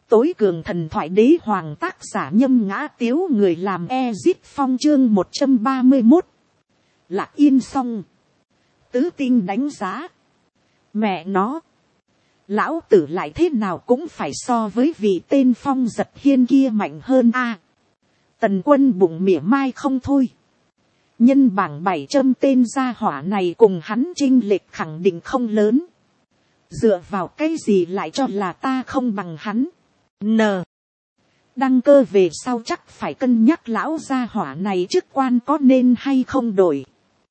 tối cường thần thoại đế hoàng, tác giả Nhâm Ngã Tiếu, người làm Ezit Phong, chương 131. Lạc Yên xong. Tứ tinh đánh giá. Mẹ nó. Lão tử lại thế nào cũng phải so với vị tên Phong Giật Hiên kia mạnh hơn a. Tần Quân bụng mỉa mai không thôi. Nhân bảng 7 châm tên gia hỏa này cùng hắn chênh lệch khẳng định không lớn. Dựa vào cái gì lại cho là ta không bằng hắn. Đăng cơ về sau chắc phải cân nhắc lão gia hỏa này chức quan có nên hay không đổi.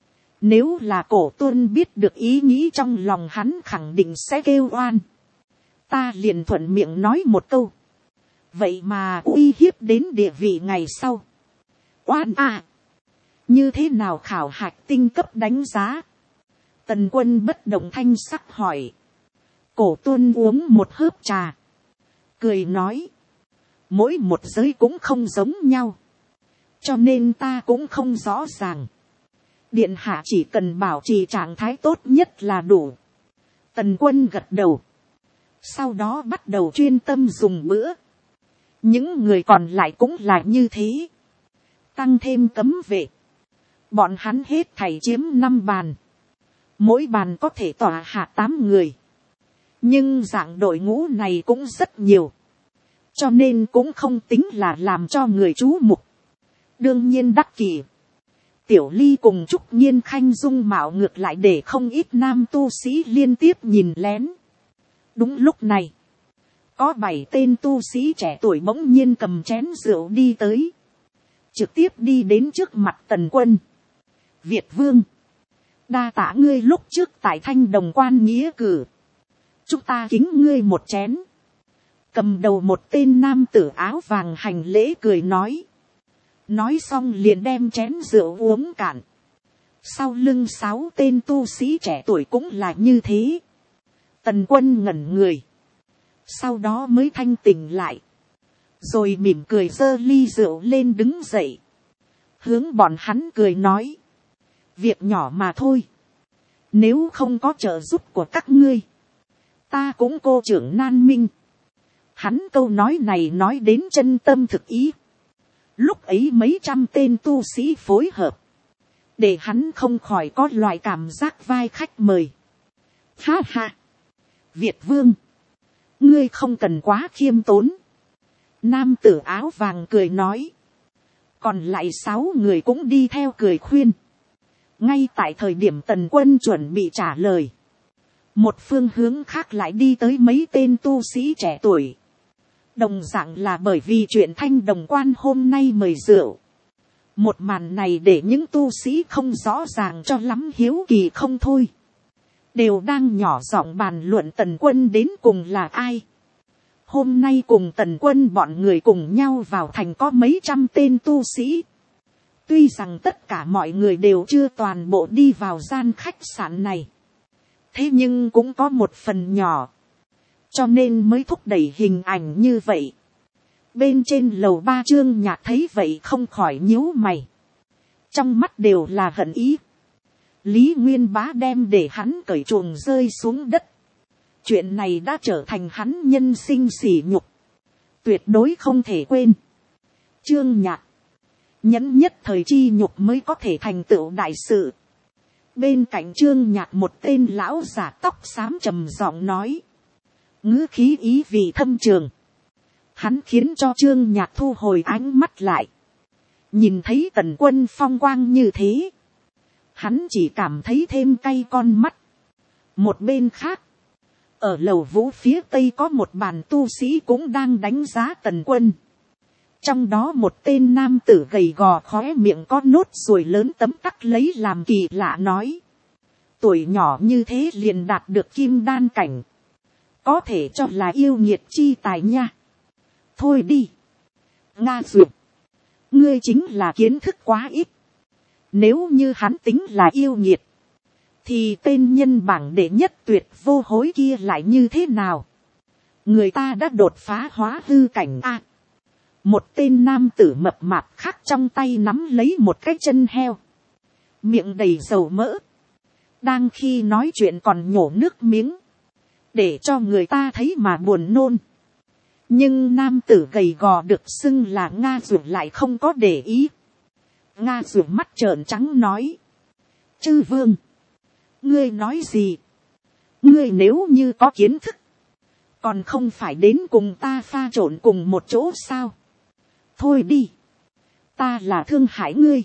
Nếu là Cổ Tuân biết được ý nghĩ trong lòng hắn khẳng định sẽ kêu oan. Ta liền thuận miệng nói một câu. Vậy mà uy hiếp đến địa vị ngày sau. Oan à. Như thế nào khảo hạch tinh cấp đánh giá? Tần Quân bất động thanh sắc hỏi. Cổ Tuân uống một hớp trà. Cười nói. Mỗi một giới cũng không giống nhau. Cho nên ta cũng không rõ ràng. Điện hạ chỉ cần bảo trì trạng thái tốt nhất là đủ. Tần Quân gật đầu. Sau đó bắt đầu chuyên tâm dùng bữa. Những người còn lại cũng là như thế. Tăng thêm cấm vệ. Bọn hắn hết thảy chiếm 5 bàn. Mỗi bàn có thể tỏa hạ 8 người. Nhưng dạng đội ngũ này cũng rất nhiều. Cho nên cũng không tính là làm cho người chú mục. Đương nhiên đắc kỷ. Tiểu Ly cùng Trúc Nhiên Khanh dung mạo ngược lại để không ít nam tu sĩ liên tiếp nhìn lén. Đúng lúc này. Có 7 tên tu sĩ trẻ tuổi bỗng nhiên cầm chén rượu đi tới. Trực tiếp đi đến trước mặt Tần Quân. Việt Vương. Đa tạ ngươi lúc trước tại Thanh Đồng Quan nghĩa cử. Chúng ta kính ngươi một chén. Cầm đầu một tên nam tử áo vàng hành lễ cười nói. Nói xong liền đem chén rượu uống cạn. Sau lưng 6 tên tu sĩ trẻ tuổi cũng là như thế. Tần Quân ngẩn người. Sau đó mới thanh tỉnh lại. Rồi mỉm cười giơ ly rượu lên đứng dậy. Hướng bọn hắn cười nói. Việc nhỏ mà thôi. Nếu không có trợ giúp của các ngươi. Ta cũng cô trưởng nan minh. Hắn câu nói này nói đến chân tâm thực ý. Lúc ấy mấy trăm tên tu sĩ phối hợp. Để hắn không khỏi có loại cảm giác vai khách mời. Ha ha. Việt Vương. Ngươi không cần quá khiêm tốn. Nam tử áo vàng cười nói. Còn lại 6 người cũng đi theo cười khuyên. Ngay tại thời điểm Tần Quân chuẩn bị trả lời. Một phương hướng khác lại đi tới mấy tên tu sĩ trẻ tuổi. Đồng dạng là bởi vì chuyện Thanh Đồng Quan hôm nay mời rượu. Một màn này để những tu sĩ không rõ ràng cho lắm hiếu kỳ không thôi. Đều đang nhỏ giọng bàn luận Tần Quân đến cùng là ai. Hôm nay cùng Tần Quân bọn người cùng nhau vào thành có mấy trăm tên tu sĩ. Tuy rằng tất cả mọi người đều chưa toàn bộ đi vào gian khách sạn này. Thế nhưng cũng có một phần nhỏ. Cho nên mới thúc đẩy hình ảnh như vậy. Bên trên lầu 3 Trương Nhạc thấy vậy không khỏi nhíu mày. Trong mắt đều là hận ý. Lý Nguyên Bá đem để hắn cởi chuồng rơi xuống đất. Chuyện này đã trở thành hắn nhân sinh sỉ nhục. Tuyệt đối không thể quên. Trương Nhạc. Nhẫn nhất thời chi nhục mới có thể thành tựu đại sự. Bên cạnh Trương Nhạc một tên lão giả tóc xám trầm giọng nói. Ngữ khí ý vị thâm trường. Hắn khiến cho Trương Nhạc thu hồi ánh mắt lại. Nhìn thấy Tần Quân phong quang như thế. Hắn chỉ cảm thấy thêm cay con mắt. Một bên khác. Ở lầu vũ phía tây có một bàn tu sĩ cũng đang đánh giá Tần Quân. Trong đó một tên nam tử gầy gò khóe miệng có nốt ruồi lớn tấm tắc lấy làm kỳ lạ nói. Tuổi nhỏ như thế liền đạt được kim đan cảnh. Có thể cho là yêu nghiệt chi tài nha. Thôi đi. Nga duyệt. Ngươi chính là kiến thức quá ít. Nếu như hắn tính là yêu nghiệt. Thì tên nhân bảng đệ nhất tuyệt vô hối kia lại như thế nào? Người ta đã đột phá hóa hư cảnh a. Một tên nam tử mập mạp khác trong tay nắm lấy một cái chân heo. Miệng đầy dầu mỡ. Đang khi nói chuyện còn nhổ nước miếng. Để cho người ta thấy mà buồn nôn. Nhưng nam tử gầy gò được xưng là Nga Dụ lại không có để ý. Nga Dụ mắt trợn trắng nói. Chư vương, ngươi nói gì? Ngươi nếu như có kiến thức, còn không phải đến cùng ta pha trộn cùng một chỗ sao? Thôi đi, ta là thương hại ngươi.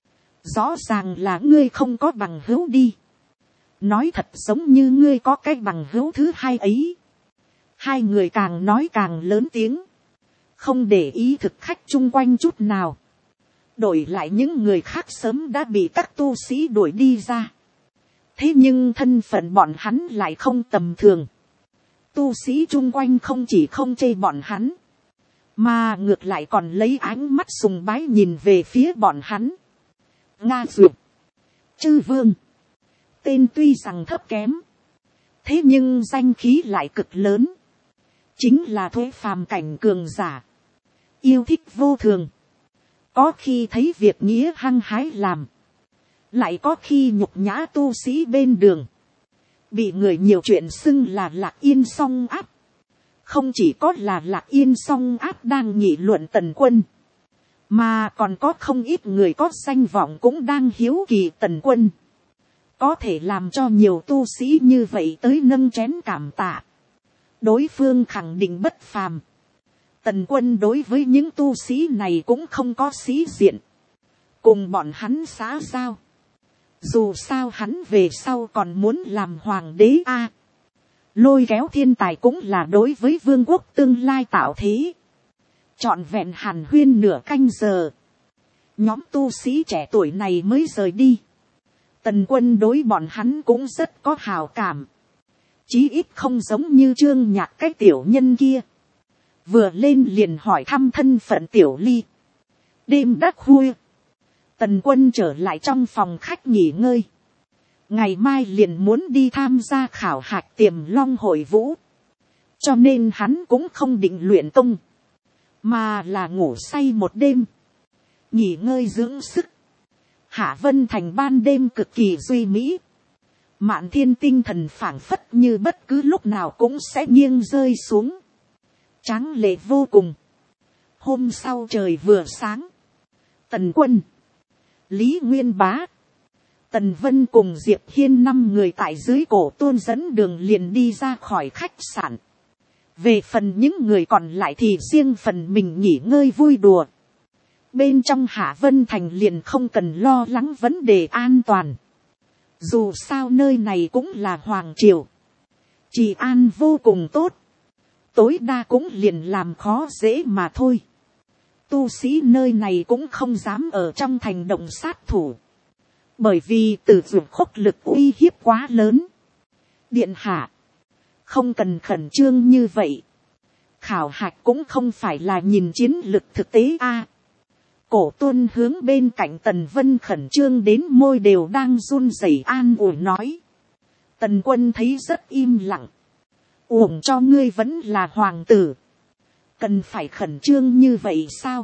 Rõ ràng là ngươi không có bằng hữu đi. Nói thật giống như ngươi có cái bằng hữu thứ hai ấy. Hai người càng nói càng lớn tiếng, không để ý thực khách chung quanh chút nào. Đổi lại những người khác sớm đã bị các tu sĩ đuổi đi ra. Thế nhưng thân phận bọn hắn lại không tầm thường. Tu sĩ chung quanh không chỉ không chê bọn hắn, mà ngược lại còn lấy ánh mắt sùng bái nhìn về phía bọn hắn. Nga Duyệt, chư vương, tên tuy rằng thấp kém, thế nhưng danh khí lại cực lớn. Chính là thuế phàm cảnh cường giả, yêu thích vô thường. Có khi thấy việc nghĩa hăng hái làm, lại có khi nhục nhã tu sĩ bên đường. Bị người nhiều chuyện xưng là Lạc Yên song áp. Không chỉ có là Lạc Yên song áp đang nghị luận Tần Quân, mà còn có không ít người có danh vọng cũng đang hiếu kỳ Tần Quân. Có thể làm cho nhiều tu sĩ như vậy tới nâng chén cảm tạ. Đối phương khẳng định bất phàm. Tần Quân đối với những tu sĩ này cũng không có sĩ diện. Cùng bọn hắn xã giao. Dù sao hắn về sau còn muốn làm hoàng đế a. Lôi kéo thiên tài cũng là đối với vương quốc tương lai tạo thế. Trọn vẹn hàn huyên nửa canh giờ. Nhóm tu sĩ trẻ tuổi này mới rời đi. Tần Quân đối bọn hắn cũng rất có hào cảm. Chí ít không giống như Trương Nhạc cái tiểu nhân kia. Vừa lên liền hỏi thăm thân phận Tiểu Ly. Đêm đã khuya, Tần Quân trở lại trong phòng khách nghỉ ngơi. Ngày mai liền muốn đi tham gia khảo hạch Tiềm Long hội vũ. Cho nên hắn cũng không định luyện công, mà là ngủ say một đêm, nghỉ ngơi dưỡng sức. Hạ Vân Thành ban đêm cực kỳ duy mỹ. Mạn Thiên tinh thần phảng phất như bất cứ lúc nào cũng sẽ nghiêng rơi xuống. Tráng lệ vô cùng. Hôm sau trời vừa sáng, Tần Quân, Lý Nguyên Bá, Tần Vân cùng Diệp Hiên 5 người tại dưới cổ tôn dẫn đường liền đi ra khỏi khách sạn. Về phần những người còn lại thì riêng phần mình nghỉ ngơi vui đùa. Bên trong Hạ Vân Thành liền không cần lo lắng vấn đề an toàn. Dù sao nơi này cũng là hoàng triều,治an vô cùng tốt. Tối đa cũng liền làm khó dễ mà thôi. Tu sĩ nơi này cũng không dám ở trong thành động sát thủ, bởi vì từ dụng khốc lực uy hiếp quá lớn. Điện hạ, không cần khẩn trương như vậy. Khảo hạch cũng không phải là nhìn chiến lực thực tế a. Cổ Tuân hướng bên cạnh Tần Vân khẩn trương đến môi đều đang run rẩy an ủi nói. Tần Quân thấy rất im lặng. Uổng cho ngươi vẫn là hoàng tử, cần phải khẩn trương như vậy sao?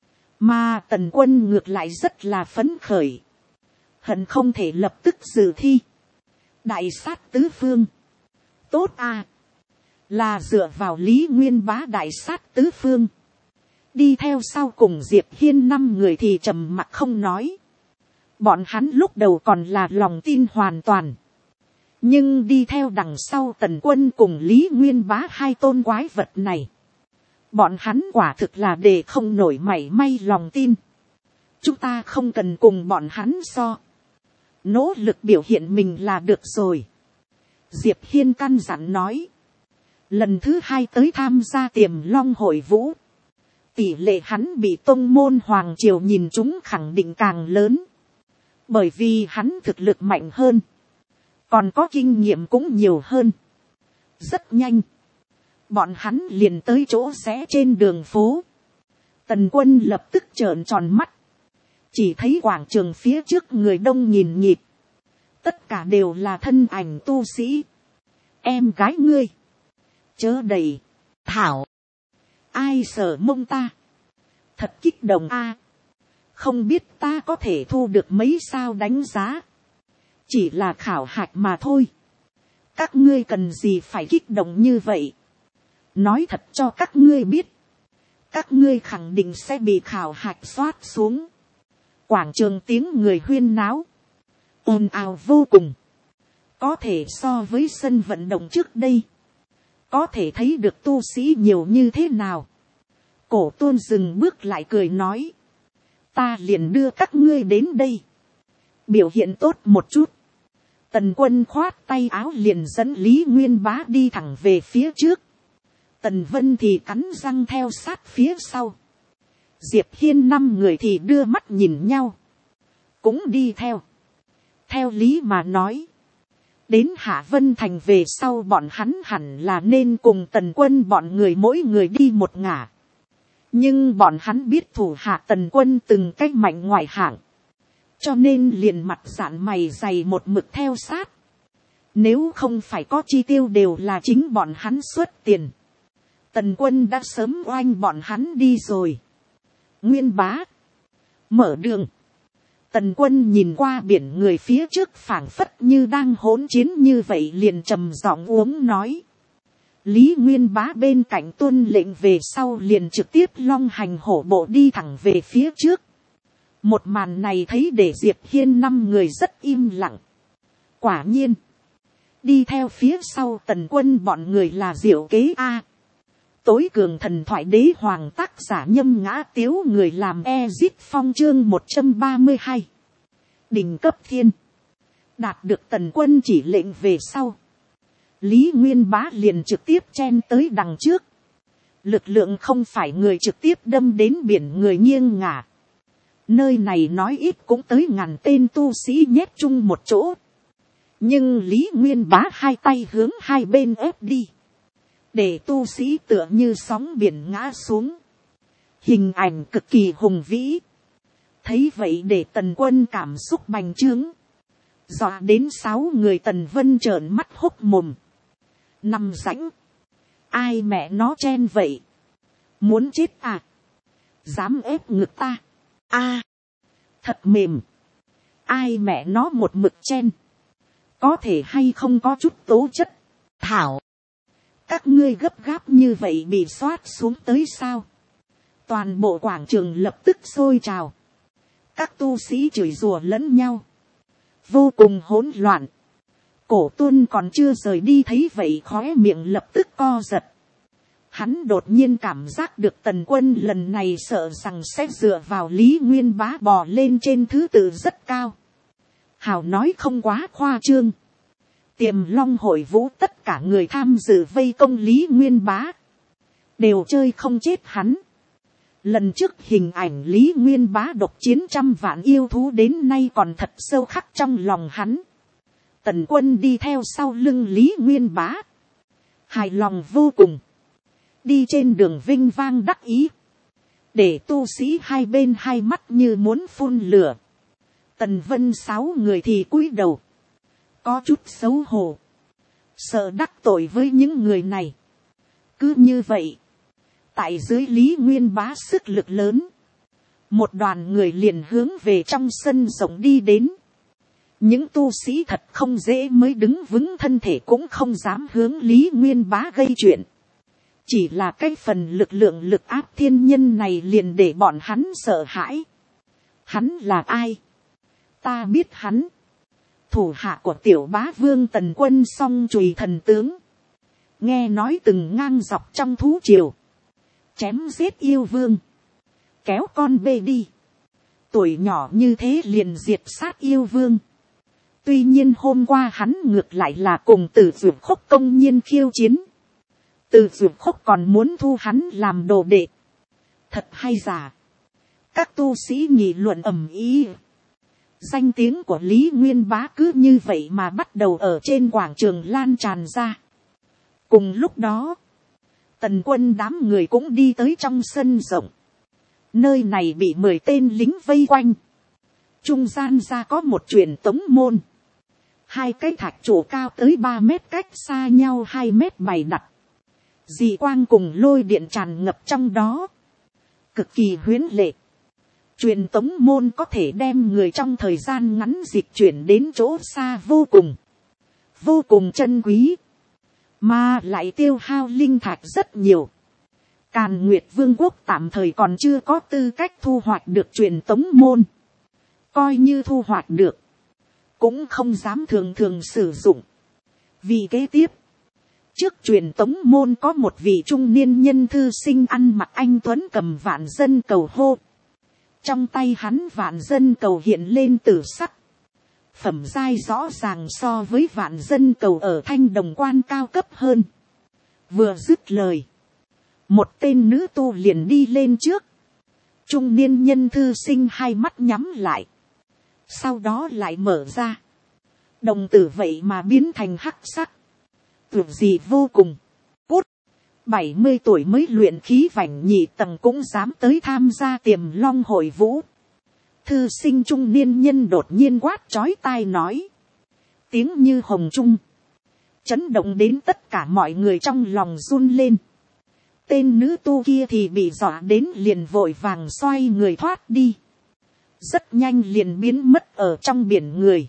Mà Tần Quân ngược lại rất là phấn khởi, hận không thể lập tức dự thi. Đại sát tứ phương, tốt à, là dựa vào Lý Nguyên Bá đại sát tứ phương. Đi theo sau cùng Diệp Hiên 5 người thì trầm mặc không nói. Bọn hắn lúc đầu còn là lòng tin hoàn toàn. Nhưng đi theo đằng sau Tần Quân cùng Lý Nguyên Bá hai tôn quái vật này, bọn hắn quả thực là để không nổi mảy may lòng tin. Chúng ta không cần cùng bọn hắn so. Nỗ lực biểu hiện mình là được rồi. Diệp Hiên căn dặn nói. Lần thứ 2 tới tham gia Tiềm Long hội vũ, tỷ lệ hắn bị tông môn hoàng triều nhìn chúng khẳng định càng lớn. Bởi vì hắn thực lực mạnh hơn, còn có kinh nghiệm cũng nhiều hơn. Rất nhanh, bọn hắn liền tới chỗ rẽ trên đường phố. Tần Quân lập tức trợn tròn mắt. Chỉ thấy quảng trường phía trước người đông nghìn nghịt. Tất cả đều là thân ảnh tu sĩ. Em gái ngươi, chớ đầy, thảo. Ai sợ mông ta. Thật kích động a. Không biết ta có thể thu được mấy sao đánh giá. Chỉ là khảo hạch mà thôi. Các ngươi cần gì phải kích động như vậy. nói thật cho các ngươi biết, các ngươi khẳng định sẽ bị khảo hạch xoát xuống. Quảng trường tiếng người huyên náo, ồn ào vô cùng, có thể so với sân vận động trước đây, có thể thấy được tu sĩ nhiều như thế nào. Cổ tôn dừng bước lại cười nói, ta liền đưa các ngươi đến đây, biểu hiện tốt một chút. Tần Quân khoát tay áo liền dẫn Lý Nguyên Bá đi thẳng về phía trước. Tần Vân thì cắn răng theo sát phía sau. Diệp Hiên 5 người thì đưa mắt nhìn nhau, cũng đi theo. Theo lý mà nói, đến Hạ Vân Thành về sau bọn hắn hẳn là nên cùng Tần Quân bọn người mỗi người đi một ngả. Nhưng bọn hắn biết thủ hạ Tần Quân từng cách mạnh ngoại hạng, cho nên liền mặt dạn mày dày một mực theo sát. Nếu không phải có chi tiêu đều là chính bọn hắn xuất tiền, Tần Quân đã sớm oanh bọn hắn đi rồi. Nguyên Bá, mở đường. Tần Quân nhìn qua biển người phía trước phảng phất như đang hỗn chiến như vậy, liền trầm giọng uống nói. Lý Nguyên Bá bên cạnh tuân lệnh về sau liền trực tiếp long hành hổ bộ đi thẳng về phía trước. Một màn này thấy để Diệp Hiên 5 người rất im lặng. Quả nhiên, đi theo phía sau Tần Quân bọn người là Diệu Kế A. Tối cường thần thoại đế hoàng tác giả Nhâm Ngã Tiếu, người làm Ezit Phong chương 132. Đỉnh cấp thiên. Đạt được Tần Quân chỉ lệnh về sau, Lý Nguyên Bá liền trực tiếp chen tới đằng trước. Lực lượng không phải người trực tiếp đâm đến biển người nghiêng ngả. Nơi này nói ít cũng tới 1000 tên tu sĩ nhét chung một chỗ. Nhưng Lý Nguyên Bá hai tay hướng hai bên ép đi, để tu sĩ tựa như sóng biển ngã xuống. Hình ảnh cực kỳ hùng vĩ. Thấy vậy để Tần Quân cảm xúc bành trướng. Dọa đến 6 người Tần Vân trợn mắt hốc mồm. Nằm rãnh. Ai mẹ nó chen vậy? Muốn chết à? Dám ép ngực ta? A, thật mềm. Ai mẹ nó một mực chen? Có thể hay không có chút tố chất? Thảo, các ngươi gấp gáp như vậy bị xoát xuống tới sao? Toàn bộ quảng trường lập tức sôi trào. Các tu sĩ chửi rủa lẫn nhau, vô cùng hỗn loạn. Cổ Tuân còn chưa rời đi thấy vậy khóe miệng lập tức co giật. Hắn đột nhiên cảm giác được Tần Quân lần này sợ rằng sẽ dựa vào Lý Nguyên Bá bò lên trên thứ tự rất cao. Hào nói không quá khoa trương. Tiềm Long hội vũ tất cả người tham dự vây công Lý Nguyên Bá đều chơi không chết hắn. Lần trước hình ảnh Lý Nguyên Bá độc chiến 100 vạn yêu thú đến nay còn thật sâu khắc trong lòng hắn. Tần Quân đi theo sau lưng Lý Nguyên Bá, hài lòng vô cùng. Đi trên đường vinh vang đắc ý, để tu sĩ hai bên hai mắt như muốn phun lửa. Tần Vân 6 người thì cúi đầu, có chút xấu hổ, sợ đắc tội với những người này. Cứ như vậy, tại dưới Lý Nguyên Bá sức lực lớn, một đoàn người liền hướng về trong sân rộng đi đến. Những tu sĩ thật không dễ mới đứng vững thân thể cũng không dám hướng Lý Nguyên Bá gây chuyện. Chỉ là cái phần lực lượng lực áp thiên nhân này liền để bọn hắn sợ hãi. Hắn là ai? Ta biết hắn. Thủ hạ của tiểu bá vương Tần Quân song chùy thần tướng. Nghe nói từng ngang dọc trong thú triều, chém giết yêu vương, kéo con bê đi. Tuổi nhỏ như thế liền diệt sát yêu vương. Tuy nhiên hôm qua hắn ngược lại là cùng Từ Dược Khốc công nhiên khiêu chiến. Từ Dược Khốc còn muốn thu hắn làm đồ đệ. Thật hay giả? Các tu sĩ nghị luận ầm ĩ. Danh tiếng của Lý Nguyên Bá cứ như vậy mà bắt đầu ở trên quảng trường lan tràn ra. Cùng lúc đó, Tần Quân đám người cũng đi tới trong sân rộng. Nơi này bị 10 tên lính vây quanh. Trung gian ra có một truyền tống môn. 2 cái thạch trụ cao tới 3 mét cách xa nhau 2 mét bày đặt. Dị quang cùng lôi điện tràn ngập trong đó. Cực kỳ huyễn lệ. Truyền tống môn có thể đem người trong thời gian ngắn dịch chuyển đến chỗ xa vô cùng. Vô cùng chân quý. mà lại tiêu hao linh thạch rất nhiều. Càn Nguyệt Vương quốc tạm thời còn chưa có tư cách thu hoạch được truyền tống môn. Coi như thu hoạch được, cũng không dám thường thường sử dụng. Vì kế tiếp, trước truyền tống môn có một vị trung niên nhân thư sinh ăn mặc anh tuấn cầm vạn dân cầu hô. Trong tay hắn vạn dân cầu hiện lên tử sắc. Phẩm giai rõ ràng so với vạn dân cầu ở Thanh Đồng Quan cao cấp hơn. Vừa dứt lời, một tên nữ tu liền đi lên trước. Trung niên nhân thư sinh hai mắt nhắm lại, sau đó lại mở ra. Đồng tử vậy mà biến thành hắc sắc, tuyệt gì vô cùng. Cút, 70 tuổi mới luyện khí vành nhị tầng cũng dám tới tham gia Tiềm Long hội vũ. Thư sinh trung niên nhân đột nhiên quát chói tai nói, tiếng như hồng trung, chấn động đến tất cả mọi người trong lòng run lên. Tên nữ tu kia thì bị dọa đến liền vội vàng xoay người thoát đi, rất nhanh liền biến mất ở trong biển người.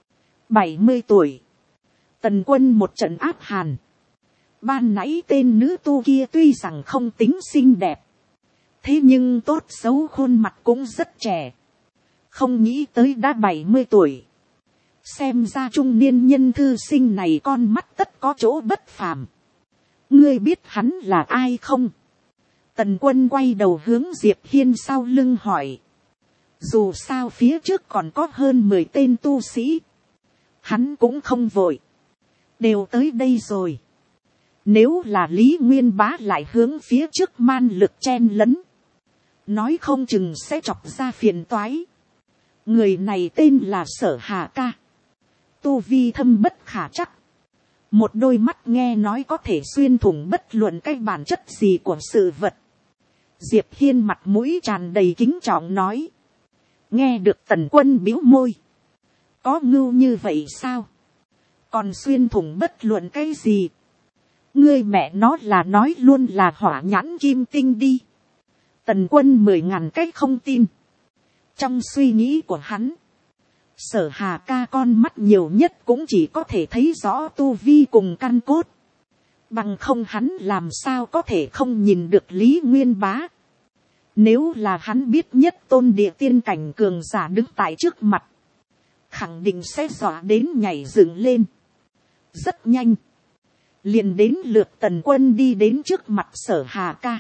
70 tuổi, Tần Quân một trận áp hàn. Ban nãy tên nữ tu kia tuy rằng không tính xinh đẹp, thế nhưng tốt xấu khuôn mặt cũng rất trẻ. Không nghĩ tới đã 70 tuổi. Xem ra trung niên nhân thư sinh này con mắt tất có chỗ bất phàm. Ngươi biết hắn là ai không? Tần Quân quay đầu hướng Diệp Hiên sau lưng hỏi. Dù sao phía trước còn có hơn 10 tên tu sĩ, hắn cũng không vội, đều tới đây rồi. Nếu là Lý Nguyên Bá lại hướng phía trước man lực chen lấn, nói không chừng sẽ chọc ra phiền toái. Người này tên là Sở Hà Ca, tu vi thâm bất khả chắc, một đôi mắt nghe nói có thể xuyên thủng bất luận cái bản chất gì của sự vật. Diệp Hiên mặt mũi tràn đầy kính trọng nói. Nghe được Tần Quân bĩu môi, có ngưu như vậy sao? Còn xuyên thủng bất luận cái gì? Ngươi mẹ nó là nói luôn là hỏa nhãn kim tinh đi. Tần Quân 10.000 cách không tin. Trong suy nghĩ của hắn, Sở Hà Ca con mắt nhiều nhất cũng chỉ có thể thấy rõ tu vi cùng căn cốt. Bằng không hắn làm sao có thể không nhìn được Lý Nguyên Bá. Nếu là hắn biết nhất tôn địa tiên cảnh cường giả đứng tại trước mặt, khẳng định sẽ dọa đến nhảy dựng lên. Rất nhanh, liền đến lượt Tần Quân đi đến trước mặt Sở Hà Ca.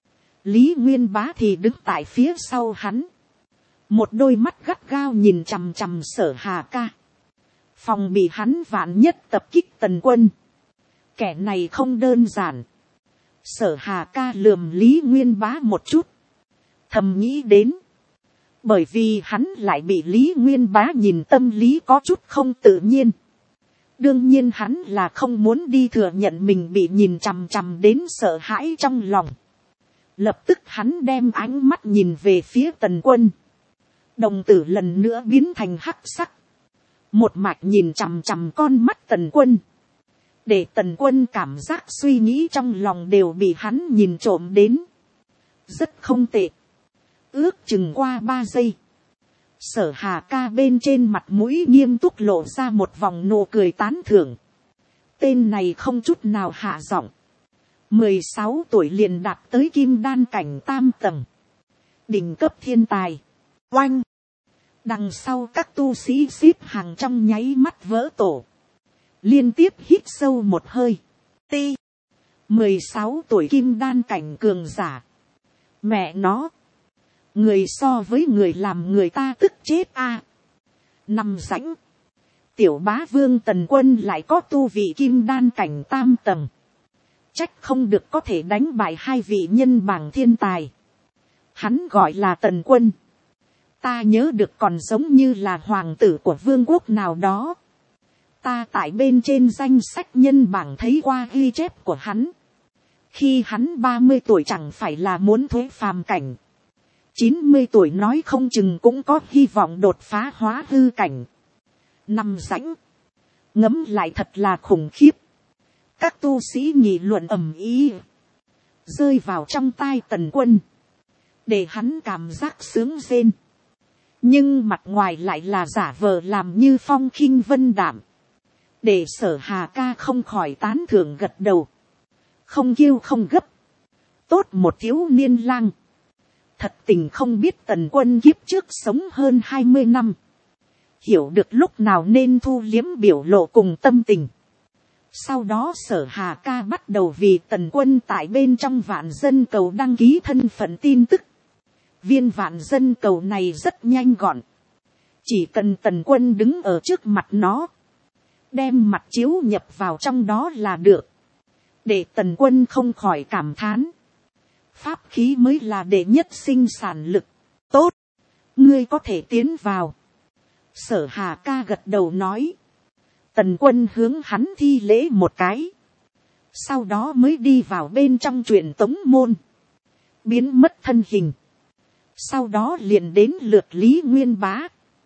Lý Nguyên Bá thì đứng tại phía sau hắn, một đôi mắt gắt gao nhìn chằm chằm Sở Hà Ca, phòng bị hắn vạn nhất tập kích Tần Quân. Kẻ này không đơn giản. Sở Hà Ca lườm Lý Nguyên Bá một chút, thầm nghĩ đến, bởi vì hắn lại bị Lý Nguyên Bá nhìn tâm lý có chút không tự nhiên. Đương nhiên hắn là không muốn đi thừa nhận mình bị nhìn chằm chằm đến sợ hãi trong lòng. Lập tức hắn đem ánh mắt nhìn về phía Tần Quân. Đồng tử lần nữa biến thành hắc sắc, một mạch nhìn chằm chằm con mắt Tần Quân, để Tần Quân cảm giác suy nghĩ trong lòng đều bị hắn nhìn trộm đến. Rất không tệ. Ước chừng qua 3 giây, Sở Hà Ca bên trên mặt mũi nghiêm túc lộ ra một vòng nụ cười tán thưởng. Tên này không chút nào hạ giọng. 16 tuổi liền đạt tới kim đan cảnh tam tầng, đỉnh cấp thiên tài. Oanh! Đằng sau các tu sĩ xếp hàng trong nháy mắt vỡ tổ, liên tiếp hít sâu một hơi. Ti! 16 tuổi kim đan cảnh cường giả. Mẹ nó! Người so với người làm người ta tức chết a. Nằm rãnh. Tiểu bá vương Tần Quân lại có tu vị kim đan cảnh tam tầng. Trách không được có thể đánh bại hai vị nhân bảng thiên tài. Hắn gọi là Tần Quân. Ta nhớ được còn giống như là hoàng tử của vương quốc nào đó. Ta tại bên trên danh sách nhân bảng thấy qua ghi chép của hắn. Khi hắn 30 tuổi chẳng phải là muốn thuế phàm cảnh. 90 tuổi nói không chừng cũng có hy vọng đột phá hóa hư cảnh. Nằm rãnh. Ngấm lại thật là khủng khiếp. Các tu sĩ nghị luận ầm ĩ, rơi vào trong tai Tần Quân, để hắn cảm giác sướng rên. Nhưng mặt ngoài lại là giả vờ làm như phong khinh vân đạm. để Sở Hà ca không khỏi tán thưởng gật đầu, không kêu không gấp, tốt một thiếu niên lang, thật tình không biết Tần Quân kiếp trước sống hơn 20 năm, hiểu được lúc nào nên thu liếm biểu lộ cùng tâm tình. Sau đó Sở Hà ca bắt đầu vì Tần Quân tại bên trong vạn dân cầu đăng ký thân phận tin tức. Viên vạn dân cầu này rất nhanh gọn, chỉ cần Tần Quân đứng ở trước mặt nó, đem mặt chiếu nhập vào trong đó là được, để Tần Quân không khỏi cảm thán, pháp khí mới là đệ nhất sinh sản lực. Tốt, ngươi có thể tiến vào. Sở Hà ca gật đầu nói. Tần Quân hướng hắn thi lễ một cái, sau đó mới đi vào bên trong truyền tống môn, biến mất thân hình. Sau đó liền đến lượt Lý Nguyên Bá.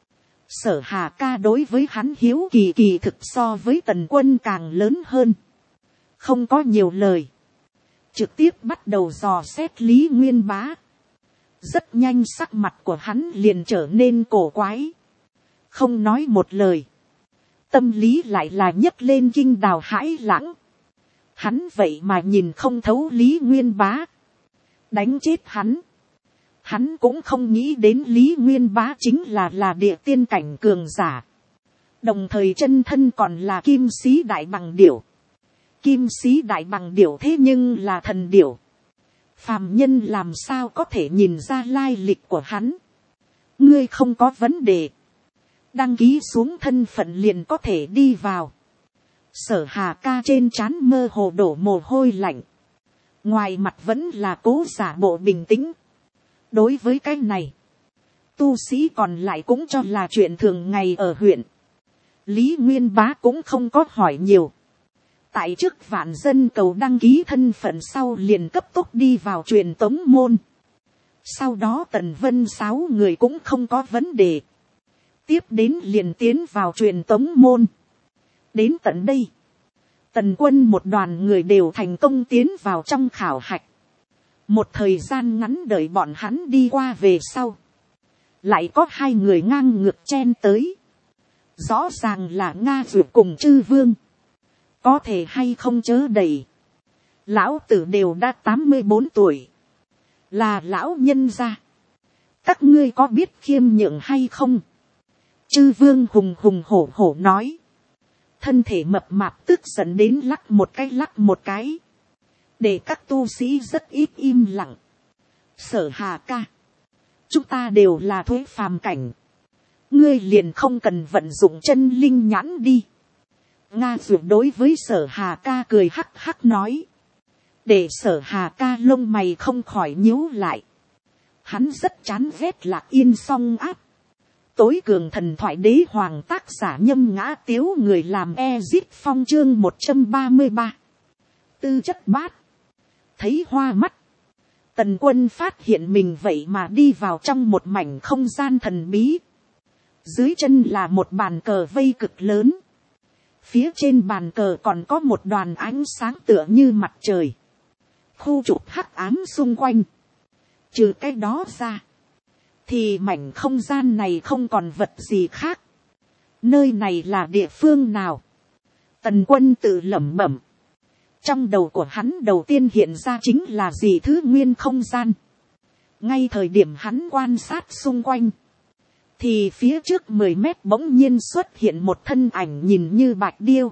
Sở Hà ca đối với hắn hiếu kỳ kỳ thực so với Tần Quân càng lớn hơn, không có nhiều lời, trực tiếp bắt đầu dò xét Lý Nguyên Bá. Rất nhanh sắc mặt của hắn liền trở nên cổ quái, không nói một lời, tâm lý lại là nhấc lên kinh đào hãi lãng. Hắn vậy mà nhìn không thấu Lý Nguyên Bá, đánh chết hắn. Hắn cũng không nghĩ đến Lý Nguyên Bá chính là địa tiên cảnh cường giả, đồng thời chân thân còn là kim sĩ đại bằng điểu. Kim sĩ đại bằng điểu thế nhưng là thần điểu, phàm nhân làm sao có thể nhìn ra lai lịch của hắn. Ngươi không có vấn đề, đăng ký xuống thân phận liền có thể đi vào. Sở Hà ca trên trán mơ hồ đổ mồ hôi lạnh, ngoài mặt vẫn là cố giả bộ bình tĩnh. Đối với cái này, tu sĩ còn lại cũng cho là chuyện thường ngày ở huyện. Lý Nguyên Bá cũng không có hỏi nhiều, tại trước vạn dân cầu đăng ký thân phận sau liền cấp tốc đi vào truyền tống môn. Sau đó Tần Vân 6 người cũng không có vấn đề, tiếp đến liền tiến vào truyền tống môn. Đến tận đây, Tần Quân một đoàn người đều thành công tiến vào trong khảo hạch. Một thời gian ngắn đợi bọn hắn đi qua về sau, lại có hai người ngang ngược chen tới. Rõ ràng là Nga Dược cùng Chư Vương, có thể hay không chớ đầy. Lão tử đều đã 84 tuổi, là lão nhân gia, các ngươi có biết khiêm nhượng hay không? Chư Vương hùng hùng hổ hổ nói, thân thể mập mạp tức giận đến lắc một cái, để các tu sĩ rất ít im lặng. Sở Hà ca, chúng ta đều là thuế phàm cảnh, ngươi liền không cần vận dụng chân linh nhãn đi. Nga Dược đối với Sở Hà ca cười hắc hắc nói, để Sở Hà ca lông mày không khỏi nhíu lại. Hắn rất chán ghét Lạc Yên song áp. Tối cường thần thoại đế hoàng tác giả Nhâm Ngã Tiếu người làm Ezit Phong chương 133. Tư chất bát. Thấy hoa mắt, Tần Quân phát hiện mình vậy mà đi vào trong một mảnh không gian thần bí. Dưới chân là một bàn cờ vây cực lớn. Phía trên bàn cờ còn có một đoàn ánh sáng tựa như mặt trời. Khu trục hắc ám xung quanh. Trừ cái đó ra, thì mảnh không gian này không còn vật gì khác. Nơi này là địa phương nào? Tần Quân tự lẩm bẩm. Trong đầu của hắn đầu tiên hiện ra chính là gì thứ nguyên không gian. Ngay thời điểm hắn quan sát xung quanh, thì phía trước 10 mét bỗng nhiên xuất hiện một thân ảnh nhìn như bạch điêu.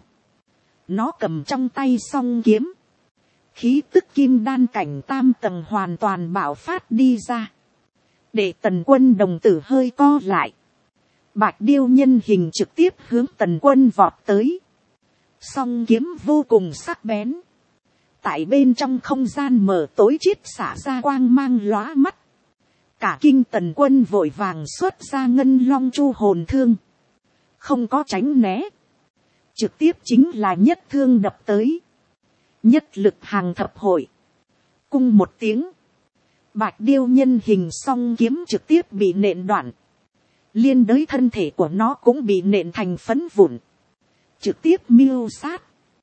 Nó cầm trong tay song kiếm. Khí tức kim đan cảnh tam tầng hoàn toàn bạo phát đi ra. Để Tần Quân đồng tử hơi co lại. Bạch điêu nhân hình trực tiếp hướng Tần Quân vọt tới. Song kiếm vô cùng sắc bén. Tại bên trong không gian mờ tối chiết xả ra quang mang lóa mắt. Cả kinh Tần Quân vội vàng xuất ra ngân long chu hồn thương. Không có tránh né. Trực tiếp chính là nhất thương đập tới. Nhất lực hàng thập hội. Cung một tiếng. Bạch điêu nhân hình song kiếm trực tiếp bị nện đoạn. Liên đới thân thể của nó cũng bị nện thành phấn vụn. Trực tiếp miêu sát.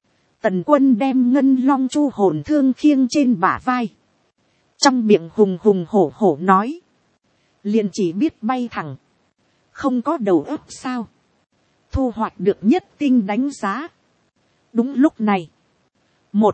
Tần Quân đem ngân long chu hồn thương khiêng trên bả vai. Trong miệng hùng hùng hổ hổ nói. Liền chỉ biết bay thẳng. Không có đầu óc sao. thu hoạch được nhất tinh đánh giá. Đúng lúc này, một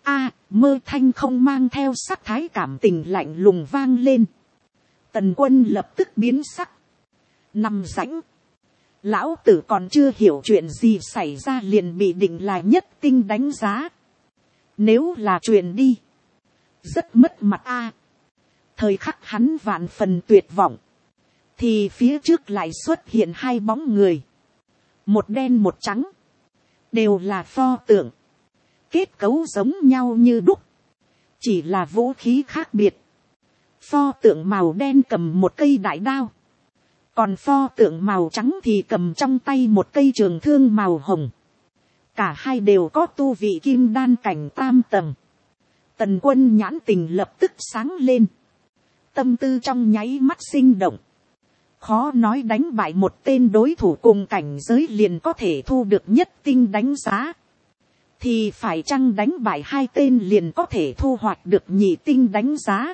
mơ thanh không mang theo sắc thái cảm tình lạnh lùng vang lên. Tần Quân lập tức biến sắc. Nằm rãnh. Lão tử còn chưa hiểu chuyện gì xảy ra liền bị định là nhất tinh đánh giá. Nếu là chuyện đi, rất mất mặt a. Thời khắc hắn vạn phần tuyệt vọng, thì phía trước lại xuất hiện hai bóng người. Một đen một trắng. Đều là pho tượng. Kết cấu giống nhau như đúc. Chỉ là vũ khí khác biệt. Pho tượng màu đen cầm một cây đại đao. Còn pho tượng màu trắng thì cầm trong tay một cây trường thương màu hồng. Cả hai đều có tu vị kim đan cảnh tam tầng. Tần Quân nhãn tình lập tức sáng lên. Tâm tư trong nháy mắt sinh động. Khó nói đánh bại một tên đối thủ cùng cảnh giới liền có thể thu được nhất tinh đánh giá. Thì phải chăng đánh bại hai tên liền có thể thu hoạch được nhị tinh đánh giá.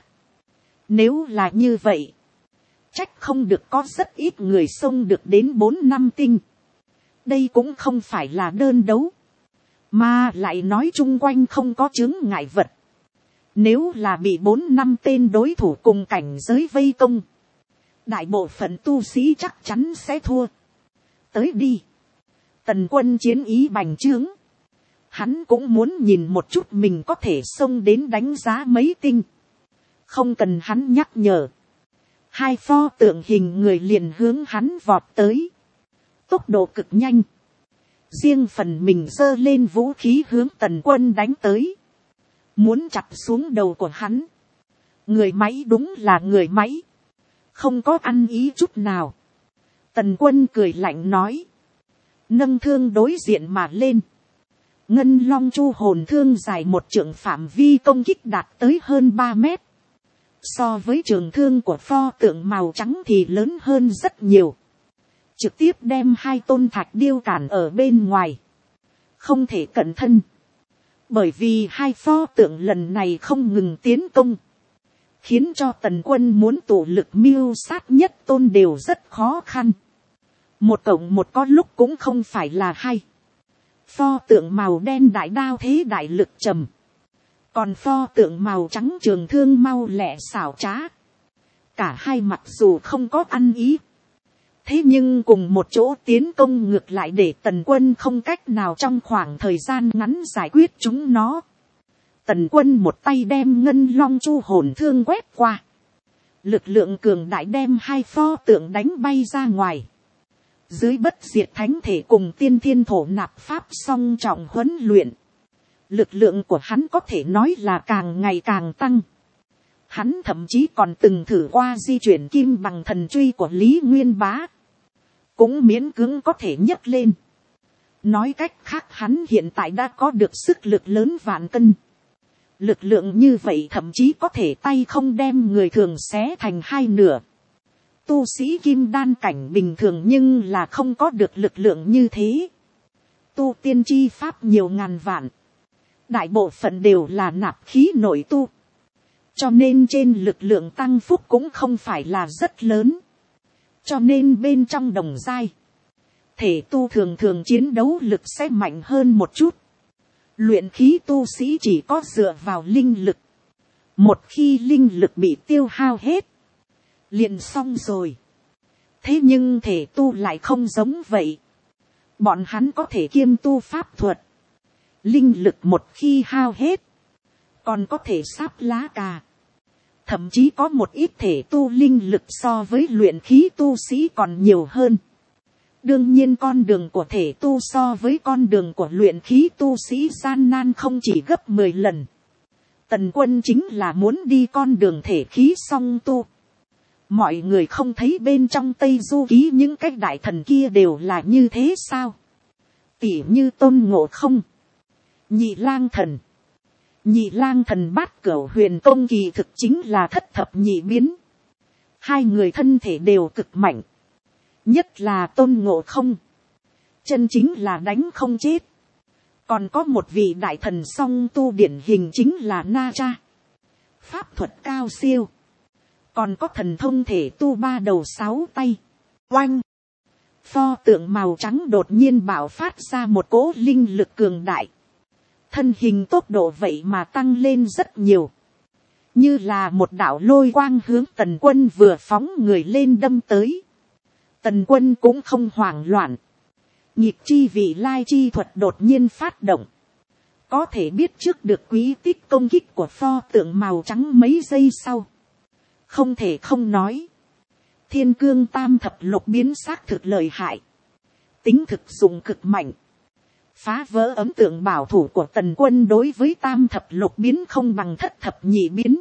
Nếu là như vậy, trách không được có rất ít người xông được đến 4-5 tinh. Đây cũng không phải là đơn đấu, mà lại nói chung quanh không có chướng ngại vật. Nếu là bị 4-5 tên đối thủ cùng cảnh giới vây công, đại bộ phận tu sĩ chắc chắn sẽ thua. Tới đi. Tần Quân chiến ý bành trướng. Hắn cũng muốn nhìn một chút mình có thể xông đến đánh giá mấy tinh. Không cần hắn nhắc nhở. Hai pho tượng hình người liền hướng hắn vọt tới. Tốc độ cực nhanh. Riêng phần mình giơ lên vũ khí hướng Tần Quân đánh tới. Muốn chặt xuống đầu của hắn. Người máy đúng là người máy. Không có ăn ý chút nào. Tần Quân cười lạnh nói. Nâng thương đối diện mà lên. Ngân long chu hồn thương dài một trượng, phạm vi công kích đạt tới hơn 3 mét. So với trường thương của pho tượng màu trắng thì lớn hơn rất nhiều. Trực tiếp đem hai tôn thạch điêu cản ở bên ngoài. Không thể cẩn thân. Bởi vì hai pho tượng lần này không ngừng tiến công. Khiến cho Tần Quân muốn tụ lực mưu sát nhất tôn đều rất khó khăn. Một cộng một có lúc cũng không phải là hai. Pho tượng màu đen đại đao thế đại lực trầm. Còn pho tượng màu trắng trường thương mau lẹ xảo trá. Cả hai mặc dù không có ăn ý. Thế nhưng cùng một chỗ tiến công ngược lại để Tần Quân không cách nào trong khoảng thời gian ngắn giải quyết chúng nó. Tần Quân một tay đem ngân long chu hồn thương quét qua. Lực lượng cường đại đem hai pho tượng đánh bay ra ngoài. Dưới bất diệt thánh thể cùng tiên thiên thổ nạp pháp song trọng huấn luyện. Lực lượng của hắn có thể nói là càng ngày càng tăng. Hắn thậm chí còn từng thử qua di chuyển kim bằng thần truy của Lý Nguyên Bá. Cũng miễn cưỡng có thể nhấc lên. Nói cách khác hắn hiện tại đã có được sức lực lớn vạn cân. Lực lượng như vậy thậm chí có thể tay không đem người thường xé thành hai nửa. Tu sĩ kim đan cảnh bình thường nhưng là không có được lực lượng như thế. Tu tiên chi pháp nhiều ngàn vạn. Đại bộ phận đều là nạp khí nội tu. Cho nên trên lực lượng tăng phúc cũng không phải là rất lớn. Cho nên bên trong đồng giai, thể tu thường thường chiến đấu lực sẽ mạnh hơn một chút. Luyện khí tu sĩ chỉ có dựa vào linh lực. Một khi linh lực bị tiêu hao hết, liền xong rồi. Thế nhưng thể tu lại không giống vậy. Bọn hắn có thể kiêm tu pháp thuật. Linh lực một khi hao hết, còn có thể sáp lá cà. Thậm chí có một ít thể tu linh lực so với luyện khí tu sĩ còn nhiều hơn. Đương nhiên con đường của thể tu so với con đường của luyện khí tu sĩ gian nan không chỉ gấp 10 lần. Tần Quân chính là muốn đi con đường thể khí song tu. Mọi người không thấy bên trong Tây Du Ký những cái đại thần kia đều là như thế sao? Tỉ như Tôn Ngộ Không, Nhị Lang Thần. Nhị Lang Thần Bát Cửu Huyền Công kỳ thực chính là thất thập nhị biến. Hai người thân thể đều cực mạnh. Nhất là Tôn Ngộ Không. Chân chính là đánh không chết. Còn có một vị đại thần song tu điển hình chính là Na Cha. Pháp thuật cao siêu. Còn có thần thông thể tu 3 đầu 6 tay. Oanh. Pho tượng màu trắng đột nhiên bạo phát ra một cỗ linh lực cường đại. Thân hình tốc độ vậy mà tăng lên rất nhiều. Như là một đạo lôi quang hướng Tần Quân vừa phóng người lên đâm tới. Tần Quân cũng không hoảng loạn. Nhịp chi vị lai chi thuật đột nhiên phát động. Có thể biết trước được quý tích công kích của pho tượng màu trắng mấy giây sau. Không thể không nói. Thiên cương tam thập lục biến xác thực lợi hại. Tính thực dụng cực mạnh. Phá vỡ ấn tượng bảo thủ của Tần Quân đối với tam thập lục biến không bằng thất thập nhị biến.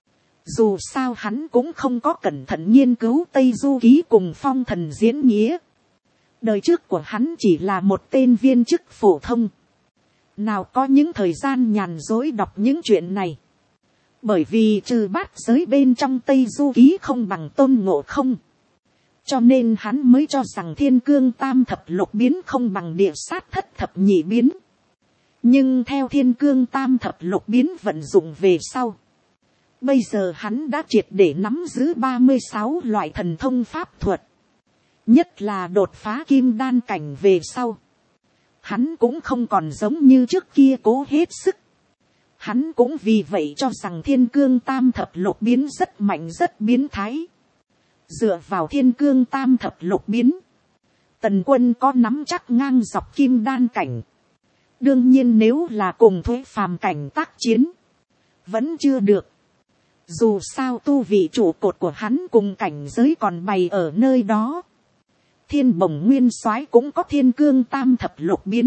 Dù sao hắn cũng không có cẩn thận nghiên cứu Tây Du Ký cùng Phong Thần Diễn Nghĩa. Đời trước của hắn chỉ là một tên viên chức phổ thông. Nào có những thời gian nhàn dối đọc những chuyện này. Bởi vì trừ bát giới bên trong Tây Du Ký không bằng Tôn Ngộ Không. Cho nên hắn mới cho rằng thiên cương tam thập lục biến không bằng địa sát thất thập nhị biến. Nhưng theo thiên cương tam thập lục biến vận dụng về sau. Bây giờ hắn đã triệt để nắm giữ 36 loại thần thông pháp thuật. Nhất là đột phá kim đan cảnh về sau. Hắn cũng không còn giống như trước kia cố hết sức. Hắn cũng vì vậy cho rằng thiên cương tam thập lục biến rất mạnh rất biến thái. Dựa vào thiên cương tam thập lục biến. Tần Quân có nắm chắc ngang dọc kim đan cảnh. Đương nhiên nếu là cùng Thuế Phàm cảnh tác chiến. Vẫn chưa được. Dù sao tu vị trụ cột của hắn cùng cảnh giới còn bày ở nơi đó. Thiên Bồng Nguyên Soái cũng có thiên cương tam thập lục biến.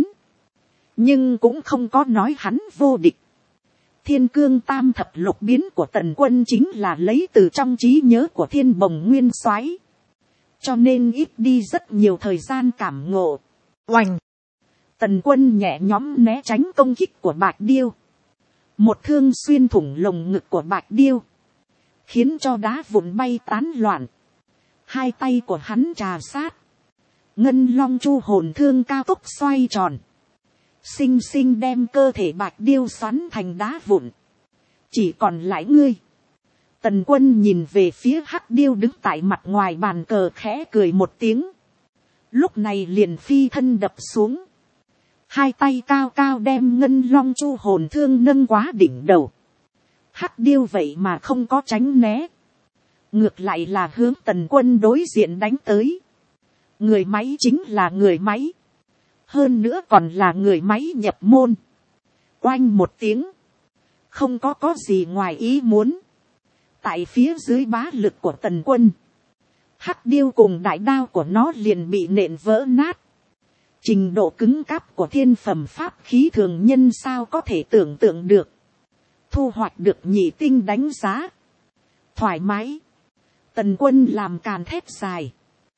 Nhưng cũng không có nói hắn vô địch. Thiên cương tam thập lục biến của Tần Quân chính là lấy từ trong trí nhớ của Thiên Bồng Nguyên Soái. Cho nên ít đi rất nhiều thời gian cảm ngộ. Oành! Tần Quân nhẹ nhõm né tránh công kích của Bạch Điêu. Một thương xuyên thủng lồng ngực của Bạch Điêu. Khiến cho đá vụn bay tán loạn. Hai tay của hắn trà sát. Ngân long chu hồn thương cao tốc xoay tròn. Xinh xinh đem cơ thể Bạch Điêu xoắn thành đá vụn. Chỉ còn lại ngươi. Tần Quân nhìn về phía Hắc Điêu đứng tại mặt ngoài bàn cờ khẽ cười một tiếng. Lúc này liền phi thân đập xuống. Hai tay cao cao đem ngân long chu hồn thương nâng quá đỉnh đầu. Hắc Điêu vậy mà không có tránh né. Ngược lại là hướng Tần Quân đối diện đánh tới. Người máy chính là người máy. Hơn nữa còn là người máy nhập môn. Oanh một tiếng. Không có gì ngoài ý muốn. Tại phía dưới bá lực của Tần Quân. Hắc Điêu cùng đại đao của nó liền bị nện vỡ nát. Trình độ cứng cáp của thiên phẩm pháp khí thường nhân sao có thể tưởng tượng được. Thu hoạch được nhị tinh đánh giá. Thoải mái. Tần Quân làm càn thét dài.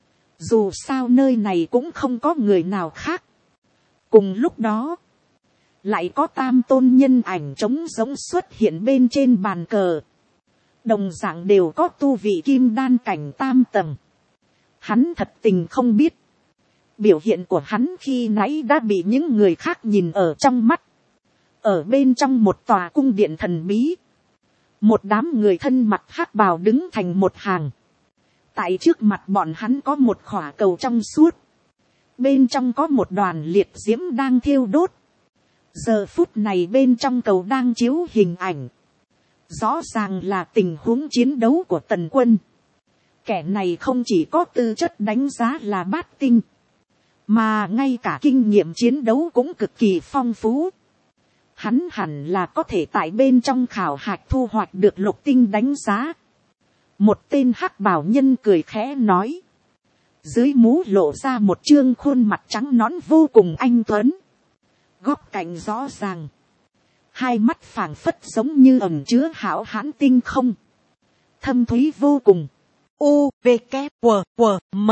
Dù sao nơi này cũng không có người nào khác. Cùng lúc đó. Lại có tam tôn nhân ảnh trống giống xuất hiện bên trên bàn cờ. Đồng dạng đều có tu vị kim đan cảnh tam tầng. Hắn thật tình không biết. Biểu hiện của hắn khi nãy đã bị những người khác nhìn ở trong mắt. Ở bên trong một tòa cung điện thần bí. Một đám người thân mặt hắc bào đứng thành một hàng. Tại trước mặt bọn hắn có một khỏa cầu trong suốt. Bên trong có một đoàn liệt diễm đang thiêu đốt. Giờ phút này bên trong cầu đang chiếu hình ảnh. Rõ ràng là tình huống chiến đấu của Tần Quân. Kẻ này không chỉ có tư chất đánh giá là bát tinh. Mà ngay cả kinh nghiệm chiến đấu cũng cực kỳ phong phú. Hắn hẳn là có thể tại bên trong khảo hạch thu hoạch được lục tinh đánh giá. Một tên hắc bào nhân cười khẽ nói. Dưới mũ lộ ra một trương khuôn mặt trắng nõn vô cùng anh tuấn. Góc cạnh rõ ràng. Hai mắt phảng phất giống như ẩn chứa hão hãn tinh không. Thâm thúy vô cùng. U, V, K, W, W, M.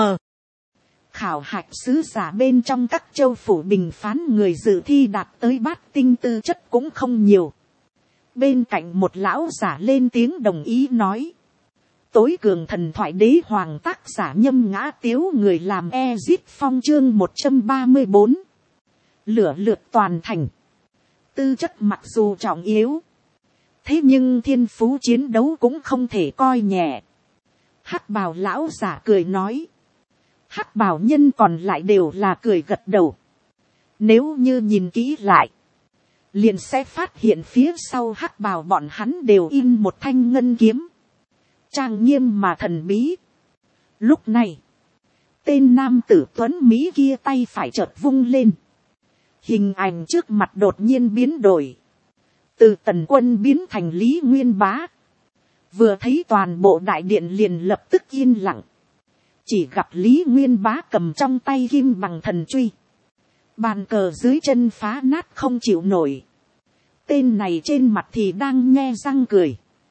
Khảo hạch sứ giả bên trong các châu phủ bình phán người dự thi đạt tới bát tinh tư chất cũng không nhiều. Bên cạnh một lão giả lên tiếng đồng ý nói. Tối cường thần thoại đế hoàng tác giả Nhâm Ngã Tiếu người làm Ezit Phong chương 134. Lửa lượt toàn thành. Tư chất mặc dù trọng yếu. Thế nhưng thiên phú chiến đấu cũng không thể coi nhẹ. Hắc bào lão giả cười nói. Hắc bào nhân còn lại đều là cười gật đầu. Nếu như nhìn kỹ lại, liền sẽ phát hiện phía sau hắc bào bọn hắn đều in một thanh ngân kiếm, trang nghiêm mà thần bí. Lúc này, tên nam tử tuấn Mỹ kia tay phải chợt vung lên, hình ảnh trước mặt đột nhiên biến đổi, từ Tần Quân biến thành Lý Nguyên Bá. Vừa thấy toàn bộ đại điện liền lập tức yên lặng, chỉ gặp Lý Nguyên Bá cầm trong tay kim bằng thần truy, bàn cờ dưới chân phá nát không chịu nổi. Tên này trên mặt thì đang nhe răng cười,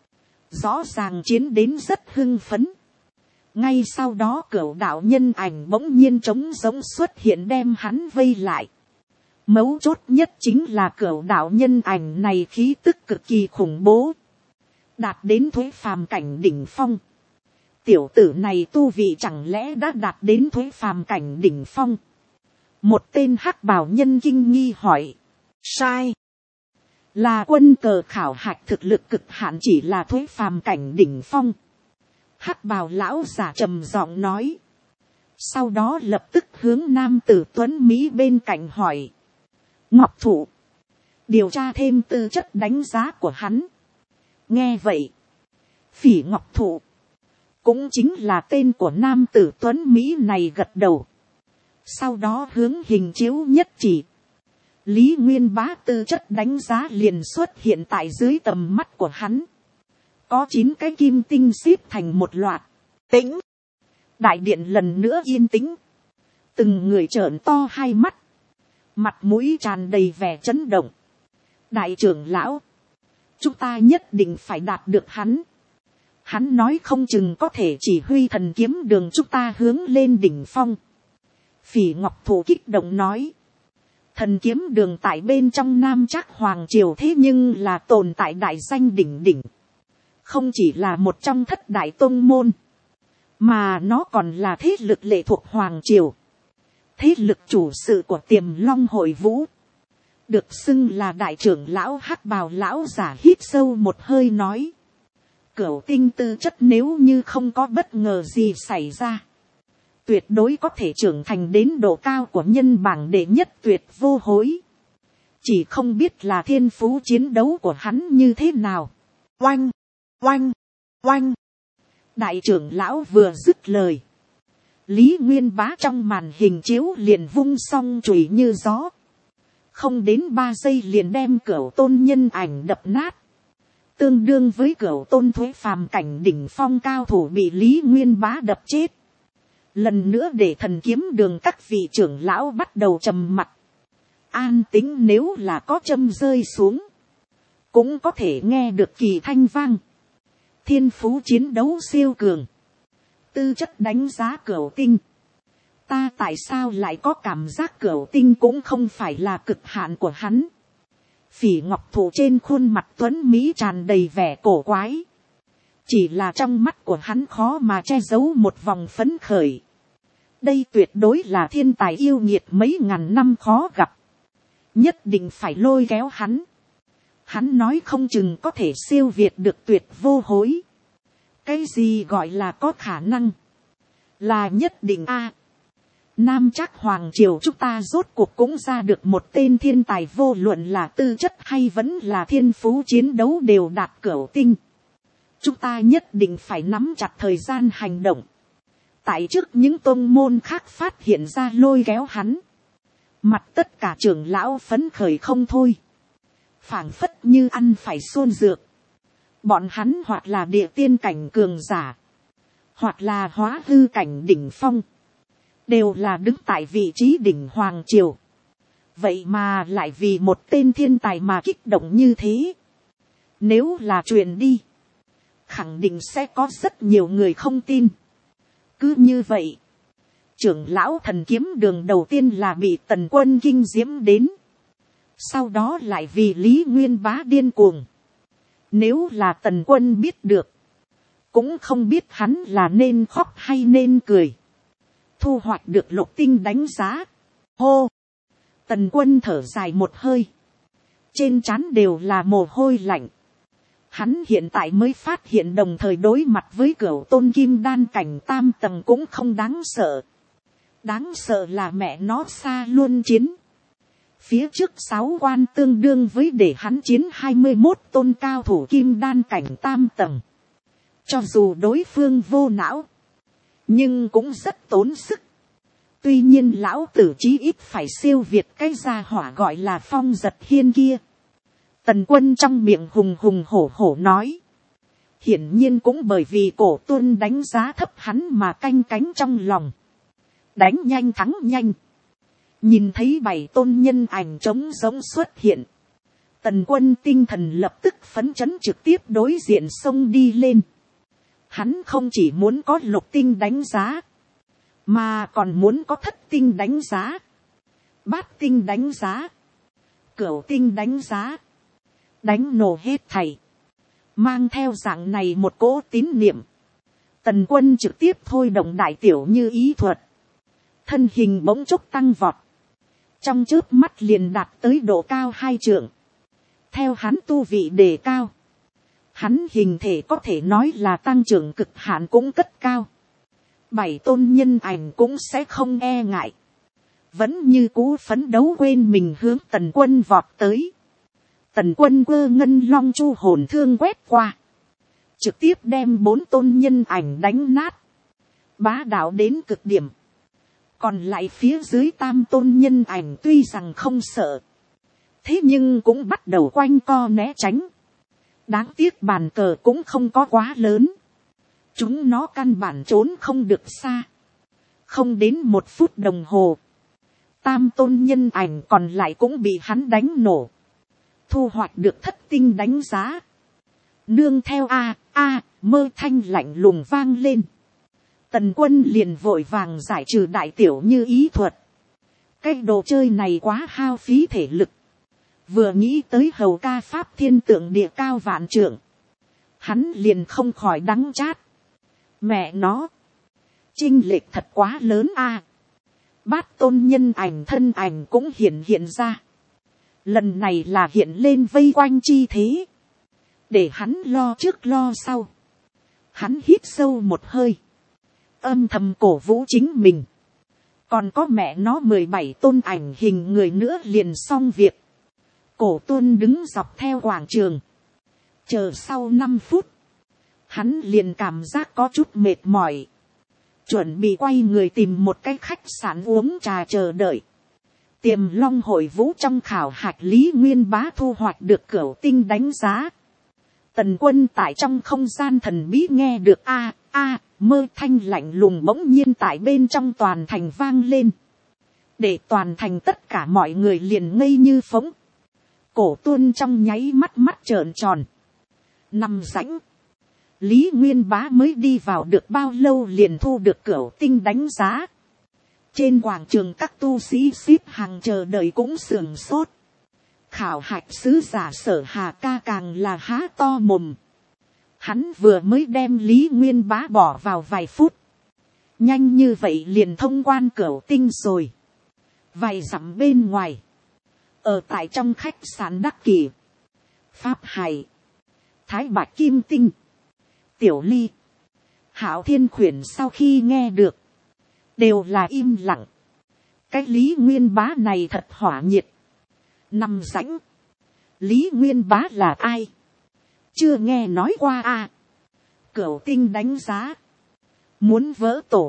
rõ ràng chiến đến rất hưng phấn. Ngay sau đó cửu đạo nhân ảnh bỗng nhiên trống giống xuất hiện đem hắn vây lại. Mấu chốt nhất chính là cửu đạo nhân ảnh này khí tức cực kỳ khủng bố, đạt đến thuế phàm cảnh đỉnh phong. Tiểu tử này tu vị chẳng lẽ đã đạt đến thuế phàm cảnh đỉnh phong? Một tên hắc bào nhân kinh nghi hỏi. Sai. Là quân cờ khảo hạch thực lực cực hạn chỉ là thuế phàm cảnh đỉnh phong. Hắc bào lão giả trầm giọng nói. Sau đó lập tức hướng nam tử tuấn Mỹ bên cạnh hỏi. Ngọc Thụ. Điều tra thêm tư chất đánh giá của hắn. Nghe vậy. Phỉ Ngọc Thụ. Cũng chính là tên của nam tử tuấn Mỹ này gật đầu. Sau đó hướng hình chiếu nhất chỉ. Lý Nguyên Bá tư chất đánh giá liền xuất hiện tại dưới tầm mắt của hắn. Có 9 cái kim tinh xếp thành một loạt. Tĩnh. Đại điện lần nữa yên tĩnh. Từng người trợn to hai mắt. Mặt mũi tràn đầy vẻ chấn động. Đại trưởng lão. Chúng ta nhất định phải đạt được hắn. Hắn nói không chừng có thể chỉ huy thần kiếm đường chúng ta hướng lên đỉnh phong. Phỉ Ngọc Thụ kích động nói. Thần kiếm đường tại bên trong Nam Trác Hoàng Triều thế nhưng là tồn tại đại danh đỉnh đỉnh. Không chỉ là một trong thất đại tôn môn. Mà nó còn là thế lực lệ thuộc Hoàng Triều. Thế lực chủ sự của Tiềm Long Hội Vũ. Được xưng là đại trưởng lão hắc bào lão giả hít sâu một hơi nói. Cửu tinh tư chất nếu như không có bất ngờ gì xảy ra. Tuyệt đối có thể trưởng thành đến độ cao của nhân bảng đệ nhất tuyệt vô hối. Chỉ không biết là thiên phú chiến đấu của hắn như thế nào. Oanh, oanh, oanh. Đại trưởng lão vừa dứt lời. Lý Nguyên Bá trong màn hình chiếu liền vung song chùy như gió. Không đến 3 giây liền đem Cửu Tôn nhân ảnh đập nát. Tương đương với Cửu Tôn thuế phàm cảnh đỉnh phong cao thủ bị Lý Nguyên Bá đập chết. Lần nữa để thần kiếm đường các vị trưởng lão bắt đầu trầm mặt. An tính nếu là có châm rơi xuống. Cũng có thể nghe được kỳ thanh vang. Thiên phú chiến đấu siêu cường. Tư chất đánh giá Cửu tinh. Ta tại sao lại có cảm giác Cửu tinh cũng không phải là cực hạn của hắn. Phỉ Ngọc Thụ trên khuôn mặt tuấn Mỹ tràn đầy vẻ cổ quái. Chỉ là trong mắt của hắn khó mà che giấu một vòng phấn khởi. Đây tuyệt đối là thiên tài yêu nghiệt mấy ngàn năm khó gặp. Nhất định phải lôi kéo hắn. Hắn nói không chừng có thể siêu việt được tuyệt vô hối. Cái gì gọi là có khả năng? Là nhất định a. Nam Trác Hoàng Triều chúng ta rốt cuộc cũng ra được một tên thiên tài, vô luận là tư chất hay vẫn là thiên phú chiến đấu đều đạt Cửu tinh. Chúng ta nhất định phải nắm chặt thời gian hành động. Tại trước những tôn môn khác phát hiện ra lôi kéo hắn. Mặt tất cả trưởng lão phấn khởi không thôi. Phảng phất như ăn phải xuân dược. Bọn hắn hoặc là địa tiên cảnh cường giả. Hoặc là hóa hư cảnh đỉnh phong. Đều là đứng tại vị trí đỉnh Hoàng Triều. Vậy mà lại vì một tên thiên tài mà kích động như thế. Nếu là truyền đi. Khẳng định sẽ có rất nhiều người không tin. Cứ như vậy. Trưởng lão thần kiếm đường đầu tiên là bị Tần Quân kinh diễm đến. Sau đó lại vì Lý Nguyên Bá điên cuồng. Nếu là Tần Quân biết được. Cũng không biết hắn là nên khóc hay nên cười. Thu hoạch được lục tinh đánh giá. Hô! Tần Quân thở dài một hơi. Trên trán đều là mồ hôi lạnh. Hắn hiện tại mới phát hiện đồng thời đối mặt với Cửu Tôn kim đan cảnh tam tầng cũng không đáng sợ. Đáng sợ là mẹ nó xa luôn chiến. Phía trước 6 quan tương đương với để hắn chiến 21 tôn cao thủ kim đan cảnh tam tầng. Cho dù đối phương vô não, nhưng cũng rất tốn sức. Tuy nhiên lão tử chí ít phải siêu việt cái gia hỏa gọi là Phong Giật Hiên kia. Tần Quân trong miệng hùng hùng hổ hổ nói. Hiển nhiên cũng bởi vì Cổ Tuân đánh giá thấp hắn mà canh cánh trong lòng. Đánh nhanh thắng nhanh. Nhìn thấy 7 tôn nhân ảnh trống giống xuất hiện. Tần Quân tinh thần lập tức phấn chấn trực tiếp đối diện xông đi lên. Hắn không chỉ muốn có lục tinh đánh giá, mà còn muốn có thất tinh đánh giá, bát tinh đánh giá, cửu tinh đánh giá, đánh nổ hết thảy. Mang theo dạng này một cỗ tín niệm, Tần Quân trực tiếp thôi động đại tiểu như ý thuật, thân hình bỗng chốc tăng vọt, trong chớp mắt liền đạt tới độ cao 2 trượng. Theo hắn tu vị đề cao, hắn hình thể có thể nói là tăng trưởng cực hạn cũng cất cao. 7 tôn nhân ảnh cũng sẽ không e ngại, vẫn như cú phấn đấu quên mình hướng Tần Quân vọt tới. Tần Quân quơ ngân long chu hồn thương quét qua, trực tiếp đem 4 tôn nhân ảnh đánh nát, bá đạo đến cực điểm. Còn lại phía dưới tam tôn nhân ảnh tuy rằng không sợ, thế nhưng cũng bắt đầu quanh co né tránh. Đáng tiếc bàn cờ cũng không có quá lớn, chúng nó căn bản trốn không được xa. Không đến 1 phút đồng hồ, tam tôn nhân ảnh còn lại cũng bị hắn đánh nổ, thu hoạch được thất tinh đánh giá. Nương theo mơ thanh lạnh lùng vang lên, Tần Quân liền vội vàng giải trừ đại tiểu như ý thuật. Cái đồ chơi này quá hao phí thể lực. Vừa nghĩ tới hầu ca pháp thiên tượng địa cao vạn trượng, hắn liền không khỏi đắng chát. Mẹ nó, chênh lệch thật quá lớn a. Bát tôn nhân ảnh thân ảnh cũng hiện ra. Lần này là hiện lên vây quanh chi thế, để hắn lo trước lo sau. Hắn hít sâu một hơi, âm thầm cổ vũ chính mình. Còn có mẹ nó 17 tôn ảnh hình người nữa liền xong việc. Cổ Tuân đứng dọc theo quảng trường, chờ sau 5 phút, hắn liền cảm giác có chút mệt mỏi, chuẩn bị quay người tìm một cái khách sạn uống trà chờ đợi. Tiềm Long Hội Vũ trong khảo hạch Lý Nguyên Bá thu hoạch được cửu tinh đánh giá. Tần Quân tại trong không gian thần bí nghe được mơ thanh lạnh lùng bỗng nhiên tại bên trong toàn thành vang lên, để toàn thành tất cả mọi người liền ngây như phỗng. Cổ Tuân trong nháy mắt mắt trợn tròn, nằm rãnh. Lý Nguyên Bá mới đi vào được bao lâu liền thu được cửu tinh đánh giá. Trên quảng trường các tu sĩ xếp hàng chờ đợi cũng sườn sốt. Khảo hạch sứ giả Sở Hà Ca càng là há to mồm. Hắn vừa mới đem Lý Nguyên Bá bỏ vào vài phút, nhanh như vậy liền thông quan cửu tinh rồi. Vài dặm bên ngoài, ở tại trong khách sạn Đắc Kỳ, Pháp Hải, Thái Bạch Kim Tinh, Tiểu Ly, Hạo Thiên Khuyển sau khi nghe được, đều là im lặng. Cái Lý Nguyên Bá này thật hỏa nhiệt. Nằm rãnh. Lý Nguyên Bá là ai? Chưa nghe nói qua Cửu tinh đánh giá. Muốn vỡ tổ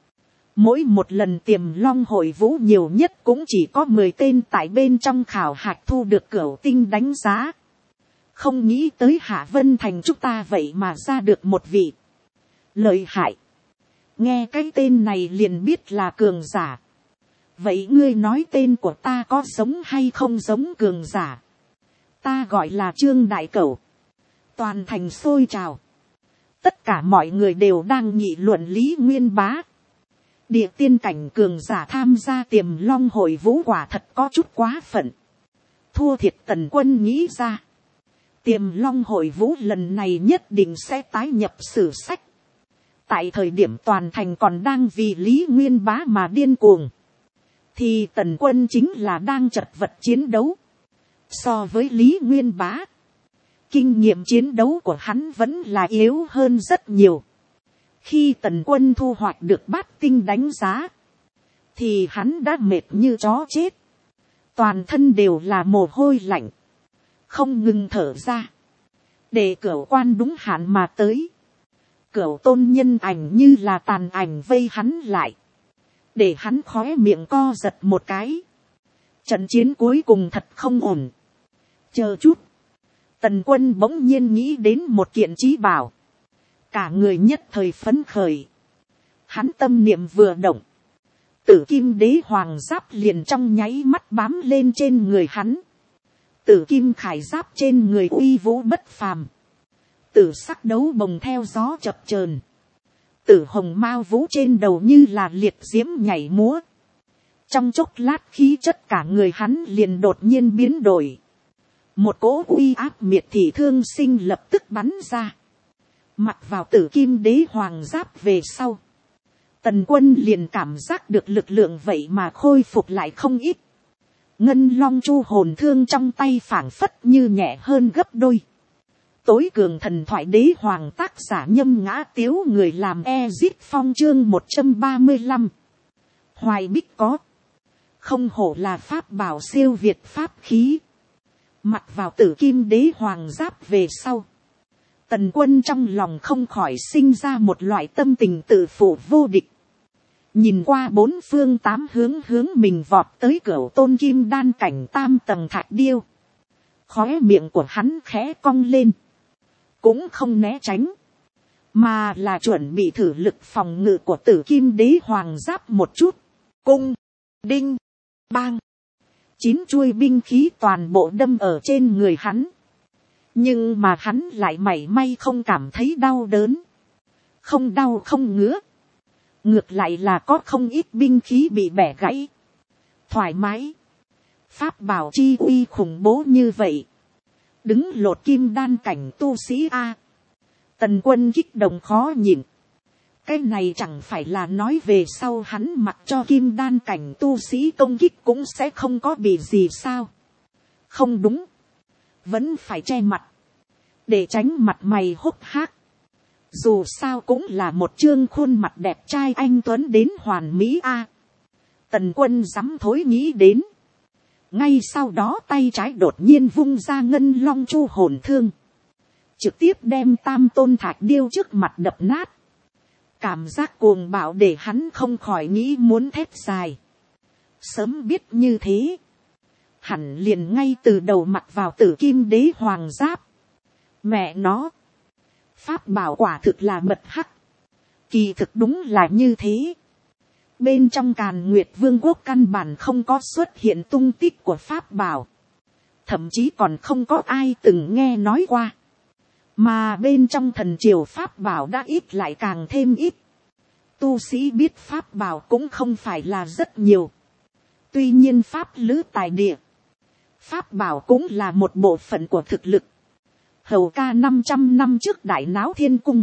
Mỗi một lần Tiềm Long Hội Vũ nhiều nhất cũng chỉ có 10 tên tại bên trong khảo hạch thu được cửu tinh đánh giá. Không nghĩ tới Hạ Vân Thành chúng ta vậy mà ra được một vị. Lợi hại. Nghe cái tên này liền biết là cường giả. Vậy ngươi nói tên của ta có giống hay không giống cường giả? Ta gọi là Trương Đại Cẩu. Toàn thành sôi trào. Tất cả mọi người đều đang nghị luận Lý Nguyên Bá. Địa tiên cảnh cường giả tham gia Tiềm Long Hội Vũ quả thật có chút quá phận. Thua thiệt Tần Quân nghĩ ra. Tiềm Long Hội Vũ lần này nhất định sẽ tái nhập sử sách. Tại thời điểm toàn thành còn đang vì Lý Nguyên Bá mà điên cuồng, thì Tần Quân chính là đang chật vật chiến đấu. So với Lý Nguyên Bá, kinh nghiệm chiến đấu của hắn vẫn là yếu hơn rất nhiều. Khi Tần Quân thu hoạch được bát tinh đánh giá, thì hắn đã mệt như chó chết, toàn thân đều là mồ hôi lạnh, không ngừng thở ra, để cửu quan đúng hạn mà tới. Cửu tôn nhân ảnh như là tàn ảnh vây hắn lại, để hắn khóe miệng co giật một cái. Trận chiến cuối cùng thật không ổn. Chờ chút, Tần Quân bỗng nhiên nghĩ đến một kiện chí bảo, cả người nhất thời phấn khởi. Hắn tâm niệm vừa động, Tử Kim Đế Hoàng Giáp liền trong nháy mắt bám lên trên người hắn. Tử Kim Khải Giáp trên người uy vũ bất phàm, tử sắc đấu bồng theo gió chập chờn, tử hồng mao vũ trên đầu như là liệt diễm nhảy múa. Trong chốc lát khí chất cả người hắn liền đột nhiên biến đổi, một cỗ uy áp miệt thị thương sinh lập tức bắn ra. Mặc vào Tử Kim Đế Hoàng Giáp về sau, Tần Quân liền cảm giác được lực lượng vậy mà khôi phục lại không ít. Ngân long chu hồn thương trong tay phảng phất như nhẹ hơn gấp đôi. Tối cường thần thoại đế hoàng tác giả Nhâm Ngã Tiếu người làm Ezit Phong chương 135. Hoài Bích có. Không hổ là pháp bảo siêu việt pháp khí. Mặc vào Tử Kim Đế Hoàng Giáp về sau, Tần Quân trong lòng không khỏi sinh ra một loại tâm tình tự phụ vô địch. Nhìn qua bốn phương tám hướng mình vọt tới Cửu Tôn Kim Đan cảnh tam tầng thạch điêu, khóe miệng của hắn khẽ cong lên, cũng không né tránh, mà là chuẩn bị thử lực phòng ngự của Tử Kim Đế Hoàng Giáp một chút. Cung, đinh, bang, 9 chuôi binh khí toàn bộ đâm ở trên người hắn, nhưng mà hắn lại mảy may không cảm thấy đau đớn, không đau không ngứa, ngược lại là có không ít binh khí bị bẻ gãy, thoải mái. Pháp bảo chi uy khủng bố như vậy, đứng lột kim đan cảnh tu sĩ a. Tần Quân kích động khó nhịn. Cái này chẳng phải là nói về sau hắn mặc cho kim đan cảnh tu sĩ công kích cũng sẽ không có bị gì sao? Không đúng, vẫn phải che mặt, để tránh mặt mày hốc hác. Dù sao cũng là một chương khuôn mặt đẹp trai anh tuấn đến hoàn mỹ a. Tần Quân dám thối nghĩ đến. Ngay sau đó tay trái đột nhiên vung ra ngân long chu hồn thương, trực tiếp đem tam tôn thạch điêu trước mặt đập nát. Cảm giác cuồng bạo để hắn không khỏi nghĩ muốn thét dài. Sớm biết như thế, hẳn liền ngay từ đầu mặc vào Tử Kim Đế Hoàng Giáp. Mẹ nó, pháp bảo quả thực là mật hắc. Kỳ thực đúng là như thế. Bên trong Càn Nguyệt Vương quốc căn bản không có xuất hiện tung tích của pháp bảo, thậm chí còn không có ai từng nghe nói qua. Mà bên trong thần triều pháp bảo đã ít lại càng thêm ít. Tu sĩ biết pháp bảo cũng không phải là rất nhiều. Tuy nhiên pháp lữ tài địa, pháp bảo cũng là một bộ phận của thực lực. Hầu ca 500 năm trước đại náo thiên cung,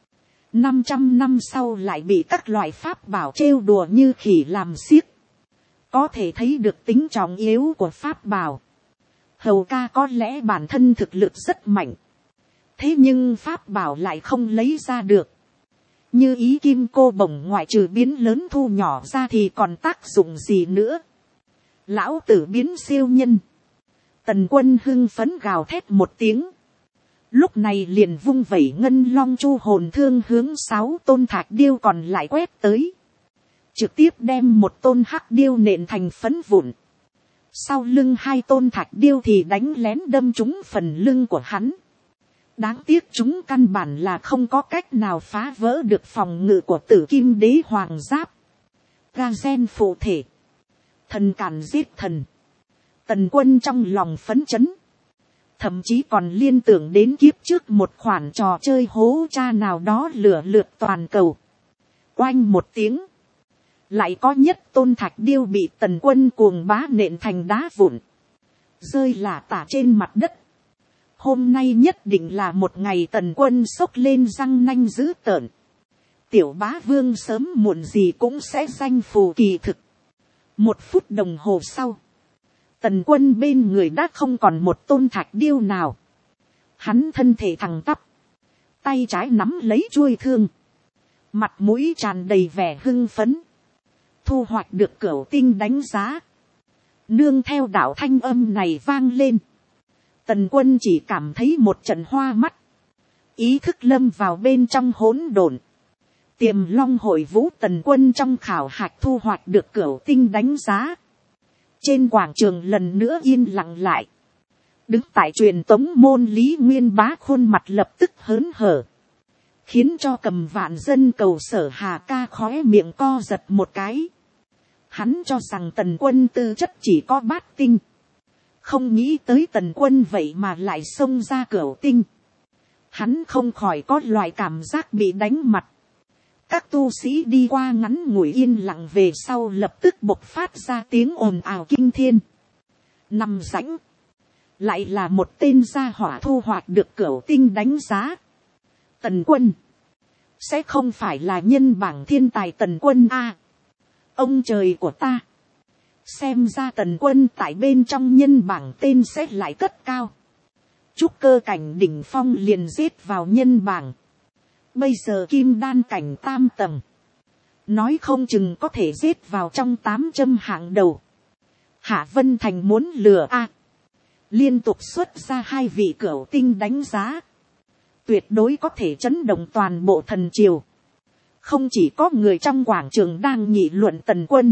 500 năm sau lại bị các loại pháp bảo trêu đùa như khỉ làm xiếc. Có thể thấy được tính trọng yếu của pháp bảo. Hầu ca có lẽ bản thân thực lực rất mạnh, thế nhưng pháp bảo lại không lấy ra được. Như ý kim cô bổng ngoại trừ biến lớn thu nhỏ ra thì còn tác dụng gì nữa. Lão tử biến siêu nhân. Tần Quân hưng phấn gào thét một tiếng. Lúc này liền vung vẩy ngân long chu hồn thương hướng 6 tôn thạch điêu còn lại quét tới. Trực tiếp đem một tôn hắc điêu nện thành phấn vụn. Sau lưng 2 tôn thạch điêu thì đánh lén đâm trúng phần lưng của hắn. Đáng tiếc chúng căn bản là không có cách nào phá vỡ được phòng ngự của Tử Kim Đế Hoàng Giáp. Ga gen phụ thể, thần càn giết thần. Tần Quân trong lòng phấn chấn, thậm chí còn liên tưởng đến kiếp trước một khoản trò chơi hố cha nào đó lửa lượt toàn cầu. Oanh một tiếng, lại có nhất tôn thạch điêu bị Tần Quân cuồng bá nện thành đá vụn, rơi lả tả trên mặt đất. Hôm nay nhất định là một ngày Tần Quân xốc lên răng nanh dữ tợn. Tiểu bá vương sớm muộn gì cũng sẽ danh phù kỳ thực. 1 phút đồng hồ sau, Tần Quân bên người đã không còn một tôn thạch điêu nào. Hắn thân thể thẳng tắp, tay trái nắm lấy chuôi thương, mặt mũi tràn đầy vẻ hưng phấn. thu hoạch được cửu tinh đánh giá. Nương theo đạo thanh âm này vang lên, Tần Quân chỉ cảm thấy một trận hoa mắt, ý thức lâm vào bên trong hỗn độn. Tiềm long hội vũ Tần Quân trong khảo hạch thu hoạch được cửu tinh đánh giá. Trên quảng trường lần nữa yên lặng lại. Đứng tại truyền tống môn Lý Nguyên Bá khuôn mặt lập tức hớn hở, khiến cho Cầm Vạn Dân Cầu Sở Hà ca khóe miệng co giật một cái. Hắn cho rằng Tần Quân tư chất chỉ có bát tinh, không nghĩ tới Tần Quân vậy mà lại xông ra cửu tinh. Hắn không khỏi có loại cảm giác bị đánh mặt. Các tu sĩ đi qua ngắn ngủi yên lặng về sau lập tức bộc phát ra tiếng ồn ào kinh thiên. Nằm rãnh, lại là một tên gia hỏa thu hoạch được cửu tinh đánh giá. Tần Quân, sẽ không phải là nhân bảng thiên tài Tần Quân a? Ông trời của ta, xem ra Tần Quân tại bên trong nhân bảng tên sẽ lại cất cao. Trúc cơ cảnh đỉnh phong liền giết vào nhân bảng. Bây giờ kim đan cảnh tam tầng, nói không chừng có thể giết vào trong 800 hạng đầu. Hạ Vân Thành muốn lừa a? Liên tục xuất ra 2 vị cửu tinh đánh giá, tuyệt đối có thể chấn động toàn bộ thần triều. Không chỉ có người trong quảng trường đang nghị luận Tần Quân,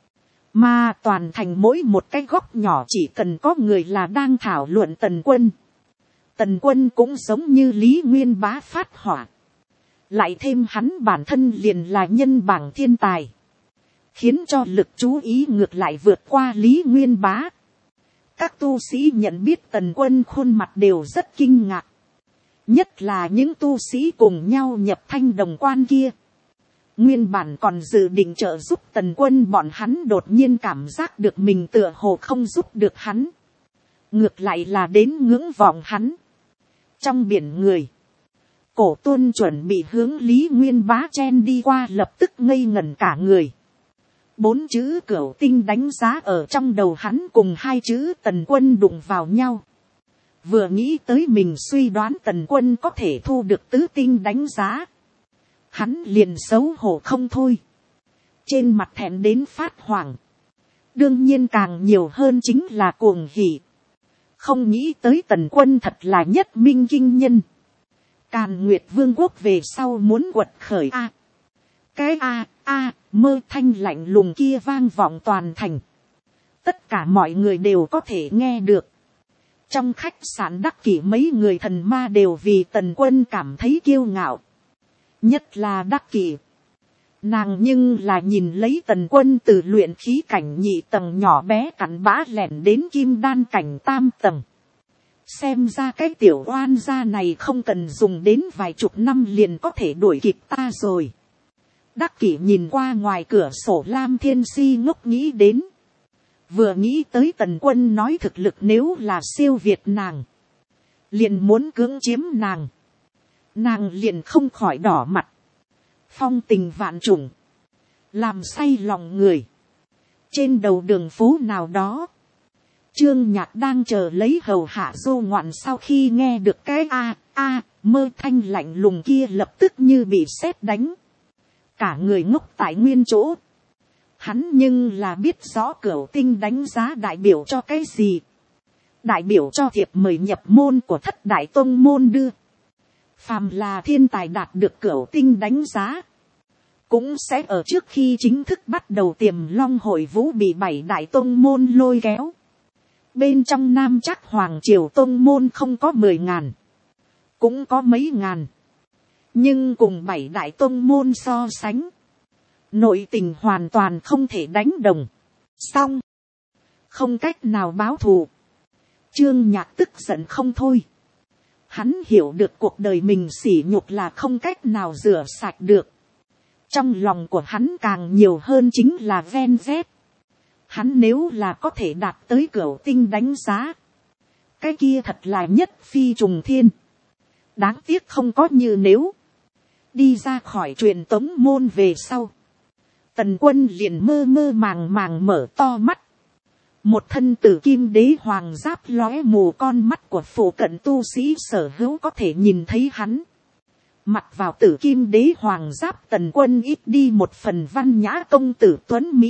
mà toàn thành mỗi một cái góc nhỏ chỉ cần có người là đang thảo luận Tần Quân. Tần Quân cũng giống như Lý Nguyên Bá phát hỏa, lại thêm hắn bản thân liền là nhân bảng thiên tài, khiến cho lực chú ý ngược lại vượt qua Lý Nguyên Bá. Các tu sĩ nhận biết Tần Quân khuôn mặt đều rất kinh ngạc, nhất là những tu sĩ cùng nhau nhập thanh đồng quan kia. Nguyên bản còn dự định trợ giúp Tần Quân, bọn hắn đột nhiên cảm giác được mình tựa hồ không giúp được hắn, ngược lại là đến ngưỡng vọng hắn. Trong biển người, Cổ Tuân chuẩn bị hướng Lý Nguyên Bá chen đi qua lập tức ngây ngẩn cả người. 4 chữ cửu tinh đánh giá ở trong đầu hắn cùng 2 chữ Tần Quân đụng vào nhau. Vừa nghĩ tới mình suy đoán Tần Quân có thể thu được tứ tinh đánh giá, hắn liền xấu hổ không thôi, trên mặt thẹn đến phát hoảng. Đương nhiên càng nhiều hơn chính là cuồng hỉ, không nghĩ tới Tần Quân thật là nhất minh kinh nhân. Càn Nguyệt Vương quốc về sau muốn quật khởi a? Cái mơ thanh lạnh lùng kia vang vọng toàn thành, tất cả mọi người đều có thể nghe được. Trong khách sạn Đắc Kỷ mấy người thần ma đều vì Tần Quân cảm thấy kiêu ngạo, nhất là Đắc Kỷ. Nàng nhưng là nhìn lấy Tần Quân từ luyện khí cảnh nhị tầng nhỏ bé cặn bã lẻn đến kim đan cảnh tam tầng. Xem ra cái tiểu oan gia này không cần dùng đến vài chục năm liền có thể đuổi kịp ta rồi. Đắc Kỷ nhìn qua ngoài cửa sổ Lam Thiên Si ngốc nghĩ đến. Vừa nghĩ tới Tần Quân nói thực lực nếu là siêu việt nàng, liền muốn cưỡng chiếm nàng, nàng liền không khỏi đỏ mặt. Phong tình vạn trùng, làm say lòng người. Trên đầu đường phố nào đó, Trương Nhạc đang chờ lấy hầu hạ dô ngoạn, sau khi nghe được cái mơ thanh lạnh lùng kia lập tức như bị sét đánh, cả người ngốc tại nguyên chỗ. Hắn nhưng là biết rõ cửu tinh đánh giá đại biểu cho cái gì. Đại biểu cho thiệp mời nhập môn của Thất Đại Tông môn đưa. Phàm là thiên tài đạt được cửu tinh đánh giá, cũng sẽ ở trước khi chính thức bắt đầu Tiềm Long hội vũ bị 7 Đại Tông môn lôi kéo. Bên trong Nam Trắc Hoàng Triều Tông môn không có 10.000, cũng có mấy ngàn. Nhưng cùng 7 Đại Tông môn so sánh, nội tình hoàn toàn không thể đánh đồng. Xong, không cách nào báo thù. Trương Nhạc tức giận không thôi. Hắn hiểu được cuộc đời mình sỉ nhục là không cách nào rửa sạch được. Trong lòng của hắn càng nhiều hơn chính là ven vét. Hắn nếu là có thể đạt tới cửu tinh đánh giá, cái kia thật là nhất phi trùng thiên. Đáng tiếc không có như nếu. Đi ra khỏi truyền tống môn về sau, Tần Quân liền mơ mơ màng màng mở to mắt. Một thân tử kim đế hoàng giáp lóe mù con mắt của phụ cận tu sĩ sở hữu có thể nhìn thấy hắn. Mặc vào tử kim đế hoàng giáp Tần Quân ít đi một phần văn nhã công tử tuấn Mỹ.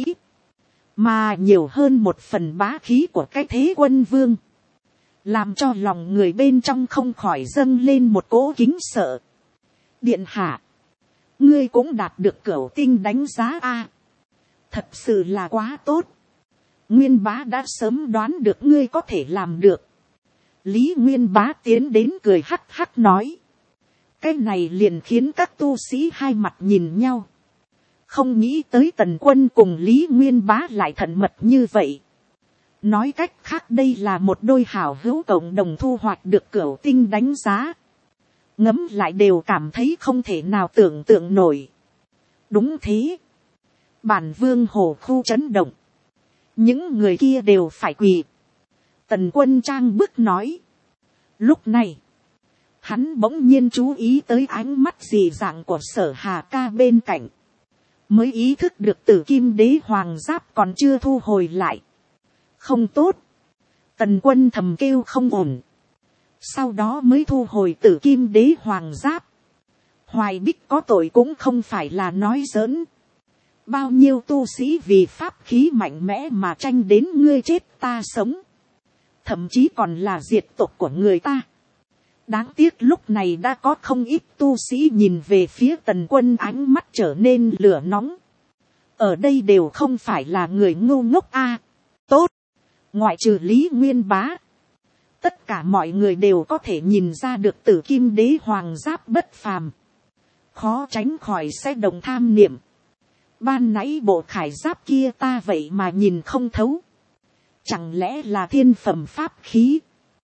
Mà nhiều hơn một phần bá khí của cái thế quân vương. Làm cho lòng người bên trong không khỏi dâng lên một cỗ kính sợ. Điện hạ. Ngươi cũng đạt được cửu tinh đánh giá a. Thật sự là quá tốt. Nguyên bá đã sớm đoán được ngươi có thể làm được. Lý Nguyên bá tiến đến cười hắc hắc nói. Cái này liền khiến các tu sĩ hai mặt nhìn nhau. Không nghĩ tới Tần Quân cùng Lý Nguyên bá lại thận mật như vậy. Nói cách khác đây là một đôi hảo hữu cộng đồng thu hoạch được cửu tinh đánh giá. Ngẫm lại đều cảm thấy không thể nào tưởng tượng nổi. Đúng thế. Bản vương hồ khu chấn động. Những người kia đều phải quỳ. Tần Quân trang bước nói. Lúc này. Hắn bỗng nhiên chú ý tới ánh mắt dị dạng của Sở Hà Ca bên cạnh. Mới ý thức được tử kim đế hoàng giáp còn chưa thu hồi lại. Không tốt. Tần Quân thầm kêu không ổn. Sau đó mới thu hồi tử kim đế hoàng giáp. Hoài Bích có tội cũng không phải là nói giỡn. Bao nhiêu tu sĩ vì pháp khí mạnh mẽ mà tranh đến ngươi chết ta sống. Thậm chí còn là diệt tộc của người ta. Đáng tiếc lúc này đã có không ít tu sĩ nhìn về phía Tần Quân ánh mắt trở nên lửa nóng. Ở đây đều không phải là người ngu ngốc a. Tốt. Ngoại trừ Lý Nguyên bá. Tất cả mọi người đều có thể nhìn ra được tử kim đế hoàng giáp bất phàm. Khó tránh khỏi sẽ đồng tham niệm. Ban nãy bộ khải giáp kia ta vậy mà nhìn không thấu. Chẳng lẽ là thiên phẩm pháp khí?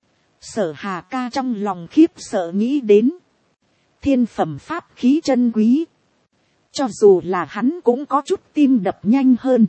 Sở Hà Ca trong lòng khiếp sợ nghĩ đến. Thiên phẩm pháp khí chân quý. Cho dù là hắn cũng có chút tim đập nhanh hơn.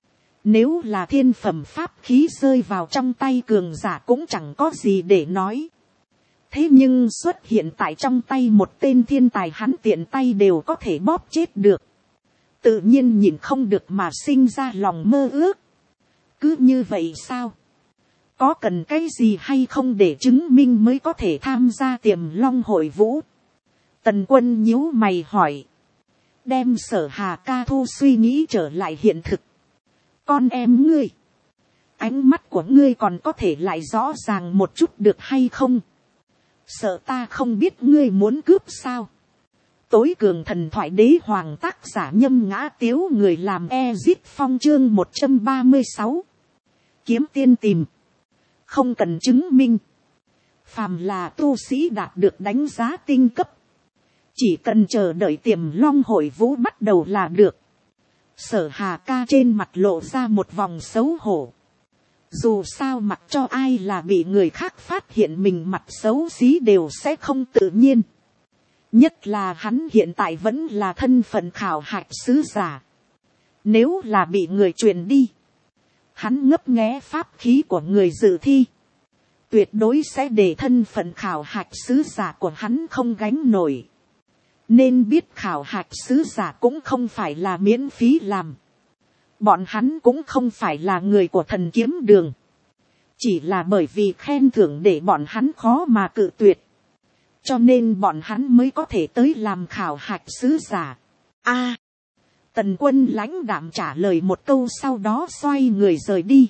Nếu là thiên phẩm pháp khí rơi vào trong tay cường giả cũng chẳng có gì để nói. Thế nhưng xuất hiện tại trong tay một tên thiên tài hắn tiện tay đều có thể bóp chết được. Tự nhiên nhìn không được mà sinh ra lòng mơ ước. Cứ như vậy sao? Có cần cái gì hay không để chứng minh mới có thể tham gia Tiềm Long hội vũ? Tần Quân nhíu mày hỏi. Đem Sở Hà Ca thu suy nghĩ trở lại hiện thực. Con em ngươi. Ánh mắt của ngươi còn có thể lại rõ ràng một chút được hay không? Sợ ta không biết ngươi muốn cướp sao? Tối cường thần thoại đế hoàng tác giả Nhâm Ngã Tiếu người làm Ezit Phong chương 136. Kiếm tiên tìm. Không cần chứng minh. Phàm là tu sĩ đạt được đánh giá tinh cấp. Chỉ cần chờ đợi Tiềm Long hội vũ bắt đầu là được. Sở Hà Ca trên mặt lộ ra một vòng xấu hổ. Dù sao mặc cho ai là bị người khác phát hiện mình mặt xấu xí đều sẽ không tự nhiên. Nhất là hắn hiện tại vẫn là thân phận khảo hạch sứ giả. Nếu là bị người truyền đi. Hắn ngấp nghé pháp khí của người dự thi. Tuyệt đối sẽ để thân phận khảo hạch sứ giả của hắn không gánh nổi. Nên biết khảo hạch sứ giả cũng không phải là miễn phí làm. Bọn hắn cũng không phải là người của thần kiếm đường. Chỉ là bởi vì khen thưởng để bọn hắn khó mà cự tuyệt. Cho nên bọn hắn mới có thể tới làm khảo hạch sứ giả. A. Tần Quân lãnh đạm trả lời một câu sau đó xoay người rời đi.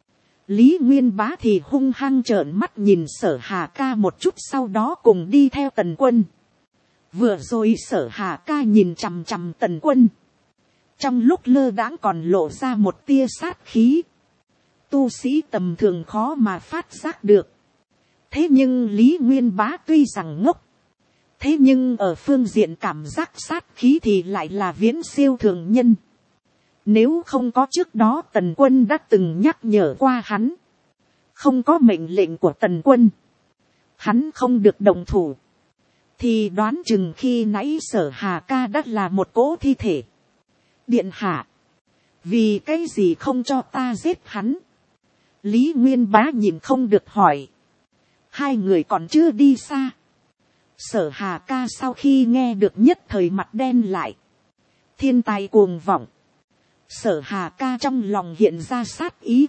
Lý Nguyên bá thì hung hăng trợn mắt nhìn Sở Hà Ca một chút sau đó cùng đi theo Tần Quân. Vừa rồi Sở Hà Ca nhìn chằm chằm Tần Quân. Trong lúc lơ đãng còn lộ ra một tia sát khí. Tu sĩ tầm thường khó mà phát giác được. Thế nhưng Lý Nguyên bá tuy rằng ngốc. Thế nhưng ở phương diện cảm giác sát khí thì lại là viễn siêu thường nhân. Nếu không có trước đó Tần Quân đã từng nhắc nhở qua hắn. Không có mệnh lệnh của Tần Quân. Hắn không được động thủ. Thì đoán chừng khi nãy Sở Hà Ca đã là một cỗ thi thể. Điện hạ. Vì cái gì không cho ta giết hắn? Lý Nguyên bá nhìn không được hỏi. Hai người còn chưa đi xa. Sở Hà Ca sau khi nghe được nhất thời mặt đen lại. Thiên tài cuồng vọng. Sở Hà Ca trong lòng hiện ra sát ý.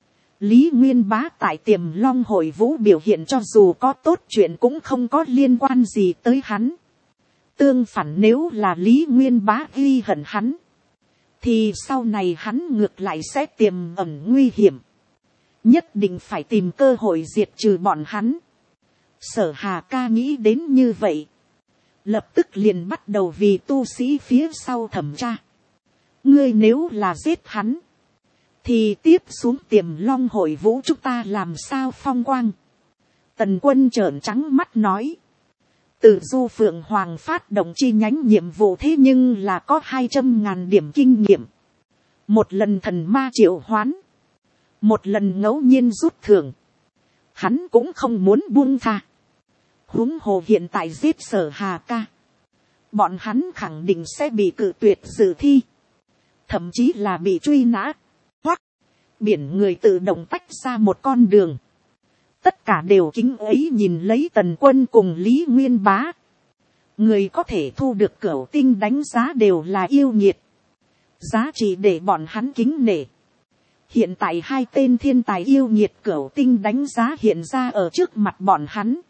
Lý Nguyên bá tại Tiềm Long hội vũ biểu hiện cho dù có tốt chuyện cũng không có liên quan gì tới hắn. Tương phản nếu là Lý Nguyên Bá ghi hận hắn, thì sau này hắn ngược lại sẽ tiềm ẩn nguy hiểm. Nhất định phải tìm cơ hội diệt trừ bọn hắn. Sở Hà ca nghĩ đến như vậy, lập tức liền bắt đầu vì tu sĩ phía sau thẩm tra. Ngươi nếu là giết hắn, thì tiếp xuống Tiềm Long hội vũ chúng ta làm sao phong quang. Tần Quân trợn trắng mắt nói. Từ Du Phượng Hoàng phát động chi nhánh nhiệm vụ, thế nhưng là có 200.000 điểm kinh nghiệm. Một lần thần ma triệu hoán, một lần ngẫu nhiên rút thưởng. Hắn cũng không muốn buông tha. Huống hồ hiện tại giết Sở Hà ca, bọn hắn khẳng định sẽ bị cự tuyệt dự thi, thậm chí là bị truy nã, hoặc biển người tự động tách ra một con đường. Tất cả đều kính ấy nhìn lấy Tần Quân cùng Lý Nguyên Bá. Người có thể thu được cửu tinh đánh giá đều là yêu nghiệt, giá trị để bọn hắn kính nể. Hiện tại hai tên thiên tài yêu nghiệt cửu tinh đánh giá hiện ra ở trước mặt bọn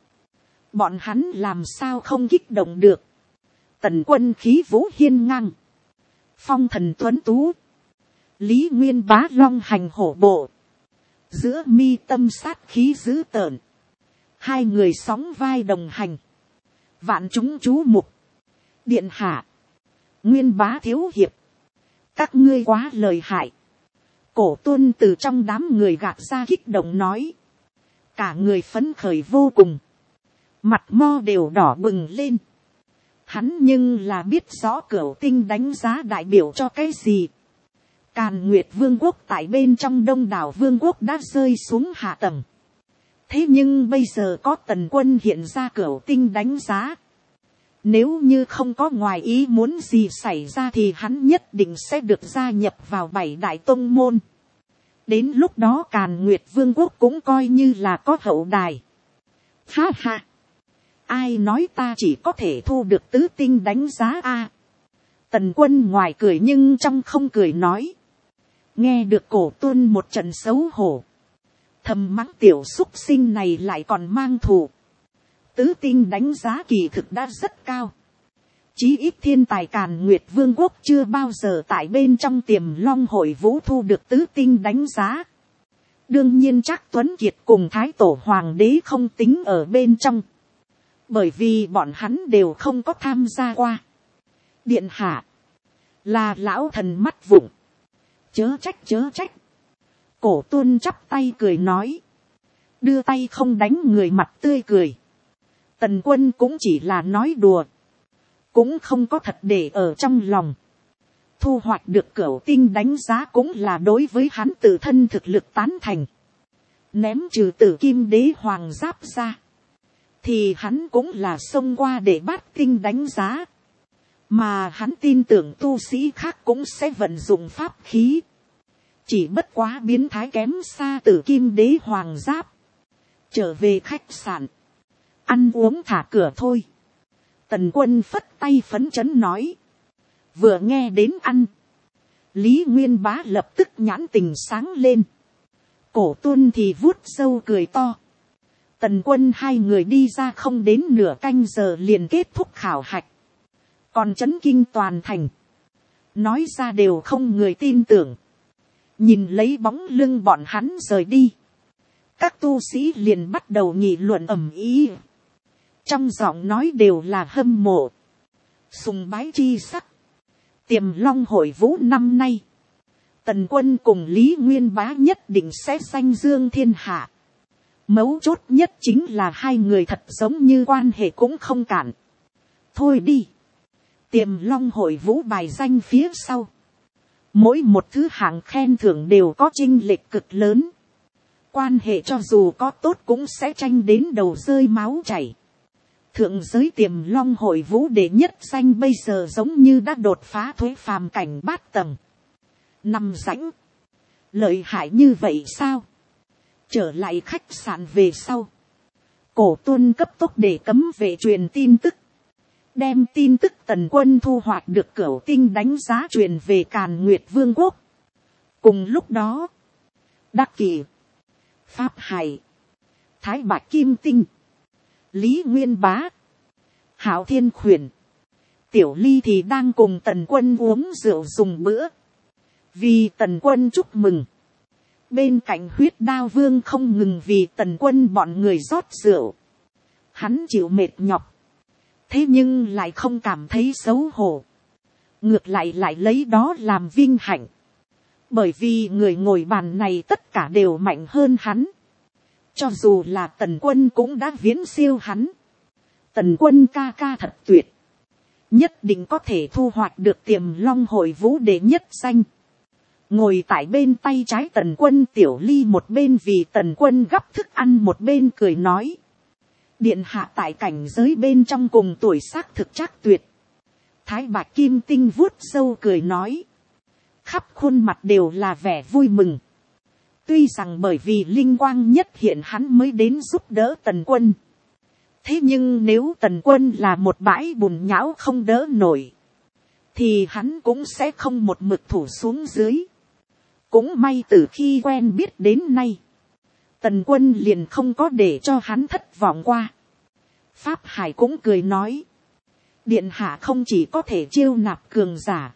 hắn làm sao không kích động được. Tần Quân khí vũ hiên ngang, phong thần tuấn tú, Lý Nguyên Bá long hành hổ bộ, giữa mi tâm sát khí dữ tợn, hai người sóng vai đồng hành, vạn chúng chú mục. Điện hạ, Nguyên Bá thiếu hiệp, các ngươi quá lời hại. Cổ Tuân từ trong đám người gạt ra kích động nói, cả người phấn khởi vô cùng, mặt mo đều đỏ bừng lên. Hắn nhưng là biết rõ cửu tinh đánh giá đại biểu cho cái gì. Càn Nguyệt Vương quốc tại bên trong Đông đảo Vương quốc đã rơi xuống hạ tầng. Thế nhưng bây giờ có Tần Quân hiện ra cửu tinh đánh giá, nếu như không có ngoài ý muốn gì xảy ra thì hắn nhất định sẽ được gia nhập vào 7 đại tông môn. Đến lúc đó Càn Nguyệt Vương quốc cũng coi như là có hậu đài. Ha ha! Ai nói ta chỉ có thể thu được tứ tinh đánh giá a? Tần Quân ngoài cười nhưng trong không cười nói. Nghe được Cổ Tuân một trận xấu hổ, thầm mắng tiểu súc sinh này lại còn mang thù. Tứ tinh đánh giá kỳ thực đã rất cao. Chí ít thiên tài Càn Nguyệt Vương quốc chưa bao giờ tại bên trong Tiềm Long hội vũ thu được tứ tinh đánh giá. Đương nhiên Trác Tuấn Kiệt cùng Thái Tổ Hoàng đế không tính ở bên trong, bởi vì bọn hắn đều không có tham gia qua. Điện hạ, là lão thần mắt vụng, chớ trách. Cổ Tuân chắp tay cười nói, đưa tay không đánh người mặt tươi cười. Tần Quân cũng chỉ là nói đùa, cũng không có thật để ở trong lòng. Thu hoạch được cửu tinh đánh giá cũng là đối với hắn tự thân thực lực tán thành. Ném trừ Tử Kim Đế Hoàng giáp ra, thì hắn cũng là xông qua để bát tinh đánh giá. Mà hắn tin tưởng tu sĩ khác cũng sẽ vận dụng pháp khí. Chỉ bất quá biến thái kém xa Tử Kim Đế Hoàng giáp. Trở về khách sạn, ăn uống thả cửa thôi. Tần Quân phất tay phấn chấn nói. Vừa nghe đến ăn, Lý Nguyên Bá lập tức nhãn tình sáng lên. Cổ Tuân thì vuốt râu cười to. Tần Quân hai người đi ra không đến nửa canh giờ liền kết thúc khảo hạch. Còn chấn kinh toàn thành. Nói ra đều không người tin tưởng. Nhìn lấy bóng lưng bọn hắn rời đi, các tu sĩ liền bắt đầu nghị luận ầm ĩ. Trong giọng nói đều là hâm mộ, sùng bái chi sắc. Tiềm Long hội vũ năm nay, Tần Quân cùng Lý Nguyên Bá nhất định sẽ danh dương thiên hạ. Mấu chốt nhất chính là hai người thật giống như quan hệ cũng không cản. Thôi đi. Tiềm Long hội vũ bài danh phía sau, mỗi một thứ hạng khen thưởng đều có chênh lệch cực lớn. Quan hệ cho dù có tốt cũng sẽ tranh đến đầu rơi máu chảy. Thượng giới Tiềm Long hội vũ đệ nhất danh bây giờ giống như đã đột phá thuế phàm cảnh bát tầng. Nằm rãnh. Lợi hại như vậy sao? Trở lại khách sạn về sau, Cổ Tuân cấp tốc để cấm vệ truyền tin tức. Đem tin tức Tần Quân thu hoạch được cửu tinh đánh giá truyền về Càn Nguyệt Vương quốc. Cùng lúc đó, Đắc Kỷ, Pháp Hải, Thái Bạch Kim Tinh, Lý Nguyên Bá, Hạo Thiên Khuyển, Tiểu Ly thì đang cùng Tần Quân uống rượu dùng bữa. Vì Tần Quân chúc mừng. Bên cạnh Huyết Đao Vương không ngừng vì Tần Quân bọn người rót rượu. Hắn chịu mệt nhọc. Thế nhưng lại không cảm thấy xấu hổ. Ngược lại lấy đó làm vinh hạnh. Bởi vì người ngồi bàn này tất cả đều mạnh hơn hắn. Cho dù là Tần Quân cũng đã viễn siêu hắn. Tần Quân ca ca thật tuyệt. Nhất định có thể thu hoạch được Tiềm Long hội vũ đệ nhất danh. Ngồi tại bên tay trái Tần Quân Tiểu Ly một bên vì Tần Quân gắp thức ăn một bên cười nói. Điện hạ tại cảnh giới bên trong cùng tuổi xác thực chắc tuyệt. Thái Bạch Kim Tinh vuốt râu cười nói. Khắp khuôn mặt đều là vẻ vui mừng. Tuy rằng bởi vì linh quang nhất hiện hắn mới đến giúp đỡ Tần Quân. Thế nhưng nếu Tần Quân là một bãi bùn nhão không đỡ nổi. Thì hắn cũng sẽ không một mực thủ xuống dưới. Cũng may từ khi quen biết đến nay. Tần Quân liền không có để cho hắn thất vọng qua. Pháp Hải cũng cười nói. Điện hạ không chỉ có thể chiêu nạp cường giả.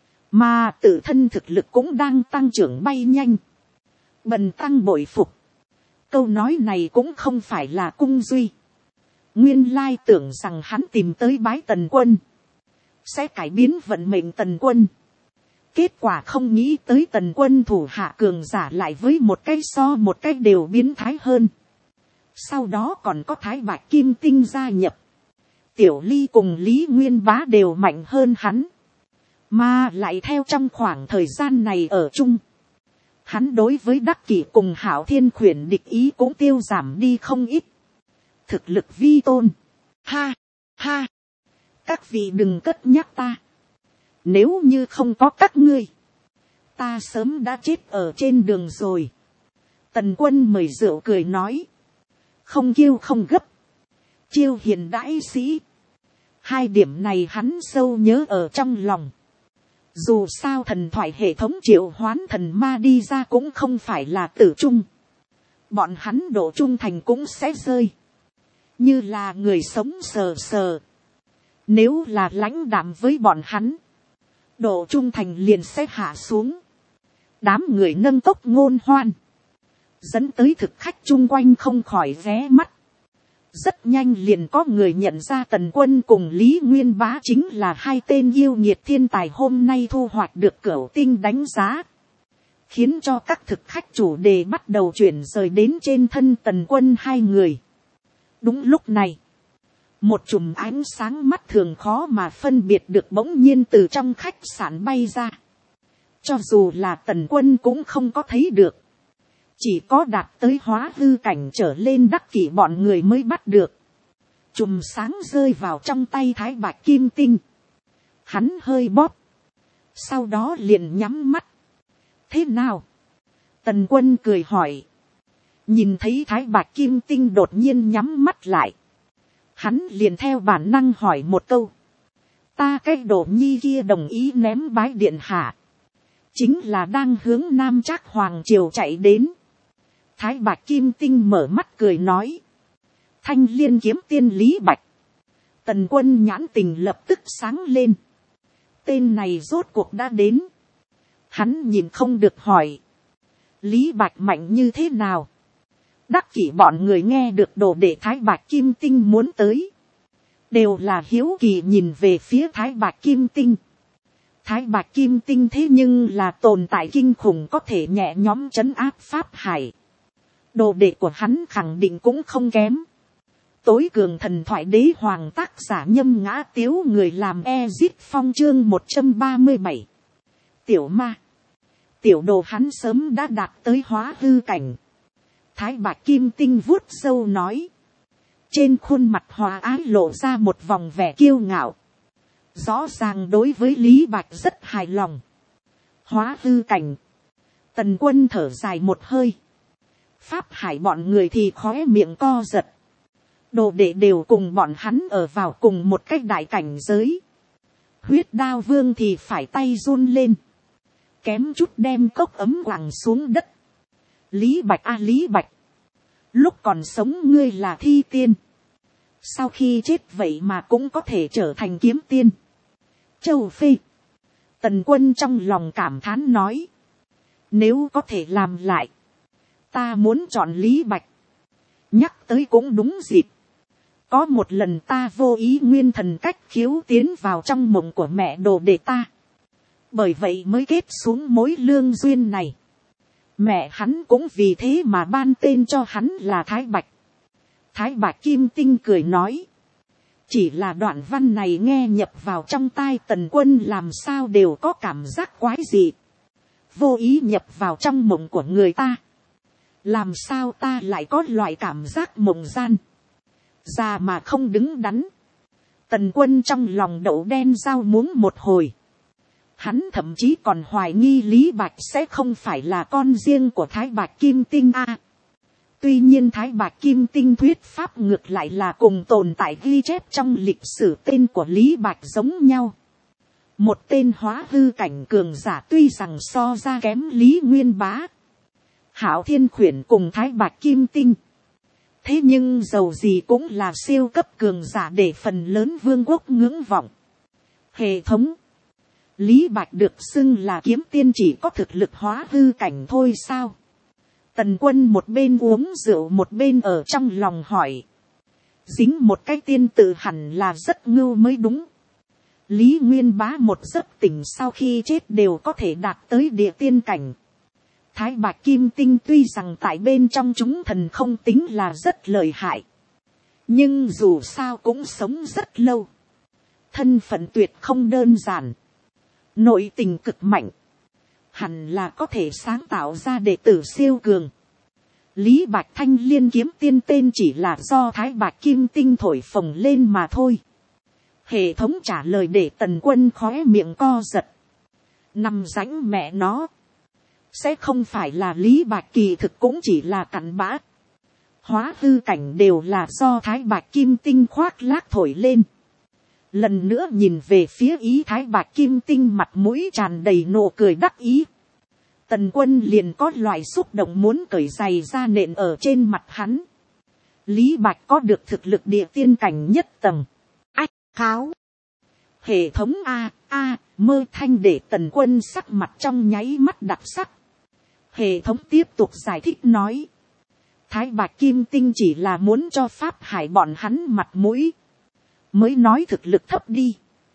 Mà tự thân thực lực cũng đang tăng trưởng bay nhanh. Bần tăng bội phục. Câu nói này cũng không phải là cung duy. Nguyên lai tưởng rằng hắn tìm tới bái Tần Quân. Sẽ cải biến vận mệnh Tần Quân. Kết quả không nghĩ tới Tần Quân thủ hạ cường giả lại với một cái so một cái đều biến thái hơn. Sau đó còn có Thái Bạch Kim Tinh gia nhập. Tiểu Ly cùng Lý Nguyên Bá đều mạnh hơn hắn. Mà lại theo trong khoảng thời gian này ở chung. Hắn đối với Đắc Kỷ cùng Hạo Thiên Khuyển địch ý cũng tiêu giảm đi không ít. Thực lực vi tôn. Ha, ha. Các vị đừng cất nhắc ta. Nếu như không có các ngươi. Ta sớm đã chết ở trên đường rồi. Tần Quân mời rượu cười nói. Không kiêu không gấp. Chiêu hiền đãi sĩ. Hai điểm này hắn sâu nhớ ở trong lòng. Dù sao thần thoại hệ thống triệu hoán thần ma đi ra cũng không phải là tử trung. Bọn hắn độ trung thành cũng sẽ rơi. Như là người sống sờ sờ. Nếu là lãnh đạm với bọn hắn. Độ trung thành liền sẽ hạ xuống. Đám người nâng tốc ngôn hoan. Dẫn tới thực khách chung quanh không khỏi ghé mắt. Rất nhanh liền có người nhận ra Tần Quân cùng Lý Nguyên Bá chính là hai tên yêu nghiệt thiên tài hôm nay thu hoạch được Cửu Tinh đánh giá. Khiến cho các thực khách chủ đề bắt đầu chuyển rời đến trên thân Tần Quân hai người. Đúng lúc này. Một chùm ánh sáng mắt thường khó mà phân biệt được bỗng nhiên từ trong khách sạn bay ra. Cho dù là Tần Quân cũng không có thấy được. Chỉ có đạt tới hóa hư cảnh trở lên Đắc Kỷ bọn người mới bắt được. Chùm sáng rơi vào trong tay Thái Bạch Kim Tinh. Hắn hơi bóp. Sau đó liền nhắm mắt. Thế nào? Tần Quân cười hỏi. Nhìn thấy Thái Bạch Kim Tinh đột nhiên nhắm mắt lại. Hắn liền theo bản năng hỏi một câu. Ta cái đồ nhi kia đồng ý ném bái điện hạ. Chính là đang hướng Nam Trác Hoàng Triều chạy đến. Thái Bạch Kim Tinh mở mắt cười nói. Thanh Liên kiếm tiên Lý Bạch. Tần Quân nhãn tình lập tức sáng lên. Tên này rốt cuộc đã đến. Hắn nhìn không được hỏi. Lý Bạch mạnh như thế nào? Đắc Kỷ bọn người nghe được đồ đệ Thái Bạch Kim Tinh muốn tới. Đều là hiếu kỳ nhìn về phía Thái Bạch Kim Tinh. Thái Bạch Kim Tinh thế nhưng là tồn tại kinh khủng có thể nhẹ nhõm trấn áp Pháp Hải. Đồ đệ của hắn khẳng định cũng không kém. Tối cường thần thoại đế hoàng tác giả Nhâm Ngã Tiếu người làm Ezit Phong chương 137. Tiểu ma. Tiểu đồ hắn sớm đã đạt tới hóa hư cảnh. Thái Bạch Kim Tinh vuốt râu nói. Trên khuôn mặt hòa ái lộ ra một vòng vẻ kiêu ngạo. Rõ ràng đối với Lý Bạch rất hài lòng. Hóa hư cảnh. Tần Quân thở dài một hơi. Pháp Hải bọn người thì khóe miệng co giật. Đồ đệ đều cùng bọn hắn ở vào cùng một cách đại cảnh giới. Huyết Đao Vương thì phải tay run lên. Kém chút đem cốc ấm quẳng xuống đất. Lý Bạch a Lý Bạch. Lúc còn sống ngươi là thi tiên. Sau khi chết vậy mà cũng có thể trở thành kiếm tiên. Châu Phê. Tần Quân trong lòng cảm thán nói. Nếu có thể làm lại. Ta muốn chọn Lý Bạch. Nhắc tới cũng đúng dịp. Có một lần ta vô ý nguyên thần cách khiếu tiến vào trong mộng của mẹ đồ đệ ta. Bởi vậy mới kết xuống mối lương duyên này. Mẹ hắn cũng vì thế mà ban tên cho hắn là Thái Bạch. Thái Bạch Kim Tinh cười nói. Chỉ là đoạn văn này nghe nhập vào trong tai Tần Quân làm sao đều có cảm giác quái dị. Vô ý nhập vào trong mộng của người ta. Làm sao ta lại có loại cảm giác mộng gian. Già mà không đứng đắn. Tần Quân trong lòng đậu đen rau muống một hồi. Hắn thậm chí còn hoài nghi Lý Bạch sẽ không phải là con riêng của Thái Bạch Kim Tinh a. Tuy nhiên Thái Bạch Kim Tinh thuyết pháp ngược lại là cùng tồn tại ghi chép trong lịch sử tên của Lý Bạch giống nhau. Một tên hóa hư cảnh cường giả tuy rằng so ra kém Lý Nguyên Bá, Hạo Thiên Khuyển cùng Thái Bạch Kim Tinh. Thế nhưng dầu gì cũng là siêu cấp cường giả để phần lớn vương quốc ngưỡng vọng. Hệ thống. Lý Bạch được xưng là kiếm tiên chỉ có thực lực hóa hư cảnh thôi sao? Tần Quân một bên uống rượu một bên ở trong lòng hỏi. Dính một cái tiên tự hẳn là rất ngưu mới đúng. Lý Nguyên Bá một giấc tỉnh sau khi chết đều có thể đạt tới địa tiên cảnh. Thái Bạch Kim Tinh tuy rằng tại bên trong chúng thần không tính là rất lợi hại. Nhưng dù sao cũng sống rất lâu. Thân phận tuyệt không đơn giản. Nội tình cực mạnh. Hẳn là có thể sáng tạo ra đệ tử siêu cường. Lý Bạch Thanh Liên kiếm tiên tên chỉ là do Thái Bạch Kim Tinh thổi phồng lên mà thôi. Hệ thống trả lời để Tần Quân khóe miệng co giật. Nằm rãnh mẹ nó. Sẽ không phải là Lý Bạch kỳ thực cũng chỉ là cặn bã. Hóa hư cảnh đều là do Thái Bạch Kim Tinh khoác lác thổi lên. Lần nữa nhìn về phía ý Thái Bạch Kim Tinh mặt mũi tràn đầy nụ cười đắc ý. Tần Quân liền có loại xúc động muốn cởi giày ra nện ở trên mặt hắn. Lý Bạch có được thực lực địa tiên cảnh nhất tầng. Ách kháo. Hệ thống mơ thanh để Tần Quân sắc mặt trong nháy mắt đặc sắc. Hệ thống tiếp tục giải thích nói. Thái Bạch Kim Tinh chỉ là muốn cho Pháp Hải bọn hắn mặt mũi. Mới nói thực lực thấp đi.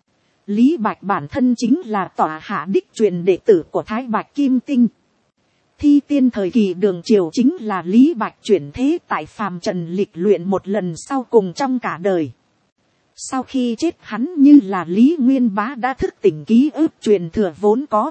Lý Bạch bản thân chính là tọa hạ đích truyền đệ tử của Thái Bạch Kim Tinh. Thi tiên thời kỳ đường triều chính là Lý Bạch chuyển thế tại phàm trần lịch luyện một lần sau cùng trong cả đời. Sau khi chết hắn như là Lý Nguyên Bá đã thức tỉnh ký ức truyền thừa vốn có.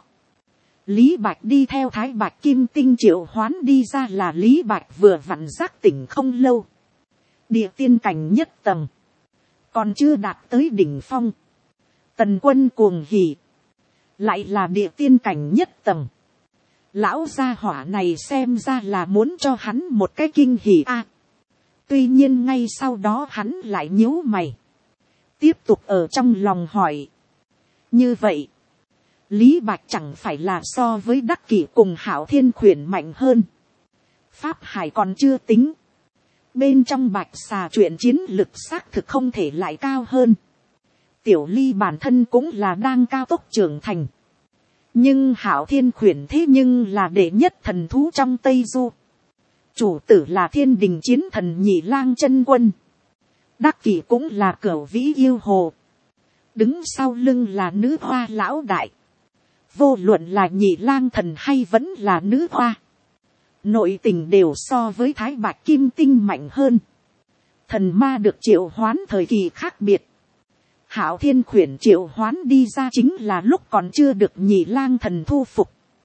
Lý Bạch đi theo Thái Bạch Kim Tinh triệu hoán đi ra là Lý Bạch vừa vặn giác tỉnh không lâu. Địa tiên cảnh nhất tầng. Còn chưa đạt tới đỉnh phong. Tần Quân cuồng hỉ. Lại là địa tiên cảnh nhất tầng. Lão gia hỏa này xem ra là muốn cho hắn một cái kinh hỉ a. Tuy nhiên ngay sau đó hắn lại nhíu mày. Tiếp tục ở trong lòng hỏi. Như vậy. Lý Bạch chẳng phải là so với Đắc Kỷ cùng Hạo Thiên Khuyển mạnh hơn. Pháp Hải còn chưa tính. Bên trong Bạch Xà chuyện chiến lực xác thực không thể lại cao hơn. Tiểu Ly bản thân cũng là đang cao tốc trưởng thành. Nhưng Hạo Thiên Khuyển thế nhưng là đệ nhất thần thú trong Tây Du. Chủ tử là Thiên Đình chiến thần Nhị Lang Chân Quân. Đắc Kỷ cũng là Cửu Vĩ Yêu Hồ. Đứng sau lưng là Nữ Hoa Lão Đại. Vô luận là Nhị Lang Thần hay vẫn là Nữ Hoa. Nội tình đều so với Thái Bạch Kim Tinh mạnh hơn. Thần ma được triệu hoán thời kỳ khác biệt. Hạo Thiên Khuyển triệu hoán đi ra chính là lúc còn chưa được Nhị Lang Thần thu phục.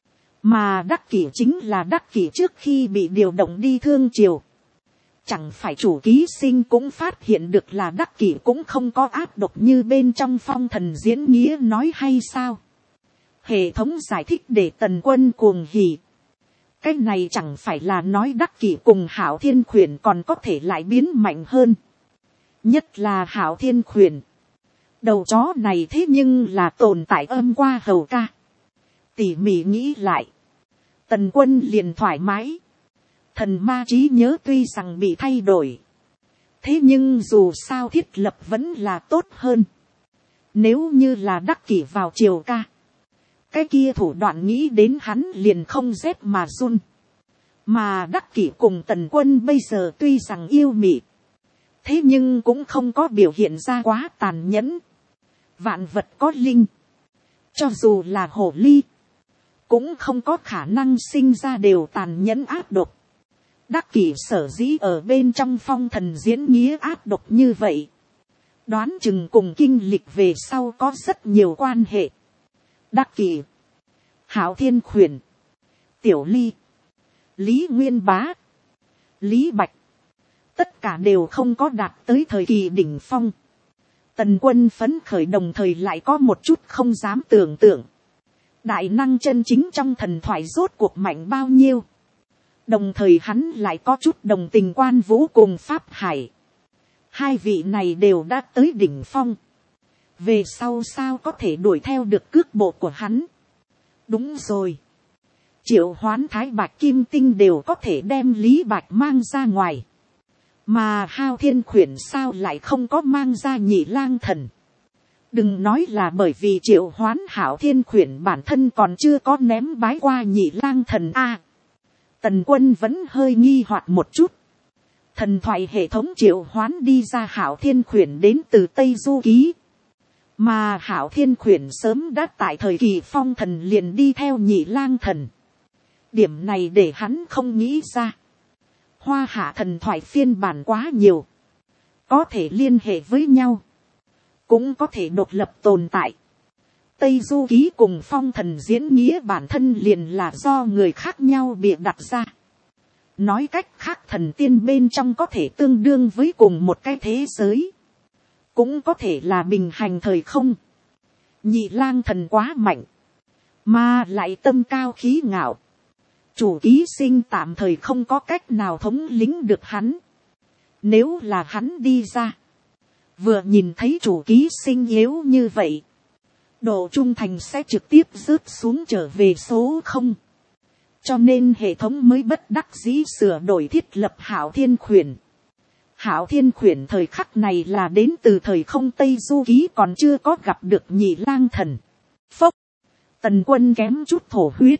Mà Đắc Kỷ chính là Đắc Kỷ trước khi bị điều động đi Thương Triều. Chẳng phải chủ ký sinh cũng phát hiện được là Đắc Kỷ cũng không có ác độc như bên trong Phong Thần Diễn Nghĩa nói hay sao. Hệ thống giải thích để Tần Quân cuồng hỉ. Cái này chẳng phải là nói Đắc Kỷ cùng Hạo Thiên Khuyển còn có thể lại biến mạnh hơn. Nhất là Hạo Thiên Khuyển. Đầu chó này thế nhưng là tồn tại âm qua hầu ca. Tỉ mỉ nghĩ lại. Tần Quân liền thoải mái. Thần ma trí nhớ tuy rằng bị thay đổi. Thế nhưng dù sao thiết lập vẫn là tốt hơn. Nếu như là Đắc Kỷ vào Triều ca, cái kia thủ đoạn nghĩ đến hắn liền không rét mà run. Mà Đắc Kỷ cùng Tần Quân bây giờ tuy rằng yêu mị, thế nhưng cũng không có biểu hiện ra quá tàn nhẫn. Vạn vật có linh, cho dù là hổ ly, cũng không có khả năng sinh ra đều tàn nhẫn ác độc. Đắc Kỷ sở dĩ ở bên trong phong thần diễn nghĩa ác độc như vậy, đoán chừng cùng kinh lịch về sau có rất nhiều quan hệ. Đắc Kỷ, Hạo Thiên Khuyển, Tiểu Ly, Lý Nguyên Bá, Lý Bạch, tất cả đều không có đạt tới thời kỳ đỉnh phong. Tần Quân phấn khởi đồng thời lại có một chút không dám tưởng tượng. Đại năng chân chính trong thần thoại rốt cuộc mạnh bao nhiêu. Đồng thời hắn lại có chút đồng tình Quan Vũ cùng Pháp Hải. Hai vị này đều đã tới đỉnh phong. Về sau sao có thể đuổi theo được cước bộ của hắn. Đúng rồi. Triệu Hoán Thái Bạch Kim Tinh đều có thể đem Lý Bạch mang ra ngoài. Mà Hao Thiên Khuyển sao lại không có mang ra Nhị Lang Thần. Đừng nói là bởi vì Triệu Hoán Hảo Thiên Khuyển bản thân còn chưa có ném bái qua Nhị Lang Thần a. Tần Quân vẫn hơi nghi hoặc một chút. Thần thoại hệ thống Triệu Hoán đi ra Hảo Thiên Khuyển đến từ Tây Du Ký. Mà Hảo Thiên Khuyển sớm đã tại thời kỳ phong thần liền đi theo Nhị Lang Thần. Điểm này để hắn không nghĩ ra. Hoa Hạ thần thoại phiên bản quá nhiều. Có thể liên hệ với nhau. Cũng có thể độc lập tồn tại. Tây Du Ký cùng phong thần diễn nghĩa bản thân liền là do người khác nhau bịa đặt ra. Nói cách khác thần tiên bên trong có thể tương đương với cùng một cái thế giới. Cũng có thể là bình hành thời không. Nhị Lang Thần quá mạnh. Mà lại tâm cao khí ngạo. Chủ ký sinh tạm thời không có cách nào thống lĩnh được hắn. Nếu là hắn đi ra. Vừa nhìn thấy chủ ký sinh yếu như vậy. Độ trung thành sẽ trực tiếp rớt xuống trở về số 0. Cho nên hệ thống mới bất đắc dĩ sửa đổi thiết lập Hạo Thiên Khuyển. Hạo Thiên Khuyển thời khắc này là đến từ thời không Tây Du Ký còn chưa có gặp được Nhị Lang Thần. Phốc. Tần Quân kém chút thổ huyết.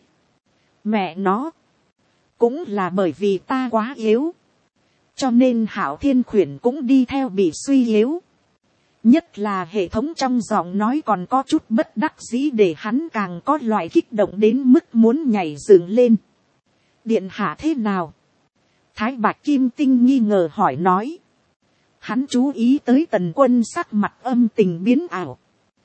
Mẹ nó. Cũng là bởi vì ta quá yếu. Cho nên Hạo Thiên Khuyển cũng đi theo bị suy yếu. Nhất là hệ thống trong giọng nói còn có chút bất đắc dĩ để hắn càng có loại kích động đến mức muốn nhảy dựng lên. Điện hạ thế nào? Thái Bạch Kim Tinh nghi ngờ hỏi nói. Hắn chú ý tới Tần Quân sắc mặt âm tình biến ảo.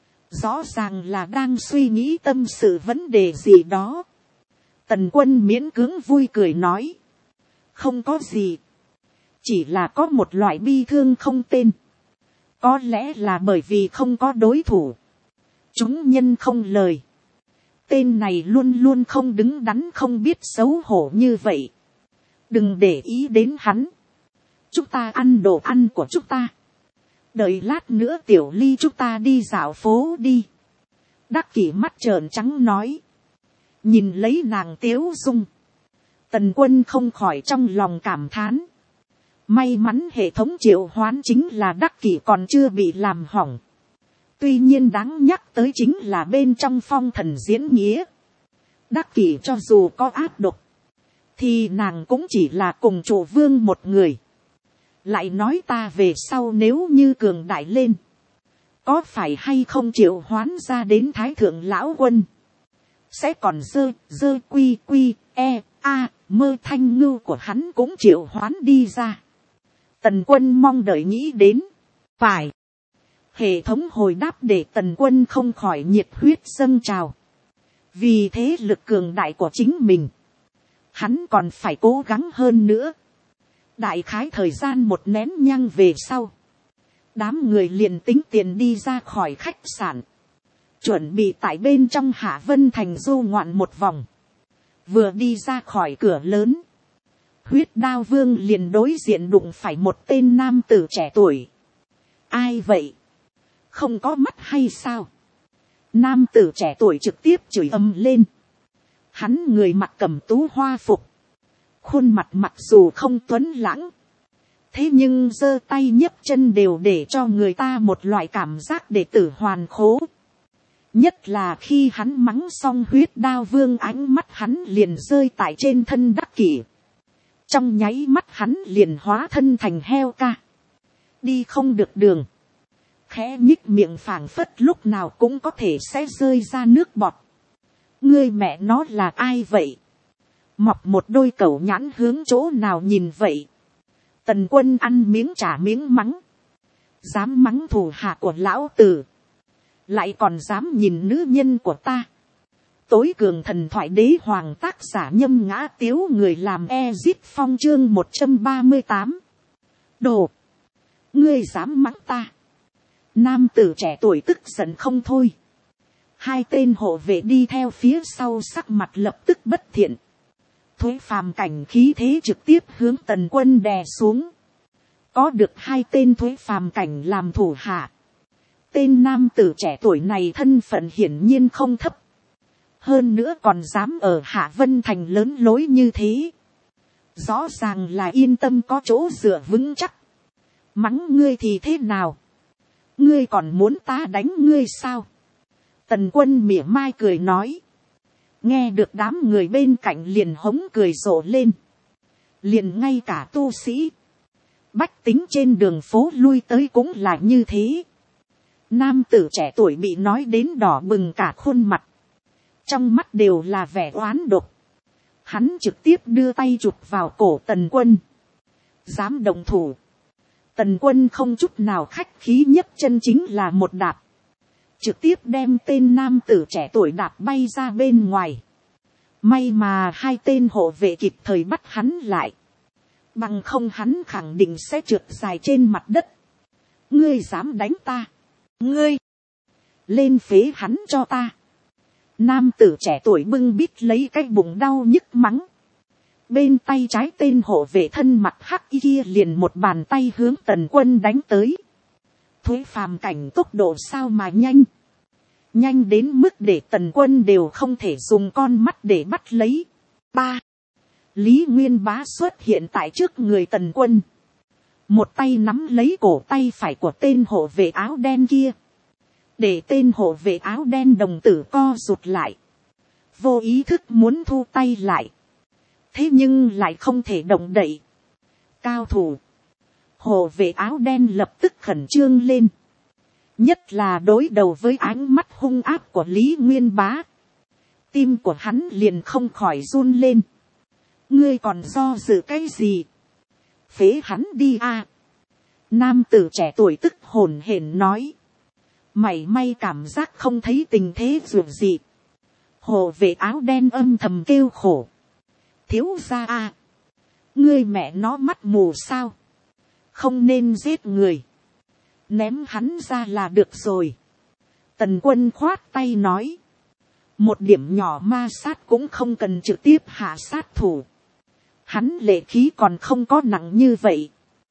Rõ ràng là đang suy nghĩ tâm sự vấn đề gì đó. Tần Quân miễn cưỡng vui cười nói. Không có gì. Chỉ là có một loại bi thương không tên. Có lẽ là bởi vì không có đối thủ. Chúng nhân không lời. Tên này luôn luôn không đứng đắn không biết xấu hổ như vậy. Đừng để ý đến hắn. Chúng ta ăn đồ ăn của chúng ta. Đợi lát nữa Tiểu Ly chúng ta đi dạo phố đi. Đắc Kỷ mắt trợn trắng nói. Nhìn lấy nàng tiếu dung. Tần Quân không khỏi trong lòng cảm thán. May mắn hệ thống triệu hoán chính là Đắc Kỷ còn chưa bị làm hỏng. Tuy nhiên đáng nhắc tới chính là bên trong phong thần diễn nghĩa. Đắc Kỷ cho dù có ác độc. Thì nàng cũng chỉ là cùng chủ vương một người. Lại nói ta về sau nếu như cường đại lên. Có phải hay không triệu hoán ra đến Thái Thượng Lão Quân. Sẽ còn dơ quy mơ thanh ngưu của hắn cũng triệu hoán đi ra. Tần Quân mong đợi nghĩ đến. Phải. Hệ thống hồi đáp để Tần Quân không khỏi nhiệt huyết dâng trào. Vì thế lực cường đại của chính mình. Hắn còn phải cố gắng hơn nữa. Đại khái thời gian một nén nhang về sau. Đám người liền tính tiền đi ra khỏi khách sạn. Chuẩn bị tại bên trong Hạ Vân Thành du ngoạn một vòng. Vừa đi ra khỏi cửa lớn. Huyết Đao Vương liền đối diện đụng phải một tên nam tử trẻ tuổi. Ai vậy? Không có mắt hay sao? Nam tử trẻ tuổi trực tiếp chửi ầm lên. Hắn người mặc cẩm tú hoa phục. Khuôn mặt mặc dù không tuấn lãng. thế nhưng giơ tay nhấc chân đều để cho người ta một loại cảm giác đệ tử hoàn khố. Nhất là khi hắn mắng xong huyết đao vương, ánh mắt hắn liền rơi tại trên thân Đắc Kỷ. Trong nháy mắt hắn liền hóa thân thành heo ca. Đi không được đường. Khẽ nhích miệng phảng phất lúc nào cũng có thể sẽ rơi ra nước bọt. Ngươi mẹ nó là ai vậy? Mọc một đôi cẩu nhãn hướng chỗ nào nhìn vậy? Tần Quân ăn miếng trả miếng mắng. Dám mắng thủ hạ của lão tử. Lại còn dám nhìn nữ nhân của ta. Tối cường thần thoại đế hoàng, tác giả Nhâm Ngã Tiếu, người làm Ezit Phong, chương 138. Đồ! Ngươi dám mắng ta? Nam tử trẻ tuổi tức giận không thôi. Hai tên hộ vệ đi theo phía sau sắc mặt lập tức bất thiện. Thuế phàm cảnh khí thế trực tiếp hướng Tần Quân đè xuống. Có được hai tên thuế phàm cảnh làm thủ hạ. Tên nam tử trẻ tuổi này thân phận hiển nhiên không thấp. Hơn nữa còn dám ở Hạ Vân Thành lớn lối như thế. Rõ ràng là yên tâm có chỗ dựa vững chắc. Mắng ngươi thì thế nào? Ngươi còn muốn ta đánh ngươi sao? Tần Quân mỉa mai cười nói. Nghe được đám người bên cạnh liền hống cười rộ lên. Liền ngay cả tu sĩ, bách tính trên đường phố lui tới cũng là như thế. Nam tử trẻ tuổi bị nói đến đỏ bừng cả khuôn mặt. Trong mắt đều là vẻ oán độc. Hắn trực tiếp đưa tay chụp vào cổ Tần Quân. Dám động thủ. Tần Quân không chút nào khách khí, nhấc chân chính là một đạp. Trực tiếp đem tên nam tử trẻ tuổi đạp bay ra bên ngoài. May mà hai tên hộ vệ kịp thời bắt hắn lại. Bằng không hắn khẳng định sẽ trượt dài trên mặt đất. Ngươi dám đánh ta? Ngươi! Lên phế hắn cho ta! Nam tử trẻ tuổi bưng bít lấy cái bụng đau nhức mắng. Bên tay trái tên hộ vệ thân mặt hắc y kia liền một bàn tay hướng Tần Quân đánh tới. Thuế phàm cảnh tốc độ sao mà nhanh. Nhanh đến mức để Tần Quân đều không thể dùng con mắt để bắt lấy. Ba. Lý Nguyên Bá xuất hiện tại trước người Tần Quân. Một tay nắm lấy cổ tay phải của tên hộ vệ áo đen kia. Để tên hộ vệ áo đen đồng tử co rụt lại. Vô ý thức muốn thu tay lại. Thế nhưng lại không thể động đậy. Cao thủ. Hộ vệ áo đen lập tức khẩn trương lên. Nhất là đối đầu với ánh mắt hung ác của Lý Nguyên Bá. Tim của hắn liền không khỏi run lên. Ngươi còn do dự cái gì? Phế hắn đi a. Nam tử trẻ tuổi tức hổn hển nói. Mảy may cảm giác không thấy tình thế dù gì. Hộ vệ áo đen âm thầm kêu khổ. Thiếu gia a. Ngươi mẹ nó mắt mù sao? Không nên giết người. Ném hắn ra là được rồi. Tần Quân khoát tay nói. Một điểm nhỏ ma sát cũng không cần trực tiếp hạ sát thủ. Hắn lệ khí còn không có nặng như vậy.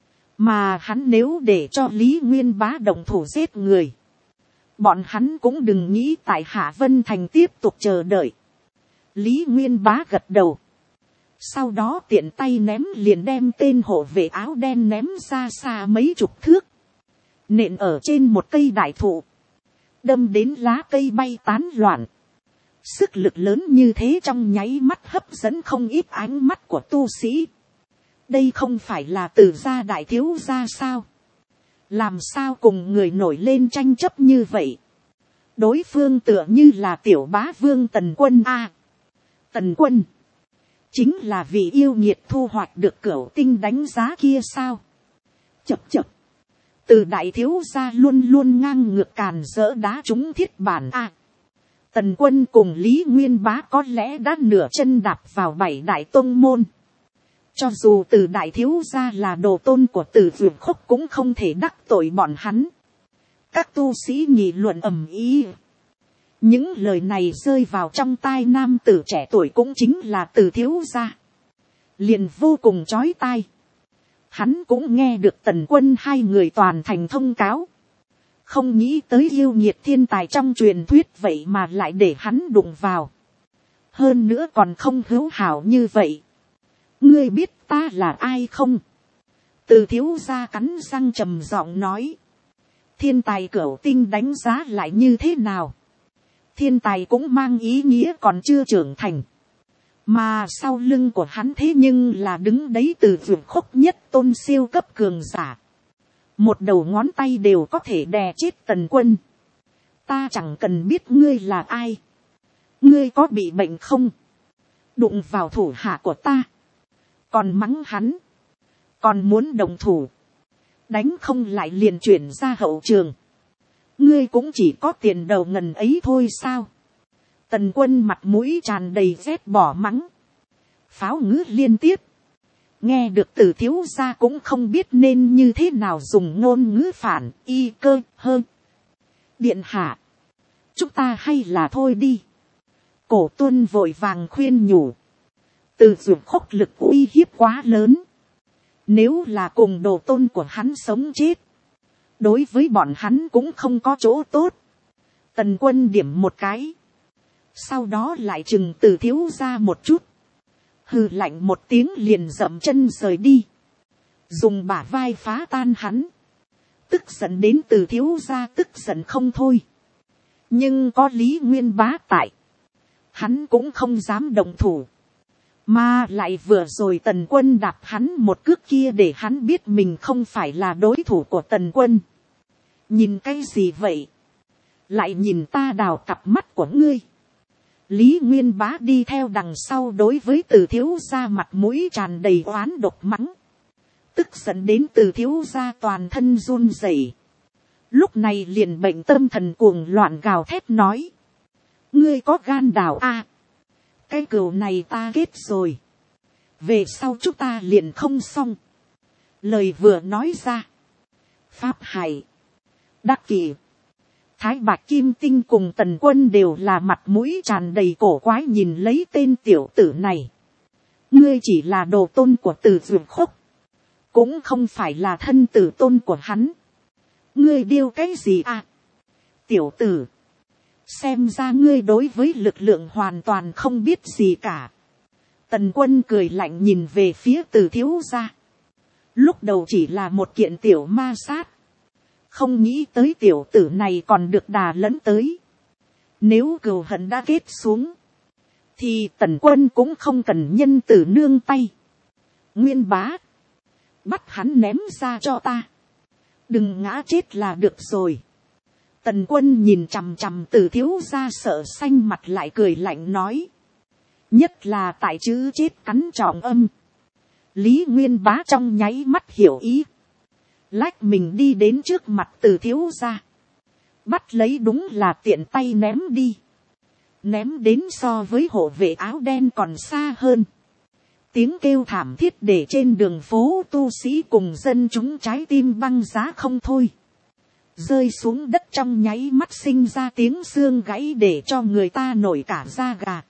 Mà hắn nếu để cho Lý Nguyên Bá động thủ giết người. Bọn hắn cũng đừng nghĩ tại Hạ Vân Thành tiếp tục chờ đợi. Lý Nguyên Bá gật đầu. Sau đó tiện tay ném liền đem tên hộ vệ áo đen ném ra xa mấy chục thước. Nện ở trên một cây đại thụ. Đâm đến lá cây bay tán loạn. Sức lực lớn như thế trong nháy mắt hấp dẫn không ít ánh mắt của tu sĩ. Đây không phải là Từ gia đại thiếu gia sao? Làm sao cùng người nổi lên tranh chấp như vậy? Đối phương tựa như là tiểu bá vương Tần Quân a. Tần Quân. Chính là vì yêu nghiệt thu hoạch được cửu tinh đánh giá kia sao? Chập chập. Từ đại thiếu gia luôn luôn ngang ngược càn dỡ đá trúng thiết bản a. Tần Quân cùng Lý Nguyên Bá có lẽ đã nửa chân đạp vào 7 đại tông môn. Cho dù Từ đại thiếu gia là đồ tôn của Từ Dược Khúc cũng không thể đắc tội bọn hắn. Các tu sĩ nghị luận ầm ĩ. Những lời này rơi vào trong tai nam tử trẻ tuổi cũng chính là Từ thiếu gia. Liền vô cùng chói tai. Hắn cũng nghe được Tần Quân hai người toàn thành thông cáo. Không nghĩ tới yêu nghiệt thiên tài trong truyền thuyết vậy mà lại để hắn đụng vào. Hơn nữa còn không hữu hảo như vậy. Ngươi biết ta là ai không? Từ thiếu gia cắn răng trầm giọng nói. Thiên tài cửu tinh đánh giá lại như thế nào? Thiên tài cũng mang ý nghĩa còn chưa trưởng thành. Mà sau lưng của hắn thế nhưng là đứng đấy từ vượt khốc nhất tôn siêu cấp cường giả. Một đầu ngón tay đều có thể đè chết Tần Quân. Ta chẳng cần biết ngươi là ai. Ngươi có bị bệnh không? Đụng vào thủ hạ của ta. Còn mắng hắn. Còn muốn đồng thủ. Đánh không lại liền chuyển ra hậu trường. Ngươi cũng chỉ có tiền đầu ngần ấy thôi sao? Tần Quân mặt mũi tràn đầy ghét bỏ mắng. Pháo ngữ liên tiếp. Nghe được Từ thiếu gia cũng không biết nên như thế nào dùng ngôn ngữ phản y cơ hơn. Điện hạ. Chúng ta hay là thôi đi. Cổ Tuân vội vàng khuyên nhủ. Từ dược khốc lực uy hiếp quá lớn. Nếu là cùng đồ tôn của hắn sống chết. Đối với bọn hắn cũng không có chỗ tốt. Tần Quân điểm một cái. Sau đó lại chừng Từ thiếu gia một chút. Hừ lạnh một tiếng liền dậm chân rời đi. Dùng bả vai phá tan hắn. Tức giận đến Từ thiếu gia tức giận không thôi. Nhưng có Lý Nguyên Bá tại. Hắn cũng không dám động thủ. Mà lại vừa rồi Tần Quân đạp hắn một cước kia để hắn biết mình không phải là đối thủ của Tần Quân. Nhìn cái gì vậy? Lại nhìn ta đào cặp mắt của ngươi. Lý Nguyên Bá đi theo đằng sau đối với Từ thiếu gia mặt mũi tràn đầy oán độc mắng. Tức giận đến Từ thiếu gia toàn thân run rẩy. Lúc này liền bệnh tâm thần cuồng loạn gào thét nói. Ngươi có gan đào a? Cái cừu này ta kết rồi. Về sau chúng ta liền không xong. Lời vừa nói ra. Pháp Hải. Đắc Kỷ. Thái Bạch Kim Tinh cùng Tần Quân đều là mặt mũi tràn đầy cổ quái nhìn lấy tên tiểu tử này. Ngươi chỉ là đồ tôn của Từ Dược Khốc. Cũng không phải là thân tử tôn của hắn. Ngươi điêu cái gì à? Tiểu tử. Xem ra ngươi đối với lực lượng hoàn toàn không biết gì cả. Tần Quân cười lạnh nhìn về phía Từ thiếu gia. Lúc đầu chỉ là một kiện tiểu ma sát. Không nghĩ tới tiểu tử này còn được đà lẫn tới. Nếu cừu hận đã kết xuống. Thì Tần Quân cũng không cần nhân tử nương tay. Nguyên Bá. Bắt hắn ném ra cho ta. Đừng ngã chết là được rồi. Tần Quân nhìn chằm chằm Từ thiếu gia sợ xanh mặt lại cười lạnh nói. Nhất là tại chữ chết cắn trọng âm. Lý Nguyên Bá trong nháy mắt hiểu ý. Lách mình đi đến trước mặt Từ thiếu gia. Bắt lấy đúng là tiện tay ném đi. Ném đến so với hộ vệ áo đen còn xa hơn. Tiếng kêu thảm thiết để trên đường phố tu sĩ cùng dân chúng trái tim băng giá không thôi. Rơi xuống đất trong nháy mắt sinh ra tiếng xương gãy để cho người ta nổi cả da gà.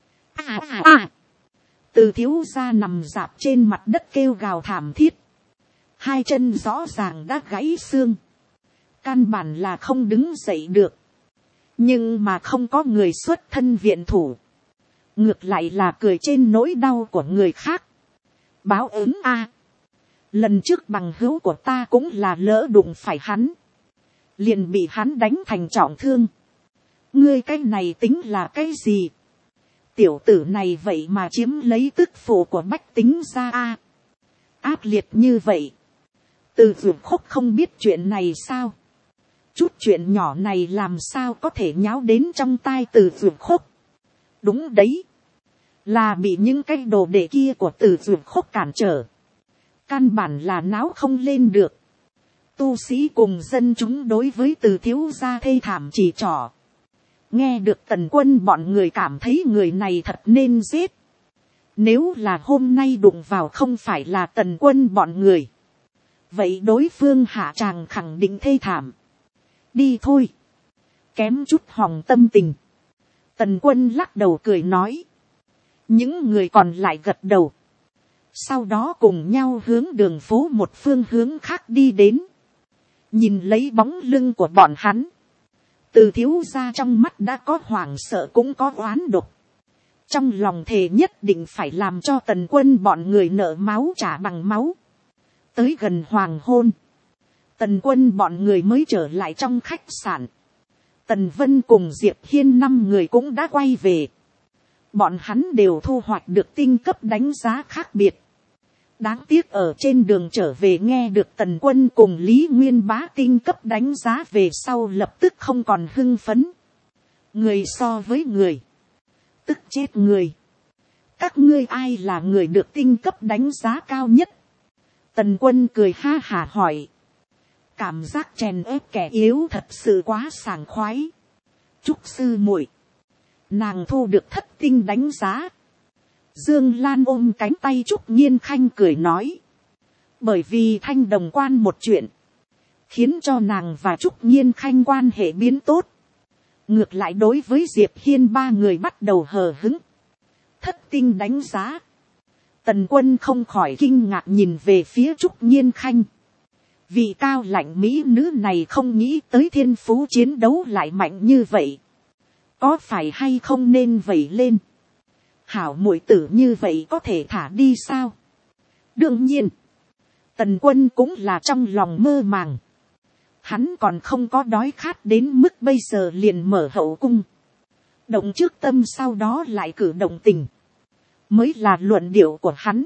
Từ thiếu gia nằm rạp trên mặt đất kêu gào thảm thiết. Hai chân rõ ràng đã gãy xương. Căn bản là không đứng dậy được. Nhưng mà không có người xuất thân viện thủ. Ngược lại là cười trên nỗi đau của người khác. Báo ứng a. Lần trước bằng hữu của ta cũng là lỡ đụng phải hắn. Liền bị hắn đánh thành trọng thương. Ngươi cái này tính là cái gì? Tiểu tử này vậy mà chiếm lấy tức phụ của bách tính ra a. Ác liệt như vậy. Từ Dược Khốc không biết chuyện này sao? Chút chuyện nhỏ này làm sao có thể nháo đến trong tai Từ Dược Khốc? Đúng đấy. Là bị những cái đồ đệ kia của Từ Dược Khốc cản trở. Căn bản là náo không lên được. Tu sĩ cùng dân chúng đối với Từ thiếu gia thê thảm chỉ trỏ. Nghe được Tần Quân bọn người cảm thấy người này thật nên giết. Nếu là hôm nay đụng vào không phải là Tần Quân bọn người. Vậy đối phương hạ tràng khẳng định thê thảm. Đi thôi. Kém chút hòng tâm tình. Tần Quân lắc đầu cười nói. Những người còn lại gật đầu. Sau đó cùng nhau hướng đường phố một phương hướng khác đi đến. Nhìn lấy bóng lưng của bọn hắn. Từ thiếu gia trong mắt đã có hoảng sợ cũng có oán độc. Trong lòng thề nhất định phải làm cho Tần Quân bọn người nợ máu trả bằng máu. tới gần hoàng hôn, Tần Quân bọn người mới trở lại trong khách sạn. Tần Vân cùng Diệp Hiên 5 người cũng đã quay về. Bọn hắn đều thu hoạch được tinh cấp đánh giá khác biệt. Đáng tiếc ở trên đường trở về nghe được Tần Quân cùng Lý Nguyên Bá tinh cấp đánh giá về sau lập tức không còn hưng phấn. Người so với người, tức chết người. Các ngươi ai là người được tinh cấp đánh giá cao nhất? Tần Quân cười ha hả hỏi. Cảm giác chèn ép kẻ yếu thật sự quá sảng khoái. Trúc sư muội, nàng thu được thất tinh đánh giá. Dương Lan ôm cánh tay Trúc Nhiên Khanh cười nói. Bởi vì thanh đồng quan một chuyện, khiến cho nàng và Trúc Nhiên Khanh quan hệ biến tốt. Ngược lại đối với Diệp Hiên 3 người bắt đầu hờ hững. Thất tinh đánh giá. Tần Quân không khỏi kinh ngạc nhìn về phía Trúc Nhiên Khanh. Vị cao lãnh mỹ nữ này không nghĩ tới thiên phú chiến đấu lại mạnh như vậy. Có phải hay không nên vẩy lên? Hảo muội tử như vậy có thể thả đi sao? Đương nhiên, Tần Quân cũng là trong lòng mơ màng. Hắn còn không có đói khát đến mức bây giờ liền mở hậu cung. Động trước tâm sau đó lại cử động tình. Mới là luận điệu của hắn.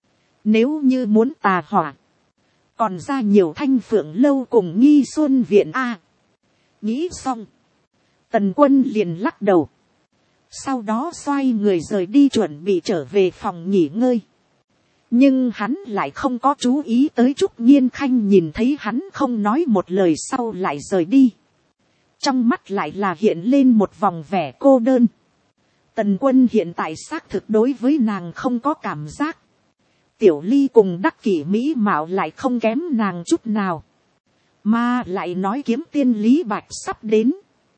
Nếu như muốn tà hỏa, còn ra nhiều Thanh Phượng lâu cùng Nghi Xuân viện a. Nghĩ xong, Tần Quân liền lắc đầu. Sau đó xoay người rời đi chuẩn bị trở về phòng nghỉ ngơi. Nhưng hắn lại không có chú ý tới Trúc Nhiên Khanh nhìn thấy hắn không nói một lời sau lại rời đi. Trong mắt lại là hiện lên một vòng vẻ cô đơn. Tần Quân hiện tại xác thực đối với nàng không có cảm giác. Tiểu Ly cùng đắc kỷ mỹ mạo lại không kém nàng chút nào. Mà lại nói kiếm tiên Lý Bạch sắp đến.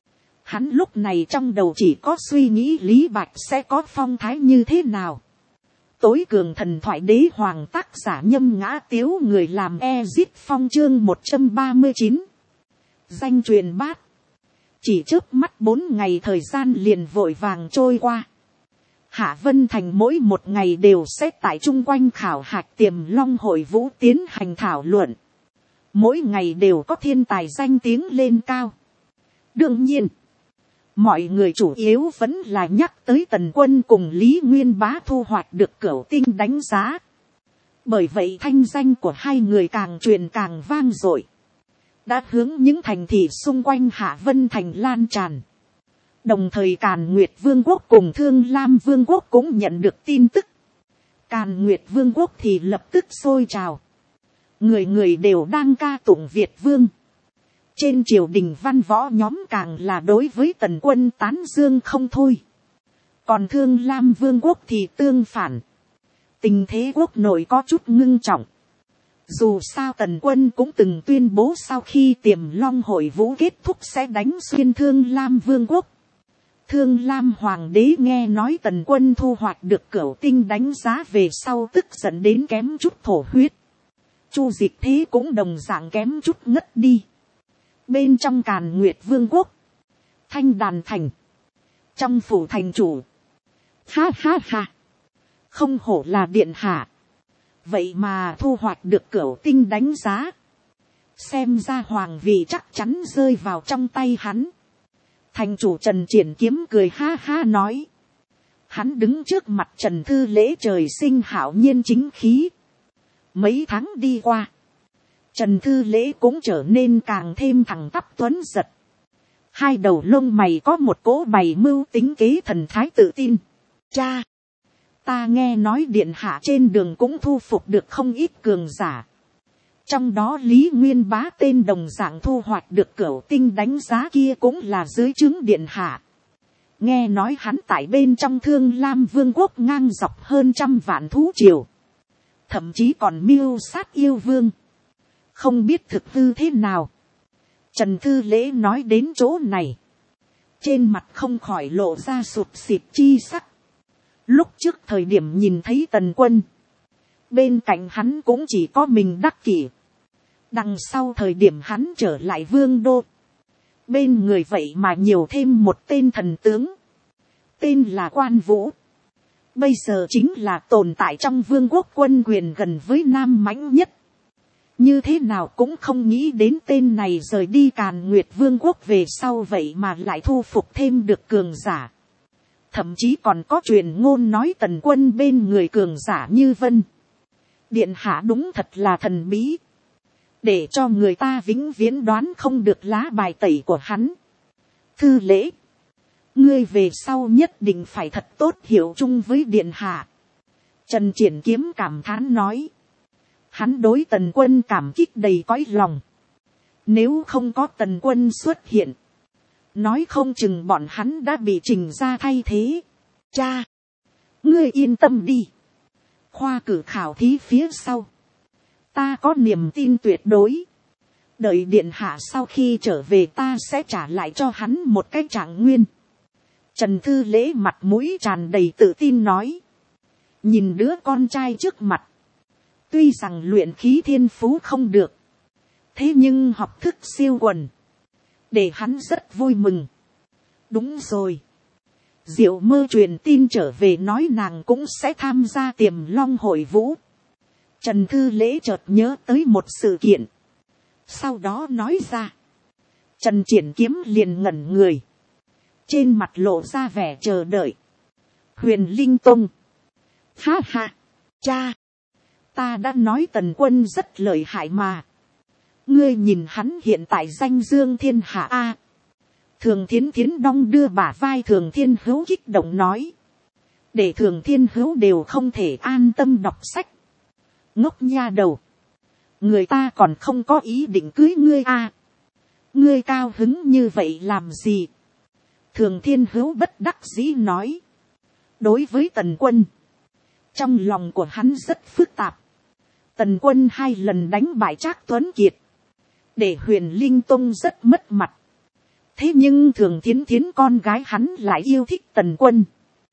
Hắn lúc này trong đầu chỉ có suy nghĩ Lý Bạch sẽ có phong thái như thế nào. Tối cường thần thoại đế hoàng tác giả Nhâm Ngã Tiếu người làm Ezit Phong chương 139. Danh truyền bát. Chỉ chớp mắt 4 ngày thời gian liền vội vàng trôi qua. Hạ Vân Thành mỗi một ngày đều sẽ tại chung quanh khảo hạch Tiềm Long hội vũ tiến hành thảo luận. Mỗi ngày đều có thiên tài danh tiếng lên cao. Đương nhiên, mọi người chủ yếu vẫn là nhắc tới Tần Quân cùng Lý Nguyên Bá thu hoạch được cửu tinh đánh giá. Bởi vậy thanh danh của hai người càng truyền càng vang dội. Đã hướng những thành thị xung quanh Hạ Vân Thành lan tràn. Đồng thời Càn Nguyệt Vương quốc cùng Thương Lam Vương quốc cũng nhận được tin tức. Càn Nguyệt Vương quốc thì lập tức sôi trào. Người người đều đang ca tụng Việt Vương. Trên triều đình văn võ nhóm càng là đối với Tần Quân tán dương không thôi. Còn Thương Lam Vương quốc thì tương phản. Tình thế quốc nội có chút ngưng trọng. Dù sao Tần Quân cũng từng tuyên bố sau khi Tiềm Long hội vũ kết thúc sẽ đánh xuyên Thương Lam Vương quốc. Thương Lam Hoàng đế nghe nói Tần Quân thu hoạch được cửu tinh đánh giá về sau tức giận đến kém chút thổ huyết. Chu Dịch Thế cũng đồng dạng kém chút ngất đi. Bên trong Càn Nguyệt Vương quốc, Thanh Đàn Thành, trong phủ thành chủ. Ha ha ha, không hổ là điện hạ. Vậy mà thu hoạch được cửu tinh đánh giá. Xem ra hoàng vị chắc chắn rơi vào trong tay hắn. Thành chủ Trần Triển Kiếm cười ha ha nói. Hắn đứng trước mặt Trần Thư Lễ trời sinh hảo nhiên chính khí. Mấy tháng đi qua, Trần Thư Lễ cũng trở nên càng thêm thẳng tắp tuấn giật. Hai đầu lông mày có một cỗ bày mưu tính kế thần thái tự tin. Cha, ta nghe nói điện hạ trên đường cũng thu phục được không ít cường giả. Trong đó Lý Nguyên Bá tên đồng dạng thu hoạch được cửu tinh đánh giá kia cũng là dưới trướng điện hạ. Nghe nói hắn tại bên trong Thương Lam Vương quốc ngang dọc hơn 100 vạn thú triều. Thậm chí còn mưu sát yêu vương. Không biết thực hư thế nào. Trần Thư Lễ nói đến chỗ này. Trên mặt không khỏi lộ ra sụp xịt chi sắc. Lúc trước thời điểm nhìn thấy Tần Quân. Bên cạnh hắn cũng chỉ có mình đắc kỷ. Đằng sau thời điểm hắn trở lại vương đô. Bên người vậy mà nhiều thêm một tên thần tướng. Tên là Quan Vũ. Bây giờ chính là tồn tại trong vương quốc quân quyền gần với Nam mãnh nhất. như thế nào cũng không nghĩ đến tên này rời đi Càn Nguyệt Vương quốc về sau vậy mà lại thu phục thêm được cường giả. Thậm chí còn có truyền ngôn nói Tần Quân bên người cường giả như vân. Điện hạ đúng thật là thần bí. Để cho người ta vĩnh viễn đoán không được lá bài tẩy của hắn. Thư lễ. Ngươi về sau nhất định phải thật tốt hiểu chung với điện hạ. Trần Triển Kiếm cảm thán nói. Hắn đối Tần Quân cảm kích đầy cõi lòng. Nếu không có Tần Quân xuất hiện, nói không chừng bọn hắn đã bị trình ra thay thế. Cha, ngươi yên tâm đi. Khoa cử khảo thí phía sau, ta có niềm tin tuyệt đối. Đợi điện hạ sau khi trở về ta sẽ trả lại cho hắn một cái trạng nguyên. Trần Thư Lễ mặt mũi tràn đầy tự tin nói. Nhìn đứa con trai trước mặt, tuy rằng luyện khí thiên phú không được, thế nhưng học thức siêu quần, để hắn rất vui mừng. Đúng rồi, Diệu Mơ truyền tin trở về nói nàng cũng sẽ tham gia Tiềm Long hội vũ. Trần Thư Lễ chợt nhớ tới một sự kiện, sau đó nói ra. Trần Triển Kiếm liền ngẩn người, trên mặt lộ ra vẻ chờ đợi. Huyền Linh Tông. Ha ha, cha, ta đã nói Tần Quân rất lợi hại mà. Ngươi nhìn hắn hiện tại danh dương thiên hạ a. Thường Thiến Thiến đong đưa bả vai Thường Thiên Hữu kích động nói. Để Thường Thiên Hữu đều không thể an tâm đọc sách. Ngốc nha đầu. Người ta còn không có ý định cưới ngươi a. Ngươi cao hứng như vậy làm gì? Thường Thiên Hữu bất đắc dĩ nói. Đối với Tần Quân, trong lòng của hắn rất phức tạp. Tần Quân 2 lần đánh bại Trác Tuấn Kiệt, để Huyền Linh Tông rất mất mặt. Thế nhưng Thường Thiến Thiến con gái hắn lại yêu thích Tần Quân.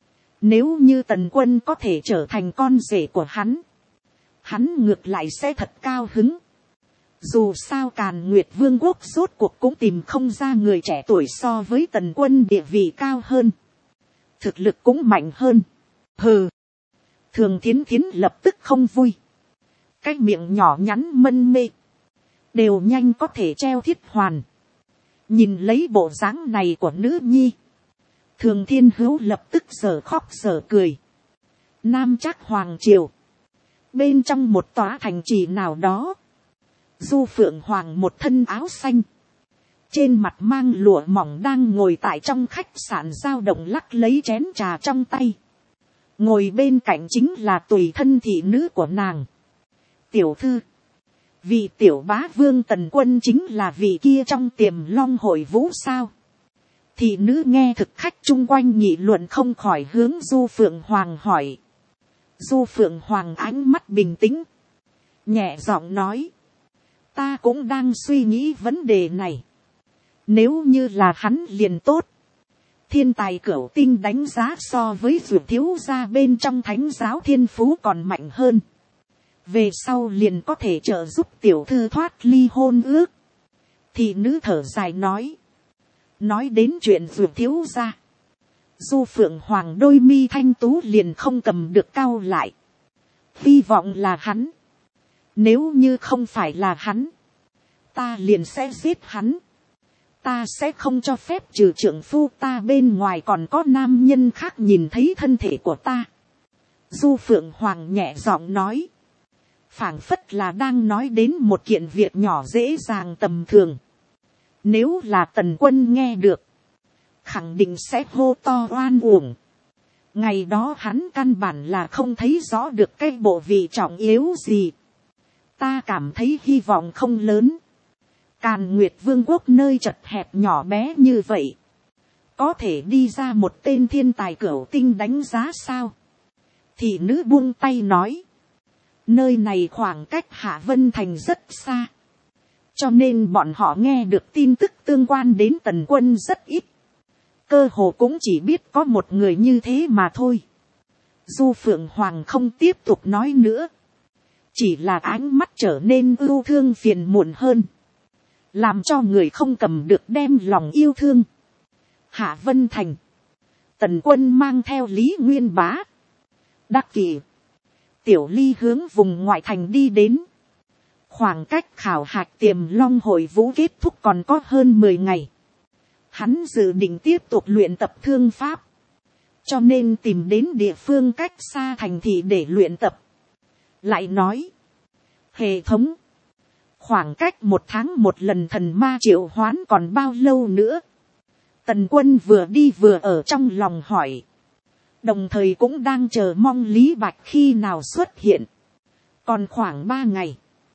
Nếu như Tần Quân có thể trở thành con rể của hắn, hắn ngược lại sẽ thật cao hứng. Dù sao Càn Nguyệt Vương quốc rốt cuộc cũng tìm không ra người trẻ tuổi so với Tần Quân địa vị cao hơn, thực lực cũng mạnh hơn. Hừ. Thường Thiến Thiến lập tức không vui. Cái miệng nhỏ nhắn mân mê, đều nhanh có thể treo thiết hoàn. Nhìn lấy bộ dáng này của nữ nhi, Thường Thiên Hữu lập tức giờ khóc giờ cười. Nam Trác Hoàng triều, bên trong một tòa thành trì nào đó, Du Phượng Hoàng một thân áo xanh, trên mặt mang lụa mỏng đang ngồi tại trong khách sạn dao động lắc lấy chén trà trong tay. Ngồi bên cạnh chính là tùy thân thị nữ của nàng. Tiểu thư, vị tiểu bá vương Tần Quân chính là vị kia trong Tiềm Long hội vũ sao? Thị nữ nghe thực khách chung quanh nghị luận không khỏi hướng Du Phượng Hoàng hỏi. Du Phượng Hoàng ánh mắt bình tĩnh, nhẹ giọng nói. Ta cũng đang suy nghĩ vấn đề này. Nếu như là hắn liền tốt. Thiên tài cửu tinh đánh giá so với Dược thiếu gia bên trong thánh giáo thiên phú còn mạnh hơn. Về sau liền có thể trợ giúp tiểu thư thoát ly hôn ước. Thị nữ thở dài nói. Nói đến chuyện Dược thiếu gia, Du Phượng Hoàng đôi mi thanh tú liền không cầm được cau lại. Hy vọng là hắn. Nếu như không phải là hắn, ta liền sẽ giết hắn. Ta sẽ không cho phép trừ trưởng phu ta bên ngoài còn có nam nhân khác nhìn thấy thân thể của ta. Du Phượng Hoàng nhẹ giọng nói. Phảng phất là đang nói đến một kiện việc nhỏ dễ dàng tầm thường. Nếu là Tần Quân nghe được, khẳng định sẽ hô to oan uổng. Ngày đó hắn căn bản là không thấy rõ được cái bộ vị trọng yếu gì. Ta cảm thấy hy vọng không lớn. Càn Nguyệt Vương quốc nơi chật hẹp nhỏ bé như vậy, có thể đi ra một tên thiên tài cửu tinh đánh giá sao? Thị nữ buông tay nói. Nơi này khoảng cách Hạ Vân Thành rất xa, cho nên bọn họ nghe được tin tức tương quan đến Tần Quân rất ít. Cơ hồ cũng chỉ biết có một người như thế mà thôi. Du Phượng Hoàng không tiếp tục nói nữa, chỉ là ánh mắt trở nên ưu thương phiền muộn hơn, làm cho người không cầm được đem lòng yêu thương. Hạ Vân Thành, Tần Quân mang theo Lý Nguyên Bá, Đắc Kỷ, Tiểu Ly hướng vùng ngoại thành đi đến. Khoảng cách khảo hạch Tiềm Long hội vũ kết thúc còn có hơn 10 ngày. Hắn dự định tiếp tục luyện tập thương pháp. Cho nên tìm đến địa phương cách xa thành thị để luyện tập. Lại nói. Hệ thống. Khoảng cách 1 tháng một lần thần ma triệu hoán còn bao lâu nữa? Tần Quân vừa đi vừa ở trong lòng hỏi. Đồng thời cũng đang chờ mong Lý Bạch khi nào xuất hiện. Còn khoảng 3 ngày.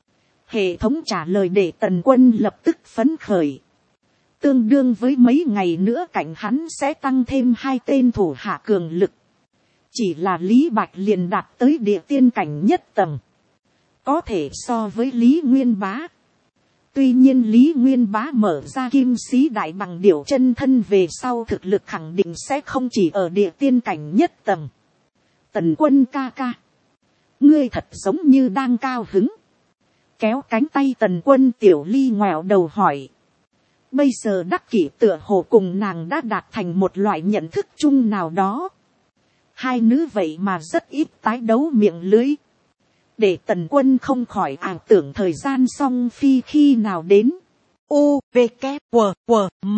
Hệ thống trả lời để Tần Quân lập tức phấn khởi. Tương đương với mấy ngày nữa cạnh hắn sẽ tăng thêm 2 tên thủ hạ cường lực. Chỉ là Lý Bạch liền đạt tới địa tiên cảnh nhất tầng. Có thể so với Lý Nguyên Bá. Tuy nhiên Lý Nguyên Bá mở ra kim sĩ đại bằng điểu chân thân về sau thực lực khẳng định sẽ không chỉ ở địa tiên cảnh nhất tầng. Tần Quân ca ca. Ngươi thật giống như đang cao hứng. Kéo cánh tay Tần Quân Tiểu Ly ngoẹo đầu hỏi. Bây giờ Đắc Kỷ tựa hồ cùng nàng đã đạt thành một loại nhận thức chung nào đó. Hai nữ vậy mà rất ít tái đấu miệng lưới. Để Tần Quân không khỏi ảo tưởng thời gian song phi khi nào đến. U, V, K, W, W, M.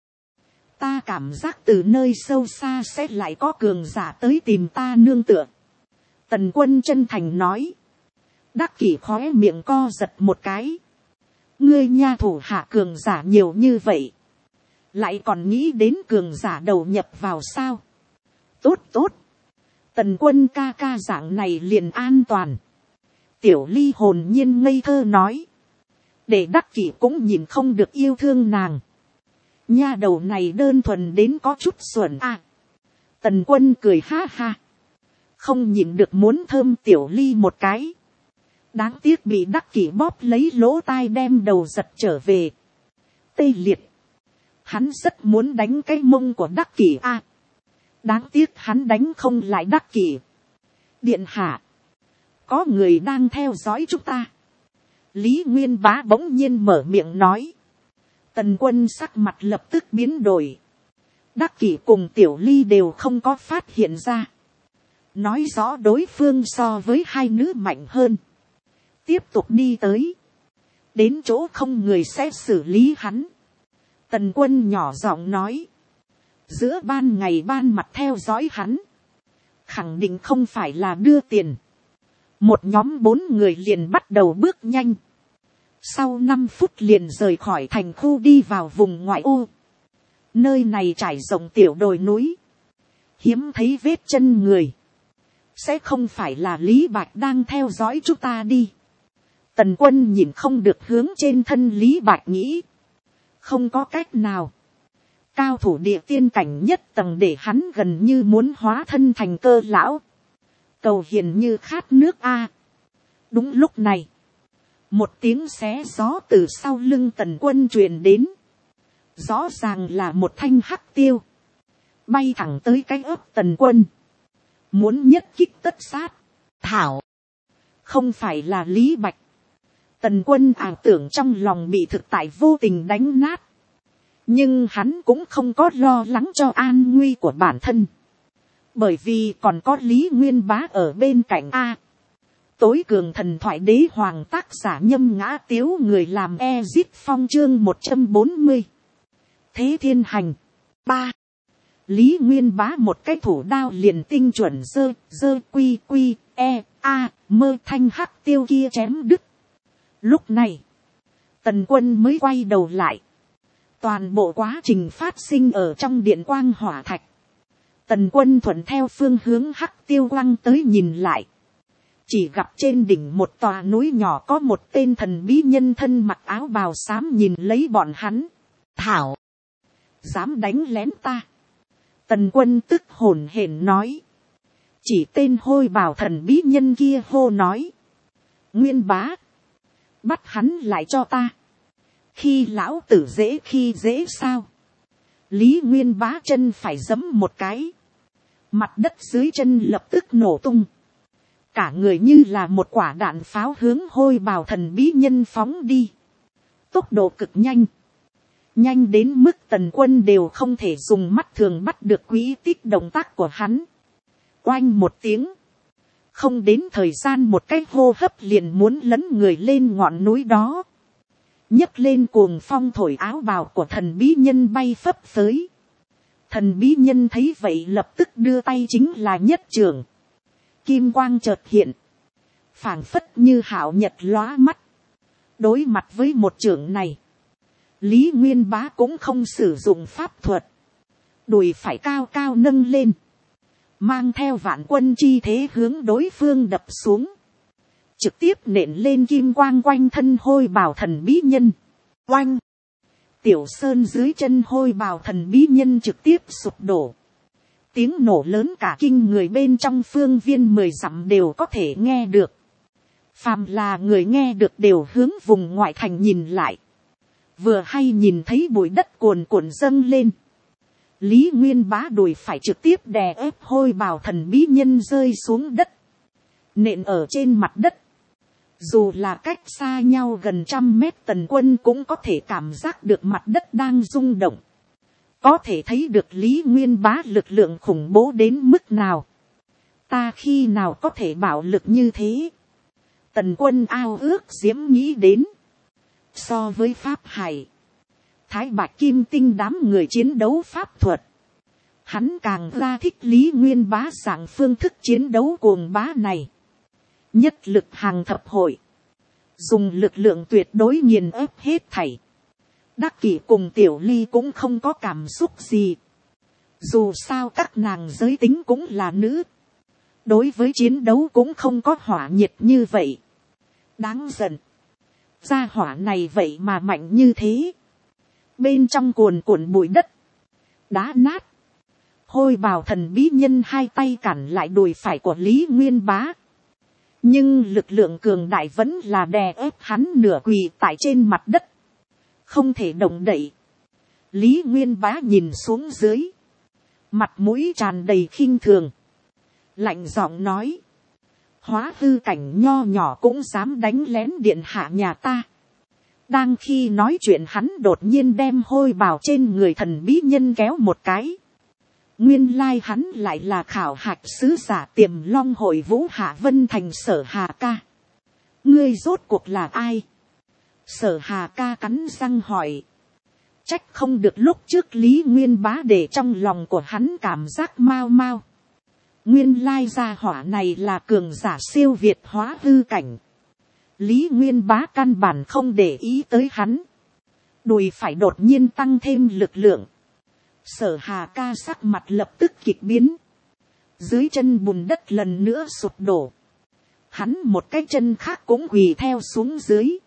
Ta cảm giác từ nơi sâu xa sẽ lại có cường giả tới tìm ta nương tựa. Tần Quân chân thành nói. Đắc Kỷ khóe miệng co giật một cái. Ngươi nha thủ hạ cường giả nhiều như vậy. Lại còn nghĩ đến cường giả đầu nhập vào sao. Tốt tốt. Tần Quân ca ca dạng này liền an toàn. Tiểu Ly hồn nhiên ngây thơ nói. Để Đắc Kỷ cũng nhìn không được yêu thương nàng. Nha đầu này đơn thuần đến có chút xuẩn à. Tần Quân cười ha ha. Không nhìn được muốn thơm Tiểu Ly một cái. Đáng tiếc bị Đắc Kỷ bóp lấy lỗ tai đem đầu giật trở về. Tê liệt. Hắn rất muốn đánh cái mông của Đắc Kỷ à. Đáng tiếc hắn đánh không lại Đắc Kỷ. Điện hạ. Có người đang theo dõi chúng ta. Lý Nguyên Bá bỗng nhiên mở miệng nói. Tần Quân sắc mặt lập tức biến đổi. Đắc Kỷ cùng Tiểu Ly đều không có phát hiện ra. Nói rõ đối phương so với hai nữ mạnh hơn. Tiếp tục đi tới. Đến chỗ không người sẽ xử lý hắn. Tần Quân nhỏ giọng nói. Giữa ban ngày ban mặt theo dõi hắn. Khẳng định không phải là đưa tiền. Một nhóm 4 người liền bắt đầu bước nhanh. Sau 5 phút liền rời khỏi thành khu đi vào vùng ngoại ô. Nơi này trải rộng tiểu đồi núi. Hiếm thấy vết chân người. Sẽ không phải là Lý Bạch đang theo dõi chúng ta đi. Tần Quân nhìn không được hướng trên thân Lý Bạch nghĩ. Không có cách nào. Cao thủ địa tiên cảnh nhất tầng để hắn gần như muốn hóa thân thành Cơ lão. Cầu hiền như khát nước a. Đúng lúc này. Một tiếng xé gió từ sau lưng Tần Quân truyền đến. Rõ ràng là một thanh hắc tiêu. Bay thẳng tới cái ớt Tần Quân. Muốn nhất kích tất sát. Thảo. Không phải là Lý Bạch. Tần Quân ảo tưởng trong lòng bị thực tại vô tình đánh nát. Nhưng hắn cũng không có lo lắng cho an nguy của bản thân. Bởi vì còn có Lý Nguyên Bá ở bên cạnh a. Tối cường thần thoại đế hoàng tác giả Nhâm Ngã Tiếu người làm Ezit Phong chương 140. Thế thiên hành. 3. Lý Nguyên Bá một cái thủ đao liền tinh chuẩn dơ quy quy e a mơ thanh hắc tiêu kia chém đứt. Lúc này, Tần Quân mới quay đầu lại. Toàn bộ quá trình phát sinh ở trong điện quang hỏa thạch. Tần Quân thuận theo phương hướng hắc tiêu quang tới nhìn lại. Chỉ gặp trên đỉnh một tòa núi nhỏ có một tên thần bí nhân thân mặc áo bào xám nhìn lấy bọn hắn. Thảo! Dám đánh lén ta! Tần Quân tức hổn hển nói. Chỉ tên hôi bào thần bí nhân kia hô nói. Nguyên Bá! Bắt hắn lại cho ta! Khi lão tử dễ khi dễ sao? Lý Nguyên Bá chân phải giẫm một cái. Mặt đất dưới chân lập tức nổ tung. Cả người như là một quả đạn pháo hướng hôi bào thần bí nhân phóng đi. Tốc độ cực nhanh. Nhanh đến mức Tần Quân đều không thể dùng mắt thường bắt được quỹ tích động tác của hắn. Oanh một tiếng. không đến thời gian một cái hô hấp liền muốn lấn người lên ngọn núi đó, nhấc lên cuồng phong thổi áo bào của thần bí nhân bay phấp phới. Thần bí nhân thấy vậy lập tức đưa tay chính là nhất trường, kim quang chợt hiện, phảng phất như hạo nhật lóa mắt. Đối mặt với một trưởng này, Lý Nguyên Bá cũng không sử dụng pháp thuật, đùi phải cao cao nâng lên, mang theo vạn quân chi thế hướng đối phương đập xuống, trực tiếp nện lên kim quang quanh thân hôi bào thần bí nhân. Oanh! Tiểu sơn dưới chân hôi bào thần bí nhân trực tiếp sụp đổ. Tiếng nổ lớn cả kinh người bên trong phương viên 10 dặm đều có thể nghe được. Phàm là người nghe được đều hướng vùng ngoại thành nhìn lại. Vừa hay nhìn thấy bụi đất cuồn cuộn dâng lên. Lý Nguyên Bá đùi phải trực tiếp đè ép hôi bào thần bí nhân rơi xuống đất, nện ở trên mặt đất. Dù là cách xa nhau gần 100 mét, Tần Quân cũng có thể cảm giác được mặt đất đang rung động. Có thể thấy được Lý Nguyên Bá lực lượng khủng bố đến mức nào. Ta khi nào có thể bảo lực như thế? Tần Quân ao ước diễm nghĩ đến. So với Pháp Hải, Thái Bạch Kim Tinh đám người chiến đấu pháp thuật, hắn càng ra thích Lý Nguyên Bá dạng phương thức chiến đấu cuồng bá này. Nhất lực hàng thập hội, dùng lực lượng tuyệt đối nghiền ép hết thảy. Đắc Kỷ cùng Tiểu Ly cũng không có cảm xúc gì. Dù sao các nàng giới tính cũng là nữ, đối với chiến đấu cũng không có hỏa nhiệt như vậy. Đáng giận, gia hỏa này vậy mà mạnh như thế. Bên trong cuồn cuộn bụi đất, đá nát, hôi bào thần bí nhân hai tay cản lại đùi phải của Lý Nguyên Bá. Nhưng lực lượng cường đại vẫn là đè ép hắn nửa quỳ tại trên mặt đất, không thể động đậy. Lý Nguyên Bá nhìn xuống dưới, mặt mũi tràn đầy khinh thường, lạnh giọng nói: hóa hư cảnh nho nhỏ cũng dám đánh lén điện hạ nhà ta. Đang khi nói chuyện, hắn đột nhiên đem hôi bào trên người thần bí nhân kéo một cái. Nguyên lai hắn lại là khảo hạch sứ giả Tiềm Long hội Vũ Hạ Vân Thành Sở Hà Ca. Ngươi rốt cuộc là ai? Sở Hà Ca cắn răng hỏi. Trách không được lúc trước Lý Nguyên Bá để trong lòng của hắn cảm giác mau mau. Nguyên lai gia hỏa này là cường giả siêu việt hóa hư cảnh. Lý Nguyên Bá căn bản không để ý tới hắn, đùi phải đột nhiên tăng thêm lực lượng. Sở Hà Ca sắc mặt lập tức kịch biến, dưới chân bùn đất lần nữa sụp đổ, hắn một cái chân khác cũng quỳ theo xuống dưới.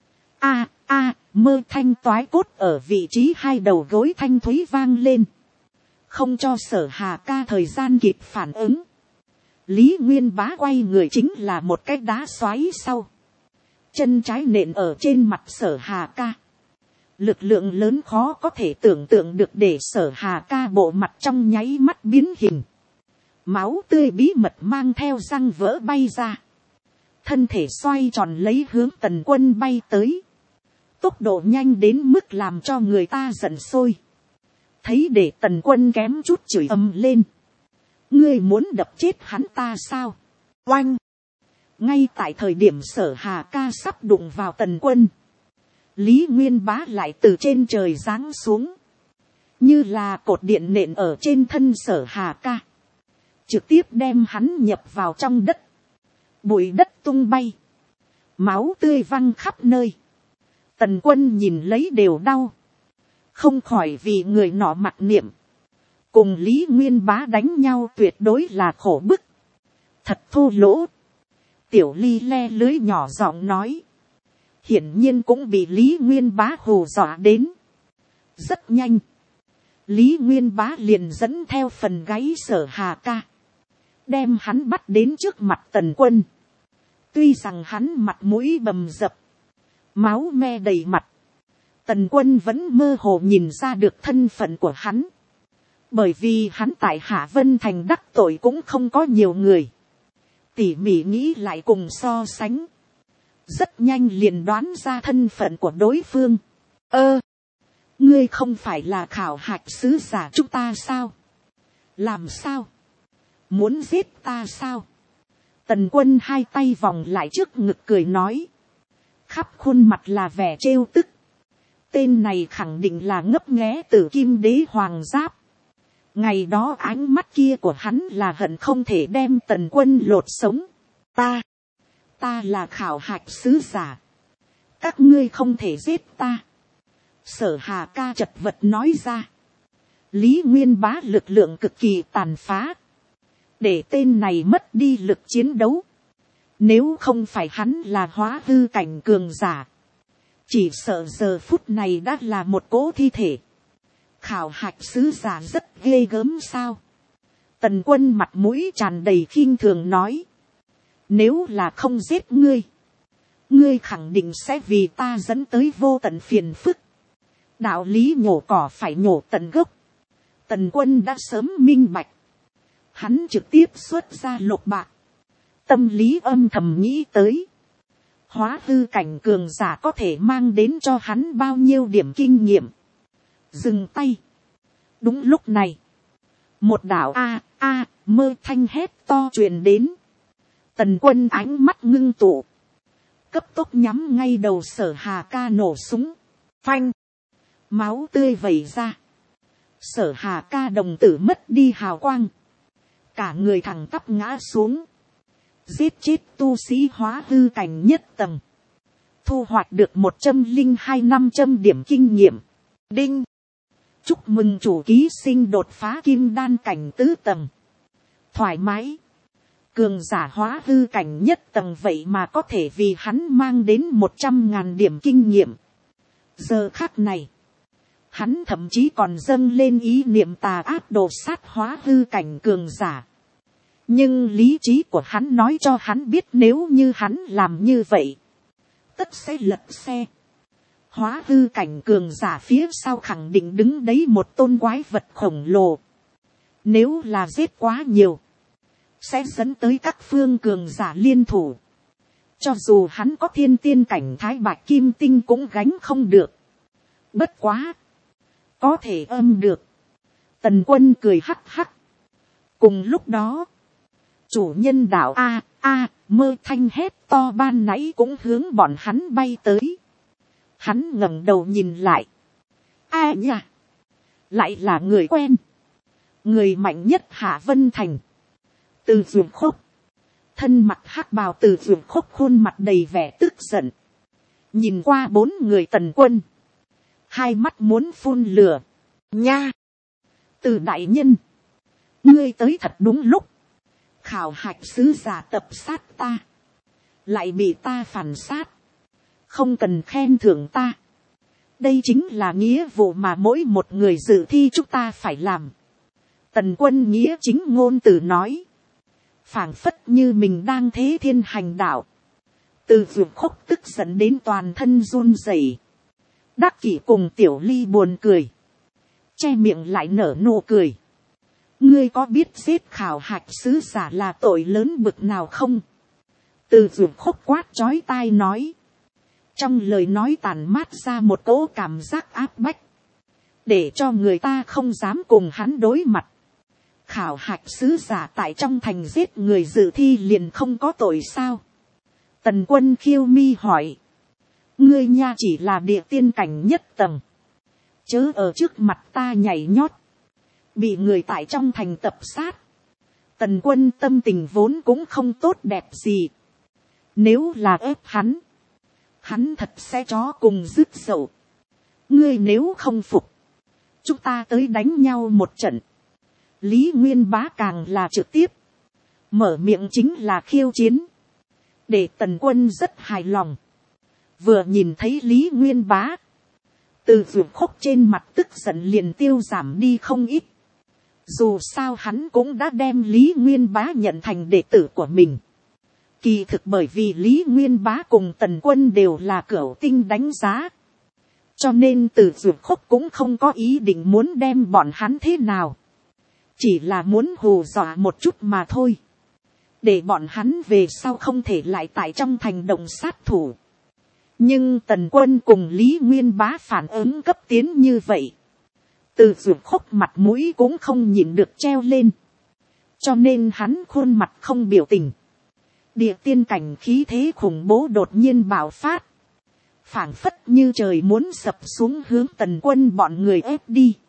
Mơ thanh toái cốt ở vị trí hai đầu gối thanh thúy vang lên, không cho Sở Hà Ca thời gian kịp phản ứng. Lý Nguyên Bá quay người chính là một cái đá xoáy sau, chân trái nện ở trên mặt Sở Hà Ca. Lực lượng lớn khó có thể tưởng tượng được để Sở Hà Ca bộ mặt trong nháy mắt biến hình. Máu tươi bí mật mang theo răng vỡ bay ra. Thân thể xoay tròn lấy hướng Tần Quân bay tới. Tốc độ nhanh đến mức làm cho người ta giận sôi. Thấy để Tần Quân kém chút chửi ầm lên. Ngươi muốn đập chết hắn ta sao? Oanh! Ngay tại thời điểm Sở Hà Ca sắp đụng vào Tần Quân, Lý Nguyên Bá lại từ trên trời giáng xuống, như là cột điện nện ở trên thân Sở Hà Ca, trực tiếp đem hắn nhập vào trong đất. Bụi đất tung bay, máu tươi văng khắp nơi. Tần Quân nhìn lấy đều đau, không khỏi vì người nọ mặc niệm. Cùng Lý Nguyên Bá đánh nhau tuyệt đối là khổ bức, thật thô lỗ. Tiểu Ly le lưới nhỏ giọng nói, hiển nhiên cũng bị Lý Nguyên Bá hù dọa đến. Rất nhanh, Lý Nguyên Bá liền dẫn theo phần gáy Sở Hà Ca, đem hắn bắt đến trước mặt Tần Quân. Tuy rằng hắn mặt mũi bầm dập, máu me đầy mặt, Tần Quân vẫn mơ hồ nhìn ra được thân phận của hắn. Bởi vì hắn tại Hạ Vân Thành đắc tội cũng không có nhiều người. Tỉ mỉ nghĩ lại cùng so sánh, rất nhanh liền đoán ra thân phận của đối phương. Ngươi không phải là khảo hạch sứ giả chúng ta sao? Làm sao? Muốn giết ta sao? Tần Quân hai tay vòng lại trước ngực cười nói. Khắp khuôn mặt là vẻ trêu tức. Tên này khẳng định là ngấp nghé Tử Kim Đế Hoàng Giáp. Ngày đó ánh mắt kia của hắn là hận không thể đem Tần Quân lột sống. Ta là khảo hạch sứ giả. Các ngươi không thể giết ta. Sở Hà Ca chật vật nói ra. Lý Nguyên Bá lực lượng cực kỳ tàn phá. Để tên này mất đi lực chiến đấu. Nếu không phải hắn là hóa hư cảnh cường giả. Chỉ sợ giờ phút này đã là một cỗ thi thể. Khảo hạch sứ giả rất ghê gớm sao. Tần Quân mặt mũi tràn đầy khinh thường nói. Nếu là không giết ngươi. Ngươi khẳng định sẽ vì ta dẫn tới vô tận phiền phức. Đạo lý nhổ cỏ phải nhổ tận gốc. Tần Quân đã sớm minh bạch. Hắn trực tiếp xuất ra lục bạc. Tâm lý âm thầm nghĩ tới. Hóa hư cảnh cường giả có thể mang đến cho hắn bao nhiêu điểm kinh nghiệm. Dừng tay. Đúng lúc này. Một đạo mơ thanh hét to truyền đến. Tần Quân ánh mắt ngưng tụ. Cấp tốc nhắm ngay đầu Sở Hà Ca nổ súng. Phanh. Máu tươi vẩy ra. Sở Hà Ca đồng tử mất đi hào quang. Cả người thẳng tắp ngã xuống. Giết chết tu sĩ hóa hư cảnh nhất tầng. Thu hoạch được 102-500 điểm kinh nghiệm. Đinh. Chúc mừng chủ ký sinh đột phá kim đan cảnh tứ tầng. Thoải mái. Cường giả hóa hư cảnh nhất tầng vậy mà có thể vì hắn mang đến 100.000 điểm kinh nghiệm. Giờ khắc này. Hắn thậm chí còn dâng lên ý niệm tà ác đổ sát hóa hư cảnh cường giả. Nhưng lý trí của hắn nói cho hắn biết nếu như hắn làm như vậy. Tất sẽ lật xe. Hóa hư cảnh cường giả phía sau khẳng định đứng đấy một tôn quái vật khổng lồ. Nếu là giết quá nhiều. Sẽ dẫn tới các phương cường giả liên thủ. Cho dù hắn có thiên tiên cảnh thái bạch kim tinh cũng gánh không được. Bất quá. Có thể âm được. Tần Quân cười hắc hắc. Cùng lúc đó. Chủ nhân đạo mơ thanh hét to ban nãy cũng hướng bọn hắn bay tới. Hắn ngẩng đầu nhìn lại. Nha. Lại là người quen. Người mạnh nhất Hạ Vân Thành. Từ Dược Khốc. Thân mặt hắc bào Từ Dược Khốc khuôn mặt đầy vẻ tức giận. Nhìn qua bốn người Tần Quân. Hai mắt muốn phun lửa. Nha. Từ đại nhân. Ngươi tới thật đúng lúc. Khảo hạch sứ giả tập sát ta. Lại bị ta phản sát. Không cần khen thưởng ta. Đây chính là nghĩa vụ mà mỗi một người dự thi chúng ta phải làm. Tần Quân nghĩa chính ngôn từ nói. Phảng phất như mình đang thế thiên hành đạo. Từ Dược Khốc tức giận đến toàn thân run rẩy. Đắc Kỷ cùng Tiểu Ly buồn cười. Che miệng lại nở nụ cười. Ngươi có biết giết khảo hạch sứ giả là tội lớn bực nào không? Từ Dược Khốc quát chói tai nói. Trong lời nói tàn mát ra một cỗ cảm giác áp bách. Để cho người ta không dám cùng hắn đối mặt. Khảo hạch sứ giả tại trong thành giết người dự thi liền không có tội sao? Tần Quân khiêu mi hỏi. Ngươi nha chỉ là địa tiên cảnh nhất tầng. Chớ ở trước mặt ta nhảy nhót. Bị người tại trong thành tập sát. Tần Quân tâm tình vốn cũng không tốt đẹp gì. Nếu là ép hắn. Hắn thật sẽ chó cùng dứt dậu. Ngươi nếu không phục. Chúng ta tới đánh nhau một trận. Lý Nguyên Bá càng là trực tiếp. Mở miệng chính là khiêu chiến. Để Tần Quân rất hài lòng. Vừa nhìn thấy Lý Nguyên Bá. Từ Dược Khốc trên mặt tức giận liền tiêu giảm đi không ít. Dù sao hắn cũng đã đem Lý Nguyên Bá nhận thành đệ tử của mình. Kỳ thực bởi vì Lý Nguyên Bá cùng Tần Quân đều là cửu tinh đánh giá. Cho nên Từ Dược Khốc cũng không có ý định muốn đem bọn hắn thế nào. Chỉ là muốn hù dọa một chút mà thôi. Để bọn hắn về sau không thể lại tại trong thành động sát thủ. Nhưng Tần Quân cùng Lý Nguyên Bá phản ứng cấp tiến như vậy. Từ Dược Khốc mặt mũi cũng không nhịn được treo lên. Cho nên hắn khuôn mặt không biểu tình. Địa tiên cảnh khí thế khủng bố đột nhiên bạo phát. Phảng phất như trời muốn sập xuống hướng Tần Quân bọn người ép đi.